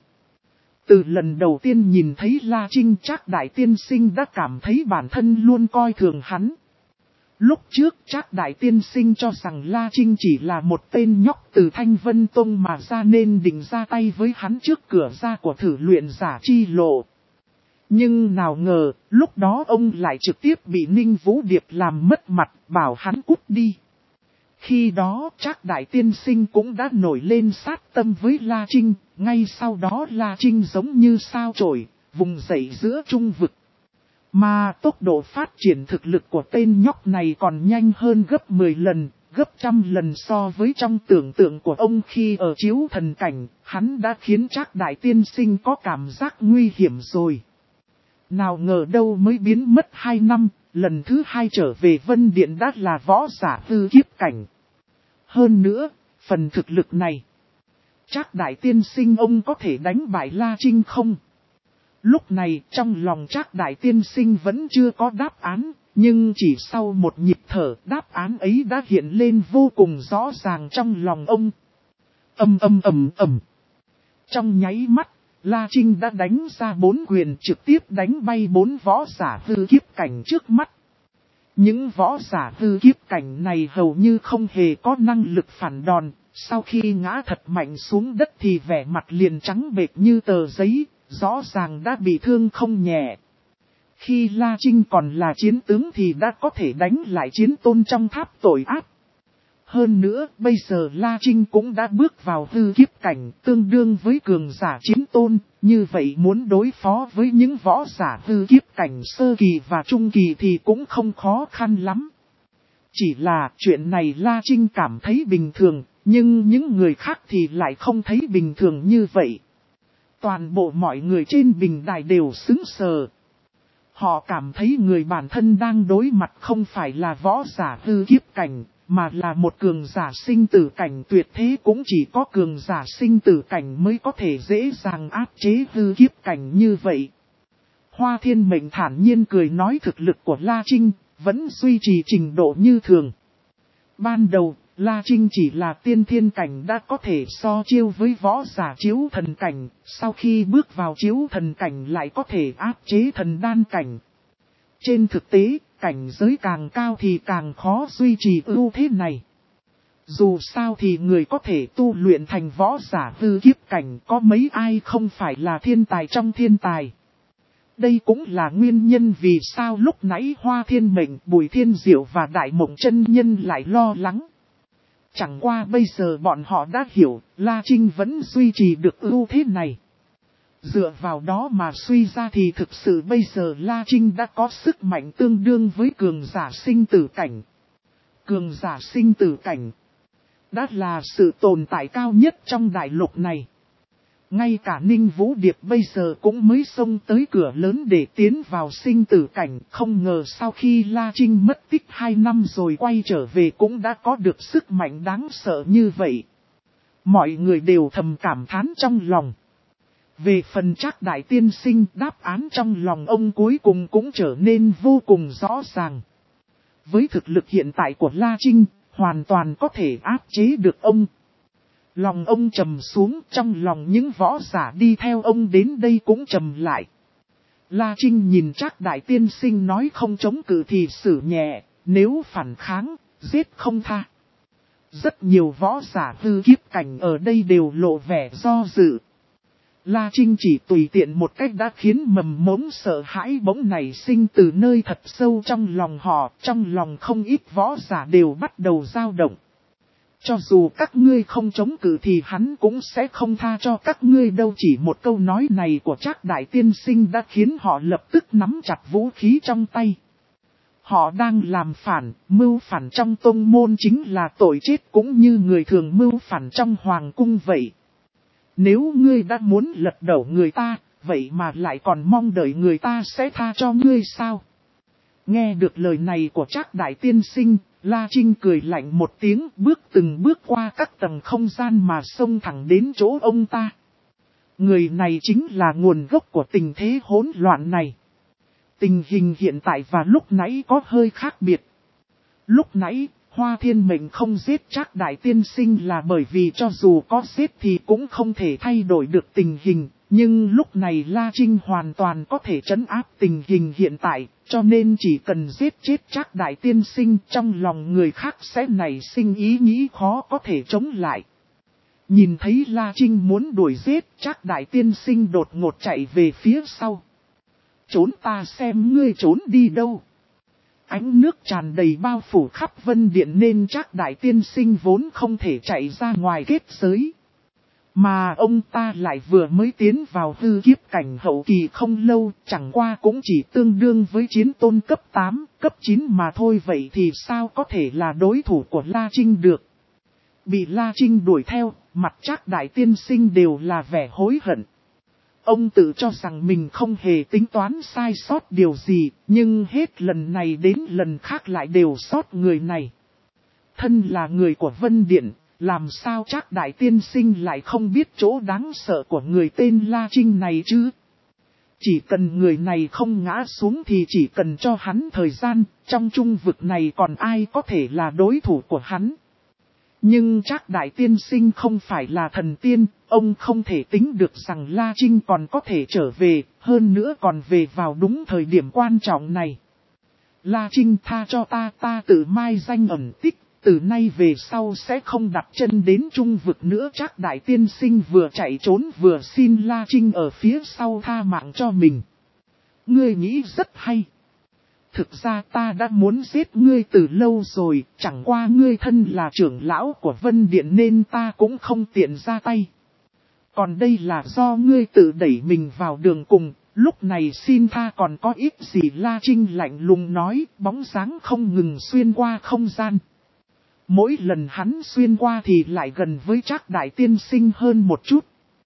Từ lần đầu tiên nhìn thấy La Trinh, Trác đại tiên sinh đã cảm thấy bản thân luôn coi thường hắn. Lúc trước Trác đại tiên sinh cho rằng La Trinh chỉ là một tên nhóc từ Thanh Vân Tông mà ra nên định ra tay với hắn trước cửa ra của thử luyện giả chi lộ. Nhưng nào ngờ, lúc đó ông lại trực tiếp bị Ninh Vũ Điệp làm mất mặt, bảo hắn cút đi. Khi đó Trác đại tiên sinh cũng đã nổi lên sát tâm với La Trinh, ngay sau đó La Trinh giống như sao chổi, vùng dậy giữa trung vực. Mà tốc độ phát triển thực lực của tên nhóc này còn nhanh hơn gấp mười lần, gấp trăm lần so với trong tưởng tượng của ông khi ở chiếu thần cảnh, hắn đã khiến Trác Đại Tiên Sinh có cảm giác nguy hiểm rồi. Nào ngờ đâu mới biến mất hai năm, lần thứ hai trở về Vân Điện đã là võ giả hư kiếp cảnh. Hơn nữa, phần thực lực này, Trác Đại Tiên Sinh ông có thể đánh bại La Trinh không? Lúc này trong lòng Trác Đại Tiên Sinh vẫn chưa có đáp án, nhưng chỉ sau một nhịp thở đáp án ấy đã hiện lên vô cùng rõ ràng trong lòng ông. Ầm ầm ầm ầm. Trong nháy mắt, La Trinh đã đánh ra bốn quyền trực tiếp đánh bay bốn võ giả hư kiếp cảnh trước mắt. Những võ giả hư kiếp cảnh này hầu như không hề có năng lực phản đòn, sau khi ngã thật mạnh xuống đất thì vẻ mặt liền trắng bệch như tờ giấy, rõ ràng đã bị thương không nhẹ. Khi La Trinh còn là chiến tướng thì đã có thể đánh lại chiến tôn trong tháp tội ác. Hơn nữa, bây giờ La Trinh cũng đã bước vào hư kiếp cảnh tương đương với cường giả chiến tôn, như vậy muốn đối phó với những võ giả hư kiếp cảnh sơ kỳ và trung kỳ thì cũng không khó khăn lắm. Chỉ là chuyện này La Trinh cảm thấy bình thường, nhưng những người khác thì lại không thấy bình thường như vậy. Toàn bộ mọi người trên bình đài đều sững sờ. Họ cảm thấy người bản thân đang đối mặt không phải là võ giả hư kiếp cảnh, mà là một cường giả sinh tử cảnh tuyệt thế, cũng chỉ có cường giả sinh tử cảnh mới có thể dễ dàng áp chế hư kiếp cảnh như vậy. Hoa Thiên Mệnh thản nhiên cười nói thực lực của La Trinh vẫn duy trì trình độ như thường. Ban đầu, La Trinh chỉ là tiên thiên cảnh đã có thể so chiêu với võ giả chiếu thần cảnh, sau khi bước vào chiếu thần cảnh lại có thể áp chế thần đan cảnh. Trên thực tế, cảnh giới càng cao thì càng khó duy trì ưu thế này. Dù sao thì người có thể tu luyện thành võ giả hư kiếp cảnh có mấy ai không phải là thiên tài trong thiên tài. Đây cũng là nguyên nhân vì sao lúc nãy Hoa Thiên Mệnh, Bùi Thiên Diệu và Đại Mộng Chân Nhân lại lo lắng. Chẳng qua bây giờ bọn họ đã hiểu, La Trinh vẫn duy trì được ưu thế này. Dựa vào đó mà suy ra thì thực sự bây giờ La Trinh đã có sức mạnh tương đương với cường giả sinh tử cảnh. Cường giả sinh tử cảnh đã là sự tồn tại cao nhất trong đại lục này. Ngay cả Ninh Vũ Điệp bây giờ cũng mới xông tới cửa lớn để tiến vào sinh tử cảnh. Không ngờ sau khi La Trinh mất tích hai năm rồi quay trở về cũng đã có được sức mạnh đáng sợ như vậy. Mọi người đều thầm cảm thán trong lòng. Về phần Trác Đại Tiên Sinh, đáp án trong lòng ông cuối cùng cũng trở nên vô cùng rõ ràng. Với thực lực hiện tại của La Trinh, hoàn toàn có thể áp chế được ông. Lòng ông trầm xuống, trong lòng những võ giả đi theo ông đến đây cũng trầm lại. La Trinh nhìn Trác Đại Tiên Sinh nói không chống cự thì xử nhẹ, nếu phản kháng, giết không tha. Rất nhiều võ giả hư kiếp cảnh ở đây đều lộ vẻ do dự. La Trinh chỉ tùy tiện một cách đã khiến mầm mống sợ hãi bỗng nảy sinh từ nơi thật sâu trong lòng họ, trong lòng không ít võ giả đều bắt đầu dao động. Cho dù các ngươi không chống cự thì hắn cũng sẽ không tha cho các ngươi đâu. Chỉ một câu nói này của Trác Đại Tiên Sinh đã khiến họ lập tức nắm chặt vũ khí trong tay. Họ đang làm phản, mưu phản trong tông môn chính là tội chết cũng như người thường mưu phản trong hoàng cung vậy. Nếu ngươi đã muốn lật đổ người ta, vậy mà lại còn mong đợi người ta sẽ tha cho ngươi sao? Nghe được lời này của Trác Đại Tiên Sinh, La Trinh cười lạnh một tiếng, bước từng bước qua các tầng không gian mà xông thẳng đến chỗ ông ta. Người này chính là nguồn gốc của tình thế hỗn loạn này. Tình hình hiện tại và lúc nãy có hơi khác biệt. Lúc nãy, Hoa Thiên Mệnh không giết Trác Đại Tiên Sinh là bởi vì cho dù có giết thì cũng không thể thay đổi được tình hình. Nhưng lúc này La Trinh hoàn toàn có thể trấn áp tình hình hiện tại, cho nên chỉ cần giết chết Trác Đại Tiên Sinh trong lòng người khác sẽ nảy sinh ý nghĩ khó có thể chống lại. Nhìn thấy La Trinh muốn đuổi giết, Trác Đại Tiên Sinh đột ngột chạy về phía sau. Trốn ta xem ngươi trốn đi đâu. Ánh nước tràn đầy bao phủ khắp Vân Điện nên Trác Đại Tiên Sinh vốn không thể chạy ra ngoài kết giới. Mà ông ta lại vừa mới tiến vào hư kiếp cảnh hậu kỳ không lâu, chẳng qua cũng chỉ tương đương với chiến tôn cấp tám, cấp chín mà thôi, vậy thì sao có thể là đối thủ của La Trinh được. Bị La Trinh đuổi theo, mặt Trác đại tiên sinh đều là vẻ hối hận. Ông tự cho rằng mình không hề tính toán sai sót điều gì, nhưng hết lần này đến lần khác lại đều sót người này. Thân là người của Vân Điện, làm sao Trác đại tiên sinh lại không biết chỗ đáng sợ của người tên La Trinh này chứ? Chỉ cần người này không ngã xuống thì chỉ cần cho hắn thời gian, trong trung vực này còn ai có thể là đối thủ của hắn. Nhưng Trác đại tiên sinh không phải là thần tiên, ông không thể tính được rằng La Trinh còn có thể trở về, hơn nữa còn về vào đúng thời điểm quan trọng này. La Trinh tha cho ta, ta tự mai danh ẩn tích, từ nay về sau sẽ không đặt chân đến trung vực nữa. Trác đại tiên sinh vừa chạy trốn vừa xin La Trinh ở phía sau tha mạng cho mình. Ngươi nghĩ rất hay. Thực ra ta đã muốn giết ngươi từ lâu rồi, chẳng qua ngươi thân là trưởng lão của Vân Điện nên ta cũng không tiện ra tay. Còn đây là do ngươi tự đẩy mình vào đường cùng, lúc này xin tha còn có ít gì. La Trinh lạnh lùng nói, bóng dáng không ngừng xuyên qua không gian. Mỗi lần hắn xuyên qua thì lại gần với Trác đại tiên sinh hơn một chút.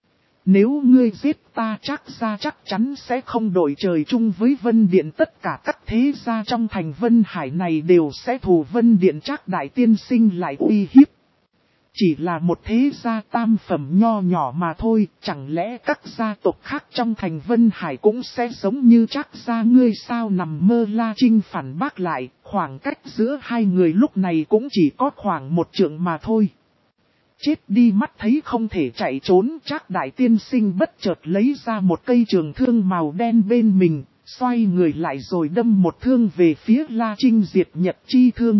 Nếu ngươi giết ta Trác gia chắc chắn sẽ không đổi trời chung với Vân Điện, tất cả các thế gia trong thành Vân Hải này đều sẽ thù Vân Điện. Trác đại tiên sinh lại uy hiếp. Chỉ là một thế gia tam phẩm nho nhỏ mà thôi, chẳng lẽ các gia tộc khác trong thành Vân Hải cũng sẽ giống như Trác gia ngươi sao? Nằm mơ. La Trinh phản bác lại, khoảng cách giữa hai người lúc này cũng chỉ có khoảng một trượng mà thôi. Chết đi, mắt thấy không thể chạy trốn, Trác đại tiên sinh bất chợt lấy ra một cây trường thương màu đen bên mình, xoay người lại rồi đâm một thương về phía La Trinh. Diệt nhật chi thương.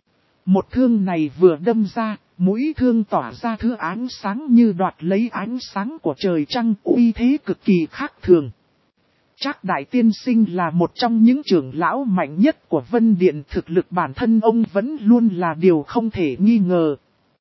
Một thương này vừa đâm ra, mũi thương tỏa ra thứ ánh sáng như đoạt lấy ánh sáng của trời trăng, uy thế cực kỳ khác thường. Trác đại tiên sinh là một trong những trưởng lão mạnh nhất của Vân Điện, thực lực bản thân ông vẫn luôn là điều không thể nghi ngờ.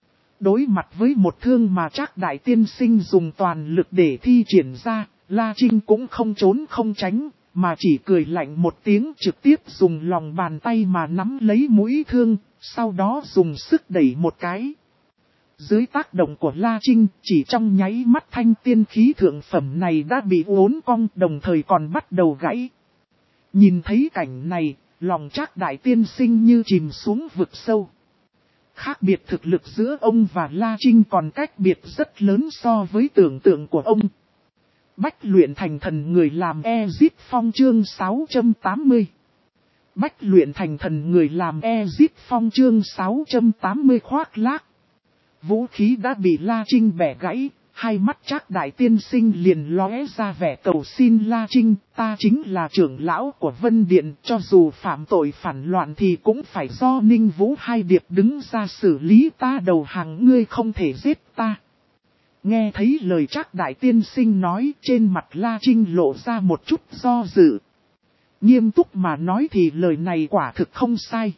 Đối mặt với một thương mà Trác đại tiên sinh dùng toàn lực để thi triển ra, La Trinh cũng không trốn không tránh, mà chỉ cười lạnh một tiếng, trực tiếp dùng lòng bàn tay mà nắm lấy mũi thương, sau đó dùng sức đẩy một cái. Dưới tác động của La Trinh, chỉ trong nháy mắt thanh tiên khí thượng phẩm này đã bị uốn cong, đồng thời còn bắt đầu gãy. Nhìn thấy cảnh này, lòng Trác đại tiên sinh như chìm xuống vực sâu. Khác biệt thực lực giữa ông và La Trinh còn cách biệt rất lớn so với tưởng tượng của ông. Bách luyện thành thần người làm Ezip Phong chương sáu trăm tám mươi. Bách luyện thành thần người làm Ezip Phong chương sáu trăm tám mươi. Khoác lác. Vũ khí đã bị La Trinh bẻ gãy, hai mắt Trác đại tiên sinh liền lóe ra vẻ cầu xin. La Trinh, ta chính là trưởng lão của Vân Điện, cho dù phạm tội phản loạn thì cũng phải do Ninh Vũ Hai Điệp đứng ra xử lý, ta đầu hàng, ngươi không thể giết ta. Nghe thấy lời Trác đại tiên sinh nói, trên mặt La Trinh lộ ra một chút do dự. Nghiêm túc mà nói thì lời này quả thực không sai.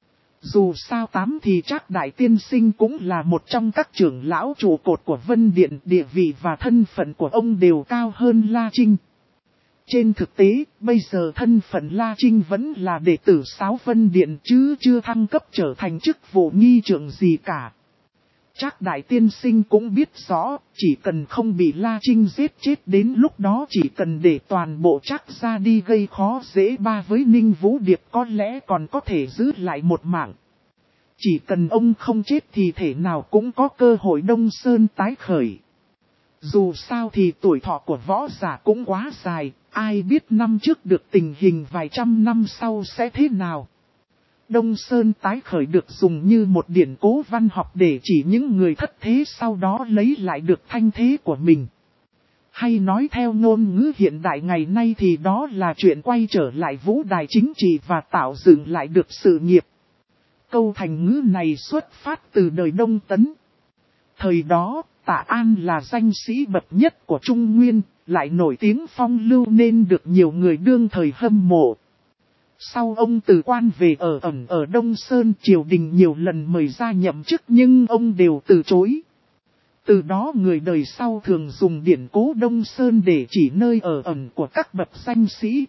Dù sao tám thì Trác đại tiên sinh cũng là một trong các trưởng lão trụ cột của Vân Điện, địa vị và thân phận của ông đều cao hơn La Trinh. Trên thực tế, bây giờ thân phận La Trinh vẫn là đệ tử Sáo Vân Điện chứ chưa thăng cấp trở thành chức vụ nghi trưởng gì cả. Trác đại tiên sinh cũng biết rõ, chỉ cần không bị La Trinh giết chết, đến lúc đó chỉ cần để toàn bộ Trác gia đi gây khó dễ ba với Ninh Vũ Điệp có lẽ còn có thể giữ lại một mạng. Chỉ cần ông không chết thì thể nào cũng có cơ hội Đông Sơn tái khởi. Dù sao thì tuổi thọ của võ giả cũng quá dài, ai biết năm trước được tình hình vài trăm năm sau sẽ thế nào. Đông Sơn tái khởi được dùng như một điển cố văn học để chỉ những người thất thế sau đó lấy lại được thanh thế của mình. Hay nói theo ngôn ngữ hiện đại ngày nay thì đó là chuyện quay trở lại vũ đài chính trị và tạo dựng lại được sự nghiệp. Câu thành ngữ này xuất phát từ đời Đông Tấn. Thời đó, Tạ An là danh sĩ bậc nhất của Trung Nguyên, lại nổi tiếng phong lưu nên được nhiều người đương thời hâm mộ. Sau ông từ quan về ở ẩn ở Đông Sơn, triều đình nhiều lần mời ra nhậm chức nhưng ông đều từ chối. Từ đó người đời sau thường dùng điển cố Đông Sơn để chỉ nơi ở ẩn của các bậc danh sĩ.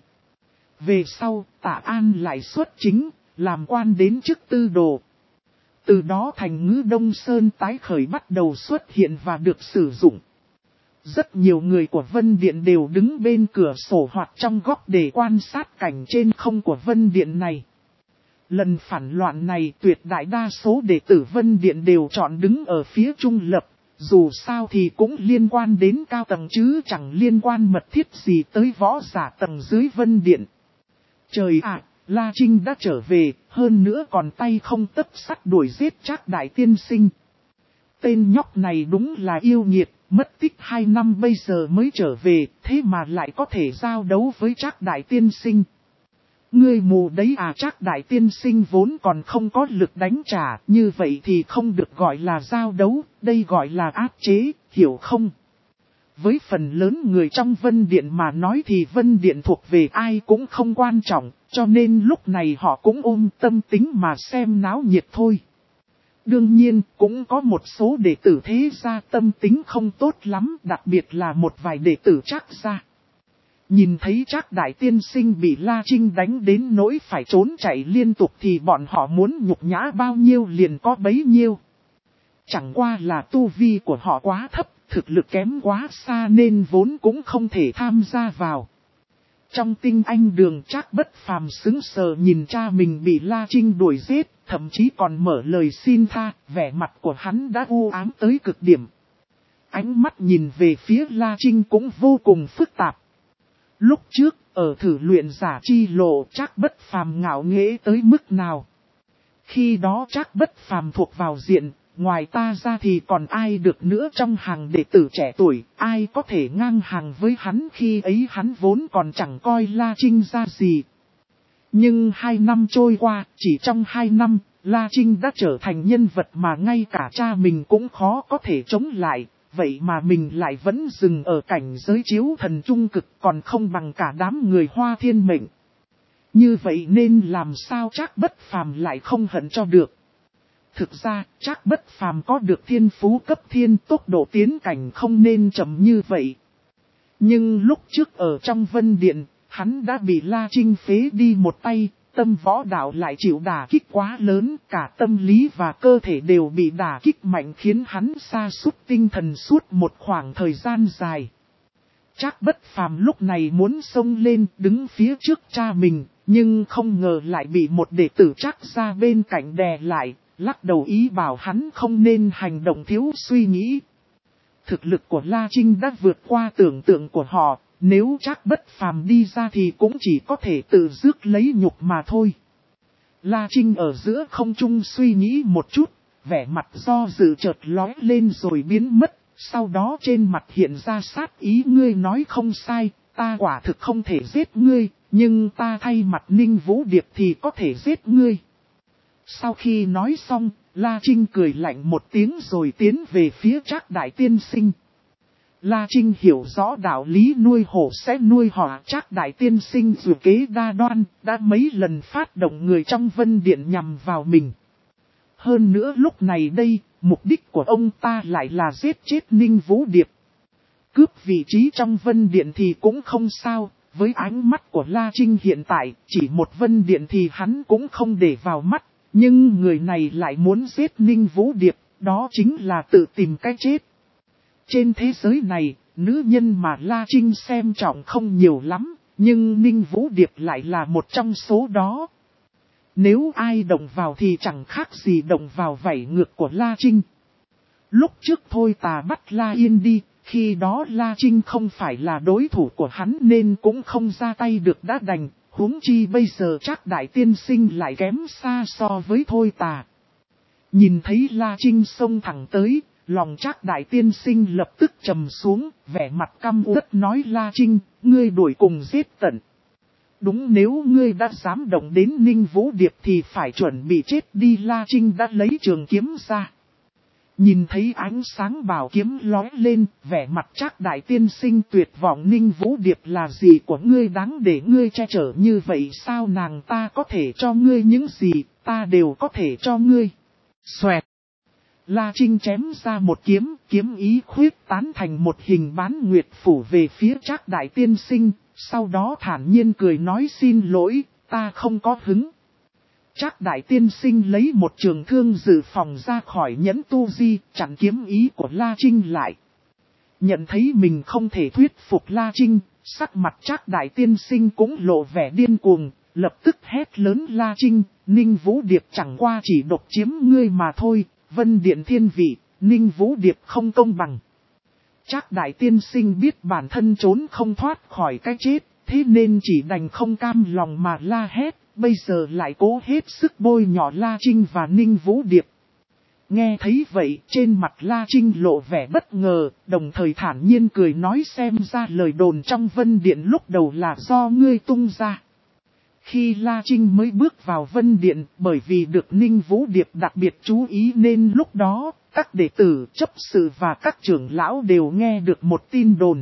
Về sau, Tạ An lại xuất chính, làm quan đến chức tư đồ. Từ đó thành ngữ Đông Sơn tái khởi bắt đầu xuất hiện và được sử dụng. Rất nhiều người của Vân Điện đều đứng bên cửa sổ hoặc trong góc để quan sát cảnh trên không của Vân Điện này. Lần phản loạn này tuyệt đại đa số đệ tử Vân Điện đều chọn đứng ở phía trung lập, dù sao thì cũng liên quan đến cao tầng chứ chẳng liên quan mật thiết gì tới võ giả tầng dưới Vân Điện. Trời ạ, La Trinh đã trở về, hơn nữa còn tay không tấc sắt đuổi giết Trác Đại Tiên Sinh. Tên nhóc này đúng là yêu nghiệt, mất tích hai năm bây giờ mới trở về, thế mà lại có thể giao đấu với Trác Đại Tiên Sinh. Ngươi mù đấy à, Trác Đại Tiên Sinh vốn còn không có lực đánh trả, như vậy thì không được gọi là giao đấu, đây gọi là áp chế, hiểu không? Với phần lớn người trong Vân Điện mà nói thì Vân Điện thuộc về ai cũng không quan trọng, cho nên lúc này họ cũng ôm tâm tính mà xem náo nhiệt thôi. Đương nhiên, cũng có một số đệ tử thế gia tâm tính không tốt lắm, đặc biệt là một vài đệ tử Trác gia. Nhìn thấy Trác Đại Tiên Sinh bị La Trinh đánh đến nỗi phải trốn chạy liên tục thì bọn họ muốn nhục nhã bao nhiêu liền có bấy nhiêu. Chẳng qua là tu vi của họ quá thấp, thực lực kém quá xa nên vốn cũng không thể tham gia vào. Trong tinh anh đường Trác Bất Phàm sững sờ nhìn cha mình bị La Trinh đuổi giết, thậm chí còn mở lời xin tha, vẻ mặt của hắn đã u ám tới cực điểm. Ánh mắt nhìn về phía La Trinh cũng vô cùng phức tạp. Lúc trước, ở thử luyện giả chi lộ Trác Bất Phàm ngạo nghễ tới mức nào. Khi đó Trác Bất Phàm thuộc vào diện, ngoài ta ra thì còn ai được nữa trong hàng đệ tử trẻ tuổi, ai có thể ngang hàng với hắn khi ấy hắn vốn còn chẳng coi La Trinh ra gì. Nhưng hai năm trôi qua, chỉ trong hai năm, La Trinh đã trở thành nhân vật mà ngay cả cha mình cũng khó có thể chống lại. Vậy mà mình lại vẫn dừng ở cảnh giới chiếu thần trung cực còn không bằng cả đám người Hoa Thiên Mệnh. Như vậy nên làm sao Trác Bất Phàm lại không hận cho được. Thực ra, Trác Bất Phàm có được thiên phú cấp thiên, tốc độ tiến cảnh không nên chậm như vậy. Nhưng lúc trước ở trong Vân Điện, hắn đã bị La Trinh phế đi một tay, tâm võ đạo lại chịu đả kích quá lớn, cả tâm lý và cơ thể đều bị đả kích mạnh khiến hắn sa sút tinh thần suốt một khoảng thời gian dài. Trác Bất Phàm lúc này muốn xông lên đứng phía trước cha mình, nhưng không ngờ lại bị một đệ tử Trác gia bên cạnh đè lại, lắc đầu ý bảo hắn không nên hành động thiếu suy nghĩ. Thực lực của La Trinh đã vượt qua tưởng tượng của họ, nếu Trác Bất Phàm đi ra thì cũng chỉ có thể tự rước lấy nhục mà thôi. La Trinh ở giữa không trung suy nghĩ một chút, vẻ mặt do dự chợt lóe lên rồi biến mất, sau đó trên mặt hiện ra sát ý. Ngươi nói không sai, ta quả thực không thể giết ngươi, nhưng ta thay mặt Ninh Vũ Điệp thì có thể giết ngươi. Sau khi nói xong, La Trinh cười lạnh một tiếng rồi tiến về phía Trác Đại Tiên Sinh. La Trinh hiểu rõ đạo lý nuôi hổ sẽ nuôi họa. Trác Đại Tiên Sinh dù kế đa đoan, đã mấy lần phát động người trong Vân Điện nhằm vào mình. Hơn nữa lúc này đây, mục đích của ông ta lại là giết chết Ninh Vũ Điệp. Cướp vị trí trong Vân Điện thì cũng không sao, với ánh mắt của La Trinh hiện tại, chỉ một Vân Điện thì hắn cũng không để vào mắt. Nhưng người này lại muốn giết Ninh Vũ Điệp, đó chính là tự tìm cái chết. Trên thế giới này, nữ nhân mà La Trinh xem trọng không nhiều lắm, nhưng Ninh Vũ Điệp lại là một trong số đó. Nếu ai động vào thì chẳng khác gì động vào vảy ngược của La Trinh. Lúc trước thôi tà bắt La Yên đi, khi đó La Trinh không phải là đối thủ của hắn nên cũng không ra tay được đã đành. Huống chi bây giờ Trác Đại Tiên Sinh lại kém xa so với thôi tà. Nhìn thấy La Trinh xông thẳng tới, lòng Trác Đại Tiên Sinh lập tức trầm xuống, vẻ mặt căm uất nói: La Trinh, ngươi đuổi cùng giết tận. Đúng, nếu ngươi đã dám động đến Ninh Vũ Điệp thì phải chuẩn bị chết đi. La Trinh đã lấy trường kiếm ra. Nhìn thấy ánh sáng bảo kiếm lóe lên, vẻ mặt Trác Đại Tiên Sinh tuyệt vọng: Ninh Vũ Điệp là gì của ngươi đáng để ngươi che chở như vậy sao? Nàng ta có thể cho ngươi những gì, ta đều có thể cho ngươi. Xoẹt. La Trinh chém ra một kiếm, kiếm ý khuyết tán thành một hình bán nguyệt phủ về phía Trác Đại Tiên Sinh, sau đó thản nhiên cười nói xin lỗi, ta không có hứng. Trác Đại Tiên Sinh lấy một trường thương dự phòng ra khỏi nhẫn tu di, chặn kiếm ý của La Trinh lại. Nhận thấy mình không thể thuyết phục La Trinh, sắc mặt Trác Đại Tiên Sinh cũng lộ vẻ điên cuồng, lập tức hét lớn La Trinh, Ninh Vũ Điệp chẳng qua chỉ độc chiếm ngươi mà thôi, Vân Điện thiên vị, Ninh Vũ Điệp không công bằng. Trác Đại Tiên Sinh biết bản thân trốn không thoát khỏi cái chết, thế nên chỉ đành không cam lòng mà la hét, bây giờ lại cố hết sức bôi nhỏ La Trinh và Ninh Vũ Điệp. Nghe thấy vậy, trên mặt La Trinh lộ vẻ bất ngờ, đồng thời thản nhiên cười nói xem ra lời đồn trong Vân Điện lúc đầu là do ngươi tung ra. Khi La Trinh mới bước vào Vân Điện, bởi vì được Ninh Vũ Điệp đặc biệt chú ý nên lúc đó, các đệ tử, chấp sự và các trưởng lão đều nghe được một tin đồn.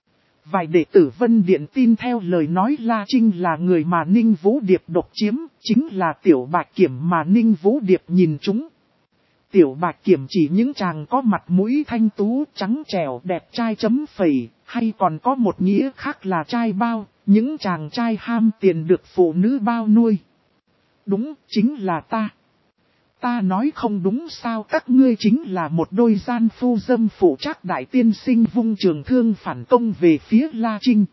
Vài đệ tử Vân Điện tin theo lời nói La Trinh là người mà Ninh Vũ Điệp độc chiếm, chính là Tiểu Bạch Kiểm mà Ninh Vũ Điệp nhìn chúng. Tiểu Bạch Kiểm chỉ những chàng có mặt mũi thanh tú, trắng trẻo, đẹp trai chấm phẩy, hay còn có một nghĩa khác là trai bao, những chàng trai ham tiền được phụ nữ bao nuôi. Đúng, chính là ta. Ta nói không đúng sao, các ngươi chính là một đôi gian phu dâm phụ. Trác Đại Tiên Sinh vung trường thương phản công về phía La Trinh.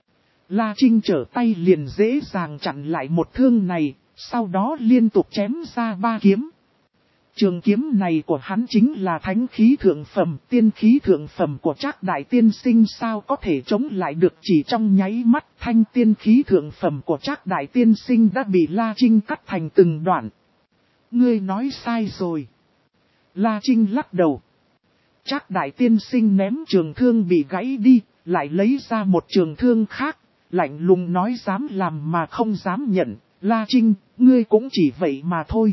La Trinh trở tay liền dễ dàng chặn lại một thương này, sau đó liên tục chém ra ba kiếm. Trường kiếm này của hắn chính là thánh khí thượng phẩm, tiên khí thượng phẩm của Trác Đại Tiên Sinh sao có thể chống lại được. Chỉ trong nháy mắt, thanh tiên khí thượng phẩm của Trác Đại Tiên Sinh đã bị La Trinh cắt thành từng đoạn. Ngươi nói sai rồi. La Trinh lắc đầu. Trác Đại Tiên Sinh ném trường thương bị gãy đi, lại lấy ra một trường thương khác, lạnh lùng nói dám làm mà không dám nhận. La Trinh, ngươi cũng chỉ vậy mà thôi.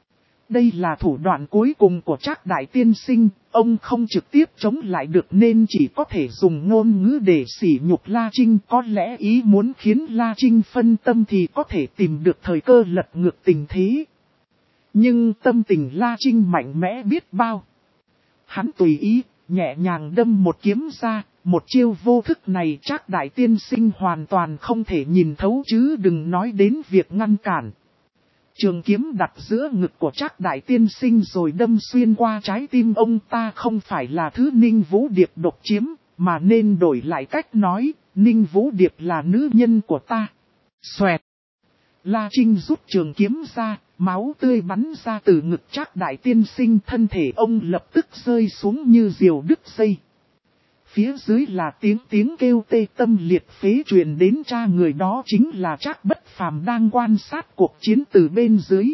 Đây là thủ đoạn cuối cùng của Trác Đại Tiên Sinh, ông không trực tiếp chống lại được nên chỉ có thể dùng ngôn ngữ để sỉ nhục La Trinh. Có lẽ ý muốn khiến La Trinh phân tâm thì có thể tìm được thời cơ lật ngược tình thế. Nhưng tâm tình La Trinh mạnh mẽ biết bao. Hắn tùy ý, nhẹ nhàng đâm một kiếm ra, một chiêu vô thức này Trác Đại Tiên Sinh hoàn toàn không thể nhìn thấu chứ đừng nói đến việc ngăn cản. Trường kiếm đặt giữa ngực của Trác Đại Tiên Sinh rồi đâm xuyên qua trái tim ông ta không phải là thứ Ninh Vũ Điệp độc chiếm, mà nên đổi lại cách nói, Ninh Vũ Điệp là nữ nhân của ta. Xoẹt! La Trinh rút trường kiếm ra, máu tươi bắn ra từ ngực Trác Đại Tiên Sinh, thân thể ông lập tức rơi xuống như diều đứt dây. Phía dưới là tiếng tiếng kêu tê tâm liệt phế truyền đến, cha người đó chính là Trác Bất Phàm đang quan sát cuộc chiến từ bên dưới.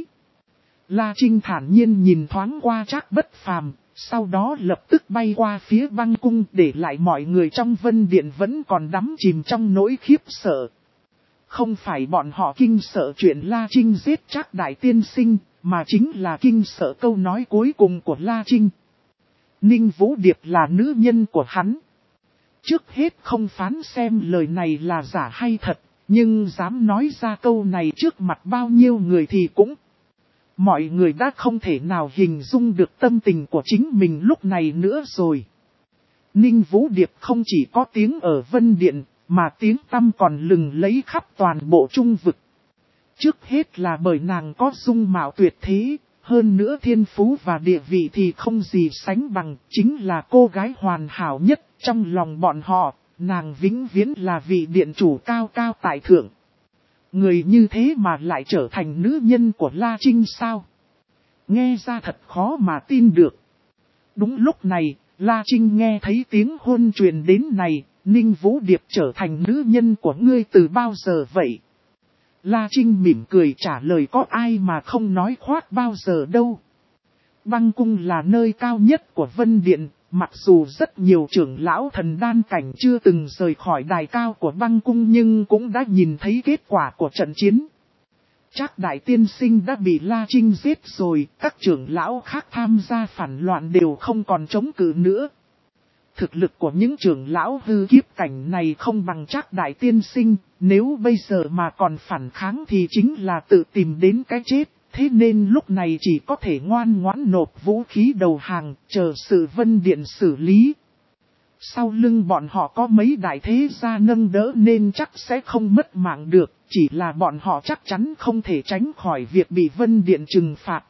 La Trinh thản nhiên nhìn thoáng qua Trác Bất Phàm, sau đó lập tức bay qua phía băng cung để lại mọi người trong Vân Điện vẫn còn đắm chìm trong nỗi khiếp sợ. Không phải bọn họ kinh sợ chuyện La Trinh giết Trác Đại Tiên Sinh, mà chính là kinh sợ câu nói cuối cùng của La Trinh. Ninh Vũ Điệp là nữ nhân của hắn. Trước hết không phán xem lời này là giả hay thật, nhưng dám nói ra câu này trước mặt bao nhiêu người thì cũng... Mọi người đã không thể nào hình dung được tâm tình của chính mình lúc này nữa rồi. Ninh Vũ Điệp không chỉ có tiếng ở Vân Điện, mà tiếng tăm còn lừng lấy khắp toàn bộ Trung Vực. Trước hết là bởi nàng có dung mạo tuyệt thế, hơn nữa thiên phú và địa vị thì không gì sánh bằng, chính là cô gái hoàn hảo nhất trong lòng bọn họ, nàng vĩnh viễn là vị điện chủ cao cao tại thượng. Người như thế mà lại trở thành nữ nhân của La Trinh sao? Nghe ra thật khó mà tin được. Đúng lúc này, La Trinh nghe thấy tiếng hôn truyền đến này, Ninh Vũ Điệp trở thành nữ nhân của ngươi từ bao giờ vậy? La Trinh mỉm cười trả lời có ai mà không nói khoác bao giờ đâu. Băng cung là nơi cao nhất của Vân Điện, mặc dù rất nhiều trưởng lão thần đan cảnh chưa từng rời khỏi đài cao của băng cung nhưng cũng đã nhìn thấy kết quả của trận chiến. Trác Đại Tiên Sinh đã bị La Trinh giết rồi, các trưởng lão khác tham gia phản loạn đều không còn chống cự nữa. Thực lực của những trưởng lão hư kiếp cảnh này không bằng Trác Đại Tiên Sinh, nếu bây giờ mà còn phản kháng thì chính là tự tìm đến cái chết, Thế nên lúc này chỉ có thể ngoan ngoãn nộp vũ khí đầu hàng, chờ sự Vân Điện xử lý. Sau lưng bọn họ có mấy đại thế gia nâng đỡ nên chắc sẽ không mất mạng được, chỉ là bọn họ chắc chắn không thể tránh khỏi việc bị Vân Điện trừng phạt.